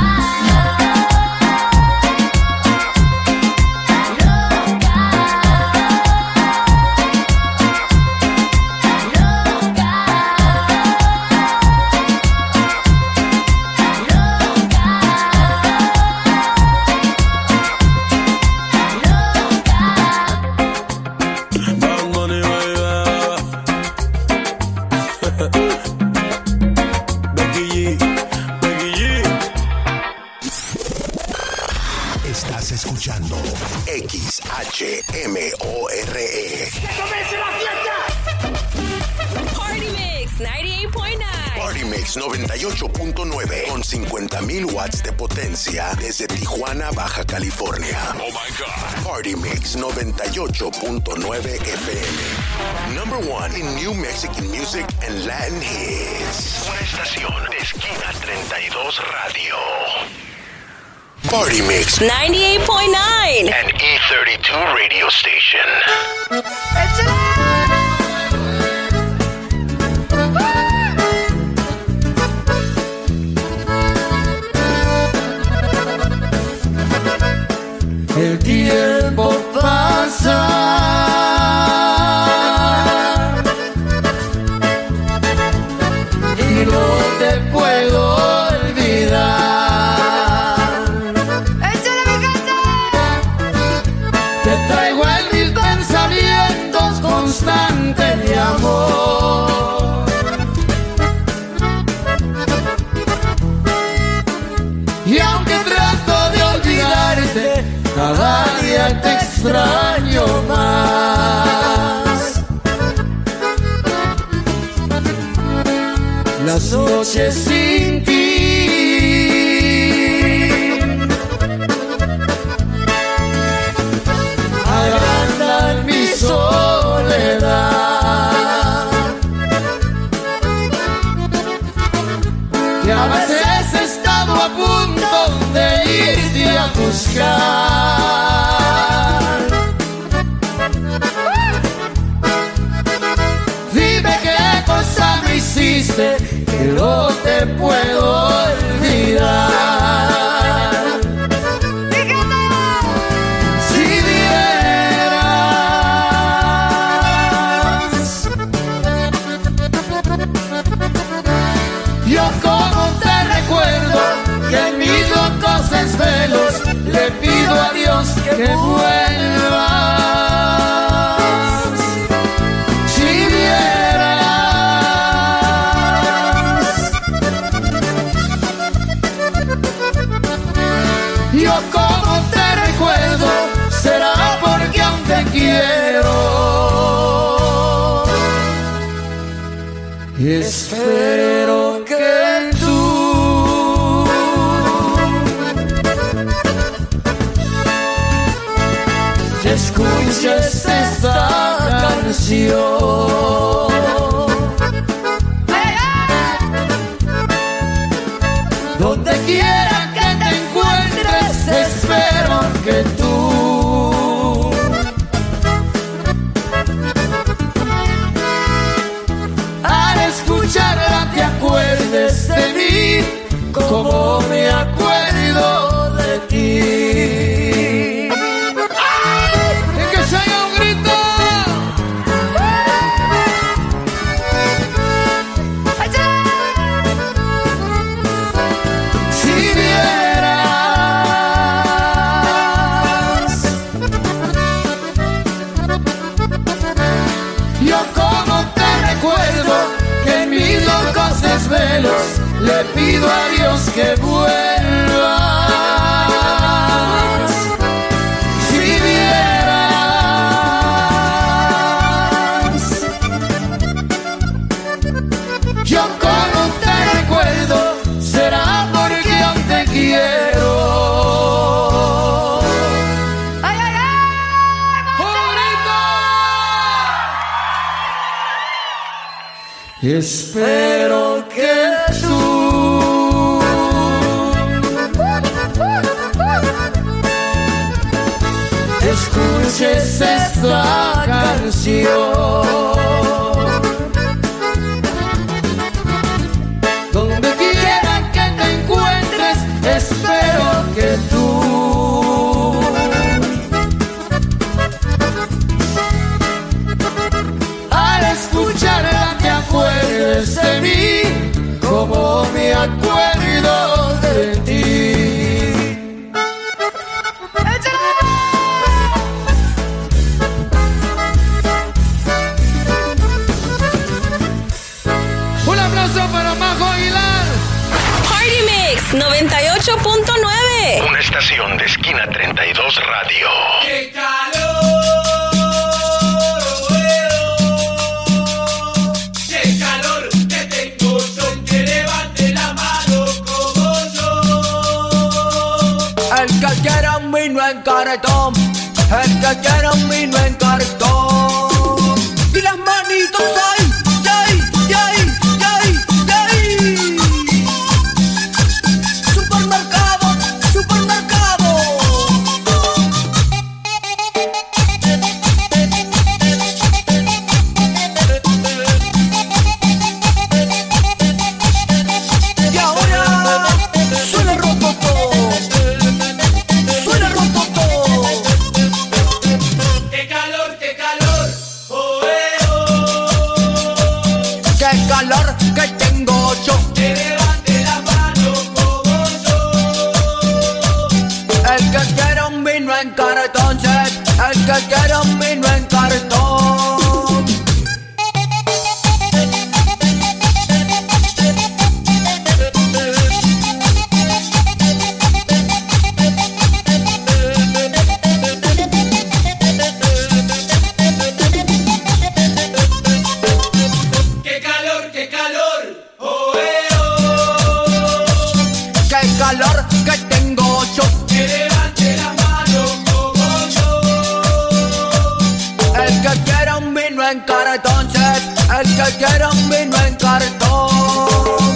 Speaker 16: Bad Bunny, baby. Becky G, Becky G.
Speaker 2: Estás escuchando XHMORE.
Speaker 3: Party Mix 98.9.
Speaker 2: Party Mix 98.9 con 50,000 watts de potencia desde Tijuana, Baja California. Oh my God. Party Mix 98.9 FM. Number one in New Mexican music and Latin hits. Una estación de esquina 32 radio. Party Mix
Speaker 3: 98.9.
Speaker 2: An E32 radio station.
Speaker 5: El tiempo pasa y no te puedo olvidar.
Speaker 11: ¡Échale, mi gente!
Speaker 5: Te traigo en mis pensamientos constante de amor. Y aunque trato de olvidarte, cada día te extraño más. Las noches sin ti agrandan mi soledad. Y a veces he estado a punto de irte a buscar. Dime qué cosa me hiciste que no te puedo olvidar. Si vieras yo como te recuerdo, que en mis locos desvelos le pido a Dios que vuelvas. Si vieras yo como te recuerdo, será porque aún te quiero. Y espero que tú escuches esta canción. Donde quiera que te encuentres, espero que tú al escucharla te acuerdes de mí como me acuerdo de ti. ¡Que se haga un grito! Si vieras yo como te recuerdo, que en mis locos desvelos le pido a Dios que vuelvas. Si vieras yo como te recuerdo, será porque aún te quiero. ¡Ay, ay, ay! Espero que tú escuches esta canción. Donde quiera que te encuentres, espero que tú al escucharla te acuerdes de mí como me acuerdo de ti. Un aplauso para Majo Aguilar.
Speaker 3: Party Mix 98.9.
Speaker 2: Una estación de Esquina 32 Radio.
Speaker 7: ¡Qué calor! ¡Qué calor que tengo yo! Que levante la mano como yo.
Speaker 6: El que quiera un vino en cartón, el que quiera un vino en cartón. Y las manitos ahí, ahí, ahí, ahí, ahí. Supermercado, supermercado. Y ahora suena rococo, suena rococo.
Speaker 7: ¡Qué calor, qué calor! ¡Oh, oh!
Speaker 6: Qué calor que tengo yo.
Speaker 7: Que levante la mano como yo.
Speaker 6: El que quiera un vino en cartón, el que quiera un vino en cartón.
Speaker 7: ¡Qué calor, qué calor! ¡Oh, oh!
Speaker 6: Qué calor que tengo yo.
Speaker 7: Que levante la mano como yo.
Speaker 6: El que quiera un vino en cartón, el que quiera un vino en cartón.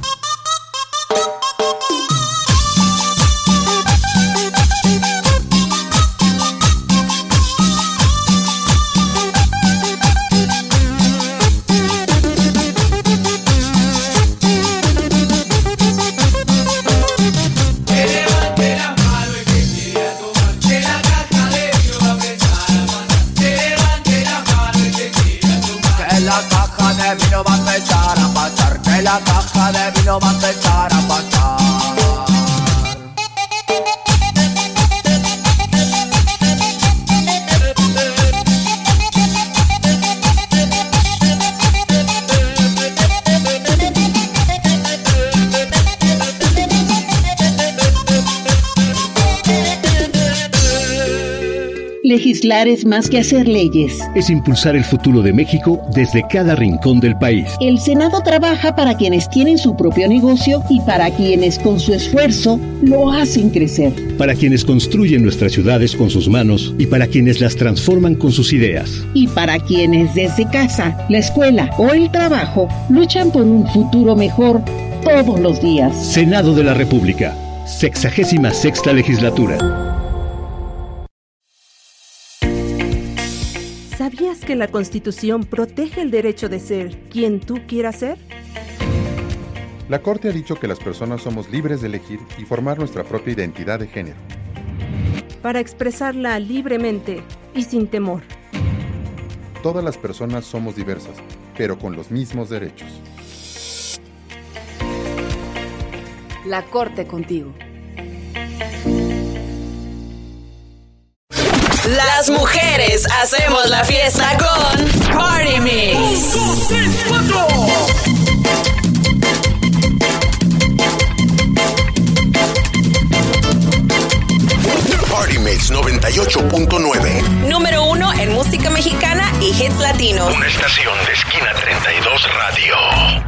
Speaker 7: Que levante la mano el que quiera tomar. Que la caja de vino va a empezar a pasar. Que levante la mano el que quiera tomar.
Speaker 6: Que la caja de vino va a empezar a pasar. Que la caja de vino va a empezar a pasar.
Speaker 18: Legislar es más que hacer leyes.
Speaker 19: Es impulsar el futuro de México desde cada rincón del país.
Speaker 18: El Senado trabaja para quienes tienen su propio negocio y para quienes con su esfuerzo lo hacen crecer.
Speaker 19: Para quienes construyen nuestras ciudades con sus manos y para quienes las transforman con sus ideas.
Speaker 18: Y para quienes desde casa, la escuela o el trabajo luchan por un futuro mejor todos los días.
Speaker 19: Senado de la República, 66ª legislatura.
Speaker 21: ¿Sabías que la Constitución protege el derecho de ser quien tú quieras ser?
Speaker 24: La Corte ha dicho que las personas somos libres de elegir y formar nuestra propia identidad de género.
Speaker 21: Para expresarla libremente y sin temor.
Speaker 24: Todas las personas somos diversas, pero con los mismos derechos.
Speaker 15: La Corte contigo.
Speaker 3: Las mujeres hacemos la fiesta con Party Mix.
Speaker 7: 1, 2, 3, 4.
Speaker 2: Party Mix 98.9.
Speaker 3: Número 1 en música mexicana y hits latinos.
Speaker 2: Una estación de Esquina 32 Radio.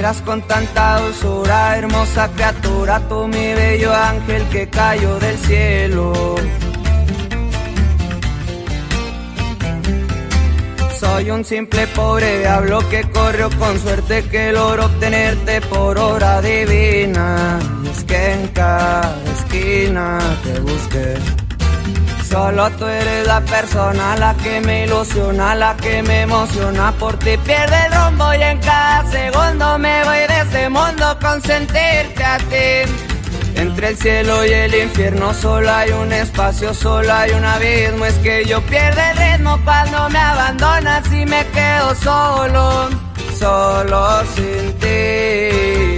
Speaker 6: miras con tanta dulzura, hermosa criatura, tú mi bello ángel que cayó del cielo. Soy un simple pobre diablo que corrió con suerte, que logró obtenerte por obra divina. Y es que en cada esquina te busqué. Solo tú eres la persona, la que me ilusiona, la que me emociona. Por ti pierde el rumbo y en cada segundo me voy de este mundo con sentirte a ti. Entre el cielo y el infierno solo hay un espacio, solo hay un abismo. Es que yo pierdo el ritmo cuando me abandonas y me quedo solo, solo sin ti.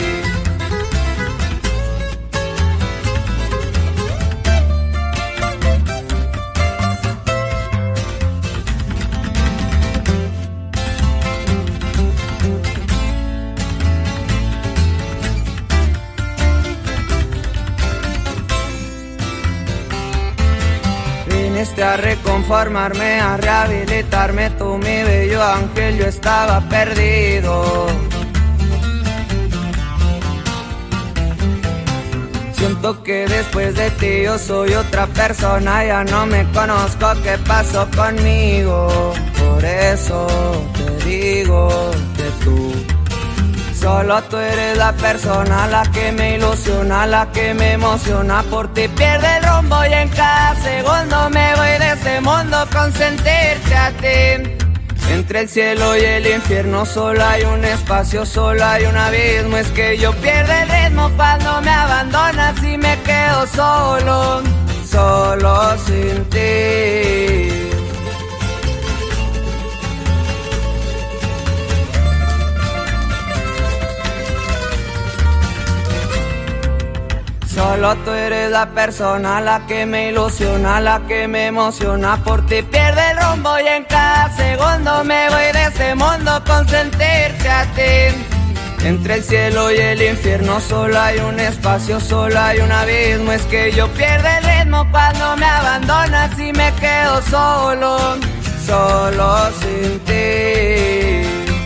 Speaker 6: Viniste a reconformarme, a rehabilitarme, tú mi bello ángel, yo estaba perdido. Siento que después de ti yo soy otra persona, ya no me conozco, ¿qué pasó conmigo? Por eso te digo que tú, solo tú eres la persona, la que me ilusiona, la que me emociona. Por ti pierde el rumbo y en cada segundo me voy de este mundo con sentirte a ti. Entre el cielo y el infierno solo hay un espacio, solo hay un abismo. Es que yo pierdo el ritmo cuando me abandonas y me quedo solo, solo sin ti. Solo tú eres la persona, la que me ilusiona, la que me emociona. Por ti pierde el rumbo y en cada segundo me voy de este mundo con sentirte a ti. Entre el cielo y el infierno solo hay un espacio, solo hay un abismo. Es que yo pierdo el ritmo cuando me abandonas y me quedo solo, solo sin ti.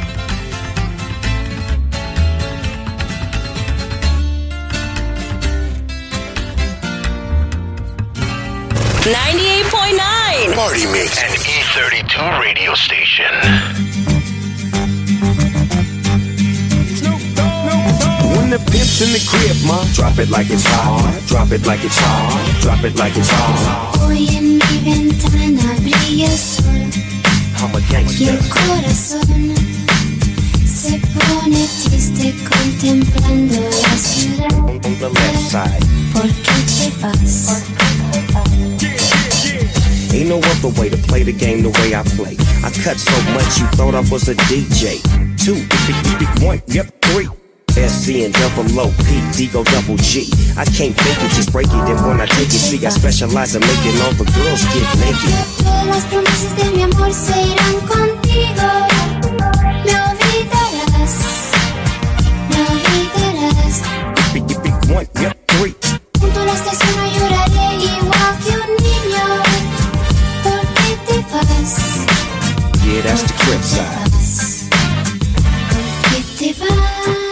Speaker 3: 98.9
Speaker 2: Party Mix, an E32 radio station.
Speaker 9: When the pimp's in the crib, ma, drop it like it's hot, drop it like it's hot, drop it like it's hot.
Speaker 11: Hoy en mi ventana brilla el sol y el corazón se pone triste contemplando la ciudad.
Speaker 9: On the left side.
Speaker 11: ¿Por qué te vas?
Speaker 9: Ain't no other way to play the game the way I play. I cut so much you thought I was a DJ. 2, big 1, yep, 3. SC and double O, P, D go double G. I can't fake it, just break it. And when I take it, see, I specialize in making all the girls get naked.
Speaker 11: Todas las promesas de mi amor se irán contigo. Me olvidarás, me olvidarás.
Speaker 9: Big 1, yep, 3.
Speaker 11: Junto a la estación no lloraré igual que un niño. ¿Por qué te vas?
Speaker 9: Yeah, that's the crib side.
Speaker 11: ¿Por qué te vas?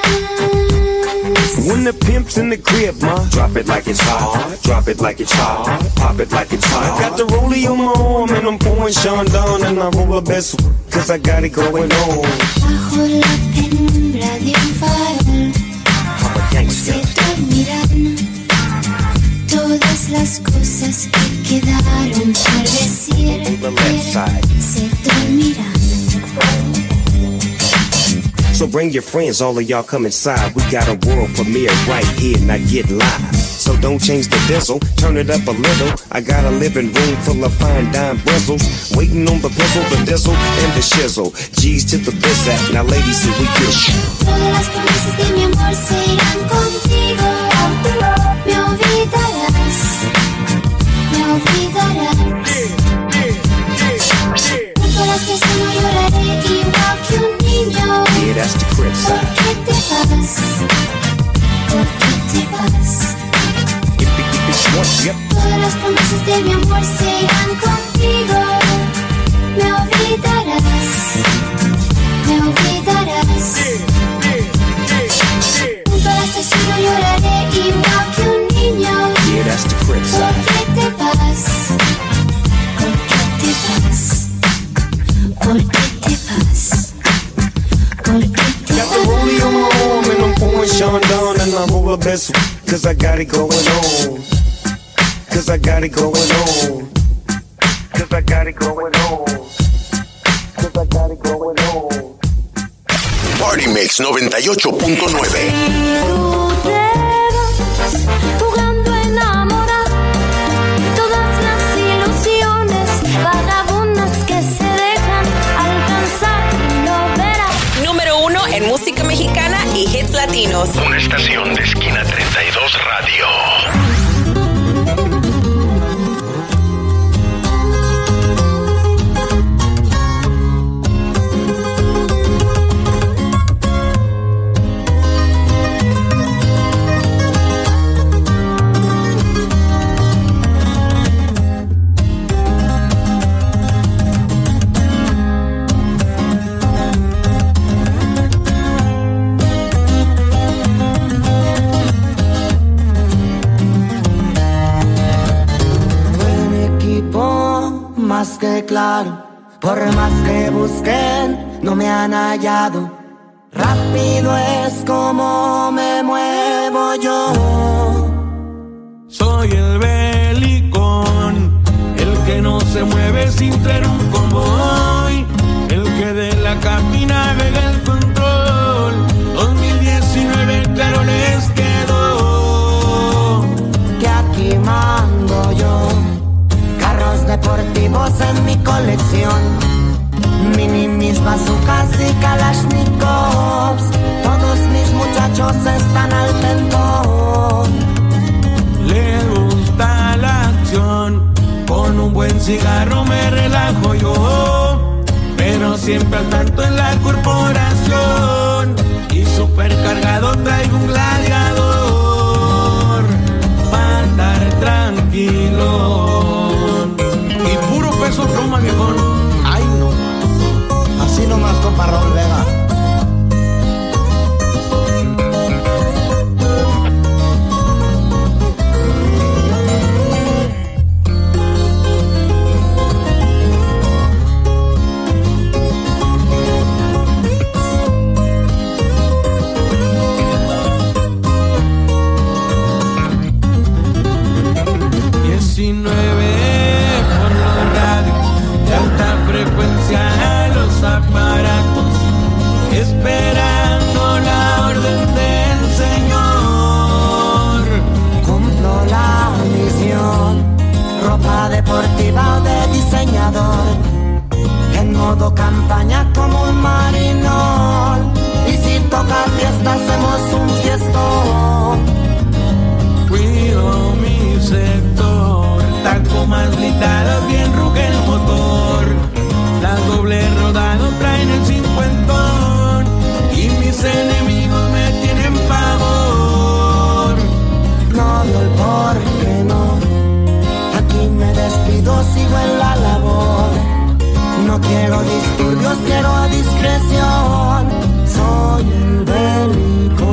Speaker 9: When the pimp's in the crib, ma, drop it like it's hot, drop it like it's hot, pop it like it's hot. I got the rollie on my arm and I'm pouring Sean down and I roll a best cause I got it going on.
Speaker 11: Bajo la penumbra de un farol se dormirán todas las cosas que quedaron por decir. Se dormirán.
Speaker 9: So bring your friends, all of y'all come inside. We got a world premiere right here, now get live. So don't change the diesel, turn it up a little. I got a living room full of fine dime bristles. Waiting on the pistol, the diesel, and the shizzle. G's to the bizac, now ladies, see we get.
Speaker 11: Todas las promesas de mi amor se irán contigo. Me olvidarás, me olvidarás. Junto a las que no lloraré igual que un niño.
Speaker 9: Yeah, that's the crib side.
Speaker 11: ¿Por qué te vas? ¿Por qué te vas? Todas las promesas de mi amor se irán contigo. Me olvidarás, me olvidarás.
Speaker 9: Cause I got it going on. Cause I got it going on. Cause I got it going on. Cause I got it going on.
Speaker 2: Party Mix 98.9.
Speaker 11: Jugando a enamorar todas las ilusiones vagabundas que se dejan alcanzar, lo verás.
Speaker 3: Número 1 en música mexicana y hits latinos.
Speaker 2: Una estación de Esquina 32 Radio.
Speaker 17: Más que claro, por más que busquen, no me han hallado. Rápido es como me muevo yo.
Speaker 7: Soy el belicón, el que no se mueve sin traer un convoy, el que de la cabina navega el control. 2019 claro les quedó
Speaker 17: que aquí mando yo. Carros deportivos en mi colección, minimis, bazucas y kalashnikovs. Todos mis muchachos están al tentón.
Speaker 7: Le gusta la acción, con un buen cigarro me relajo yo, pero siempre al tanto en la corporación. Y supercargado traigo un gladiador para andar tranquilo. Y puro peso pluma, viejón. Ay, no.
Speaker 17: Así nomás, compa Raúl Vega.
Speaker 7: Los aparatos, esperando la orden del Señor.
Speaker 17: Cumplo la misión, ropa deportiva de diseñador, en modo campaña como un marinol. Y si toca fiesta hacemos un fiestón.
Speaker 7: Cuido mi sector, taco más blindado, bien ruge el motor. Las doble rodado traen el cincuentón y mis enemigos me tienen pavor.
Speaker 17: No veo el por qué no, aquí me despido, sigo en la labor. No quiero disturbios, quiero discreción. Soy el bélico.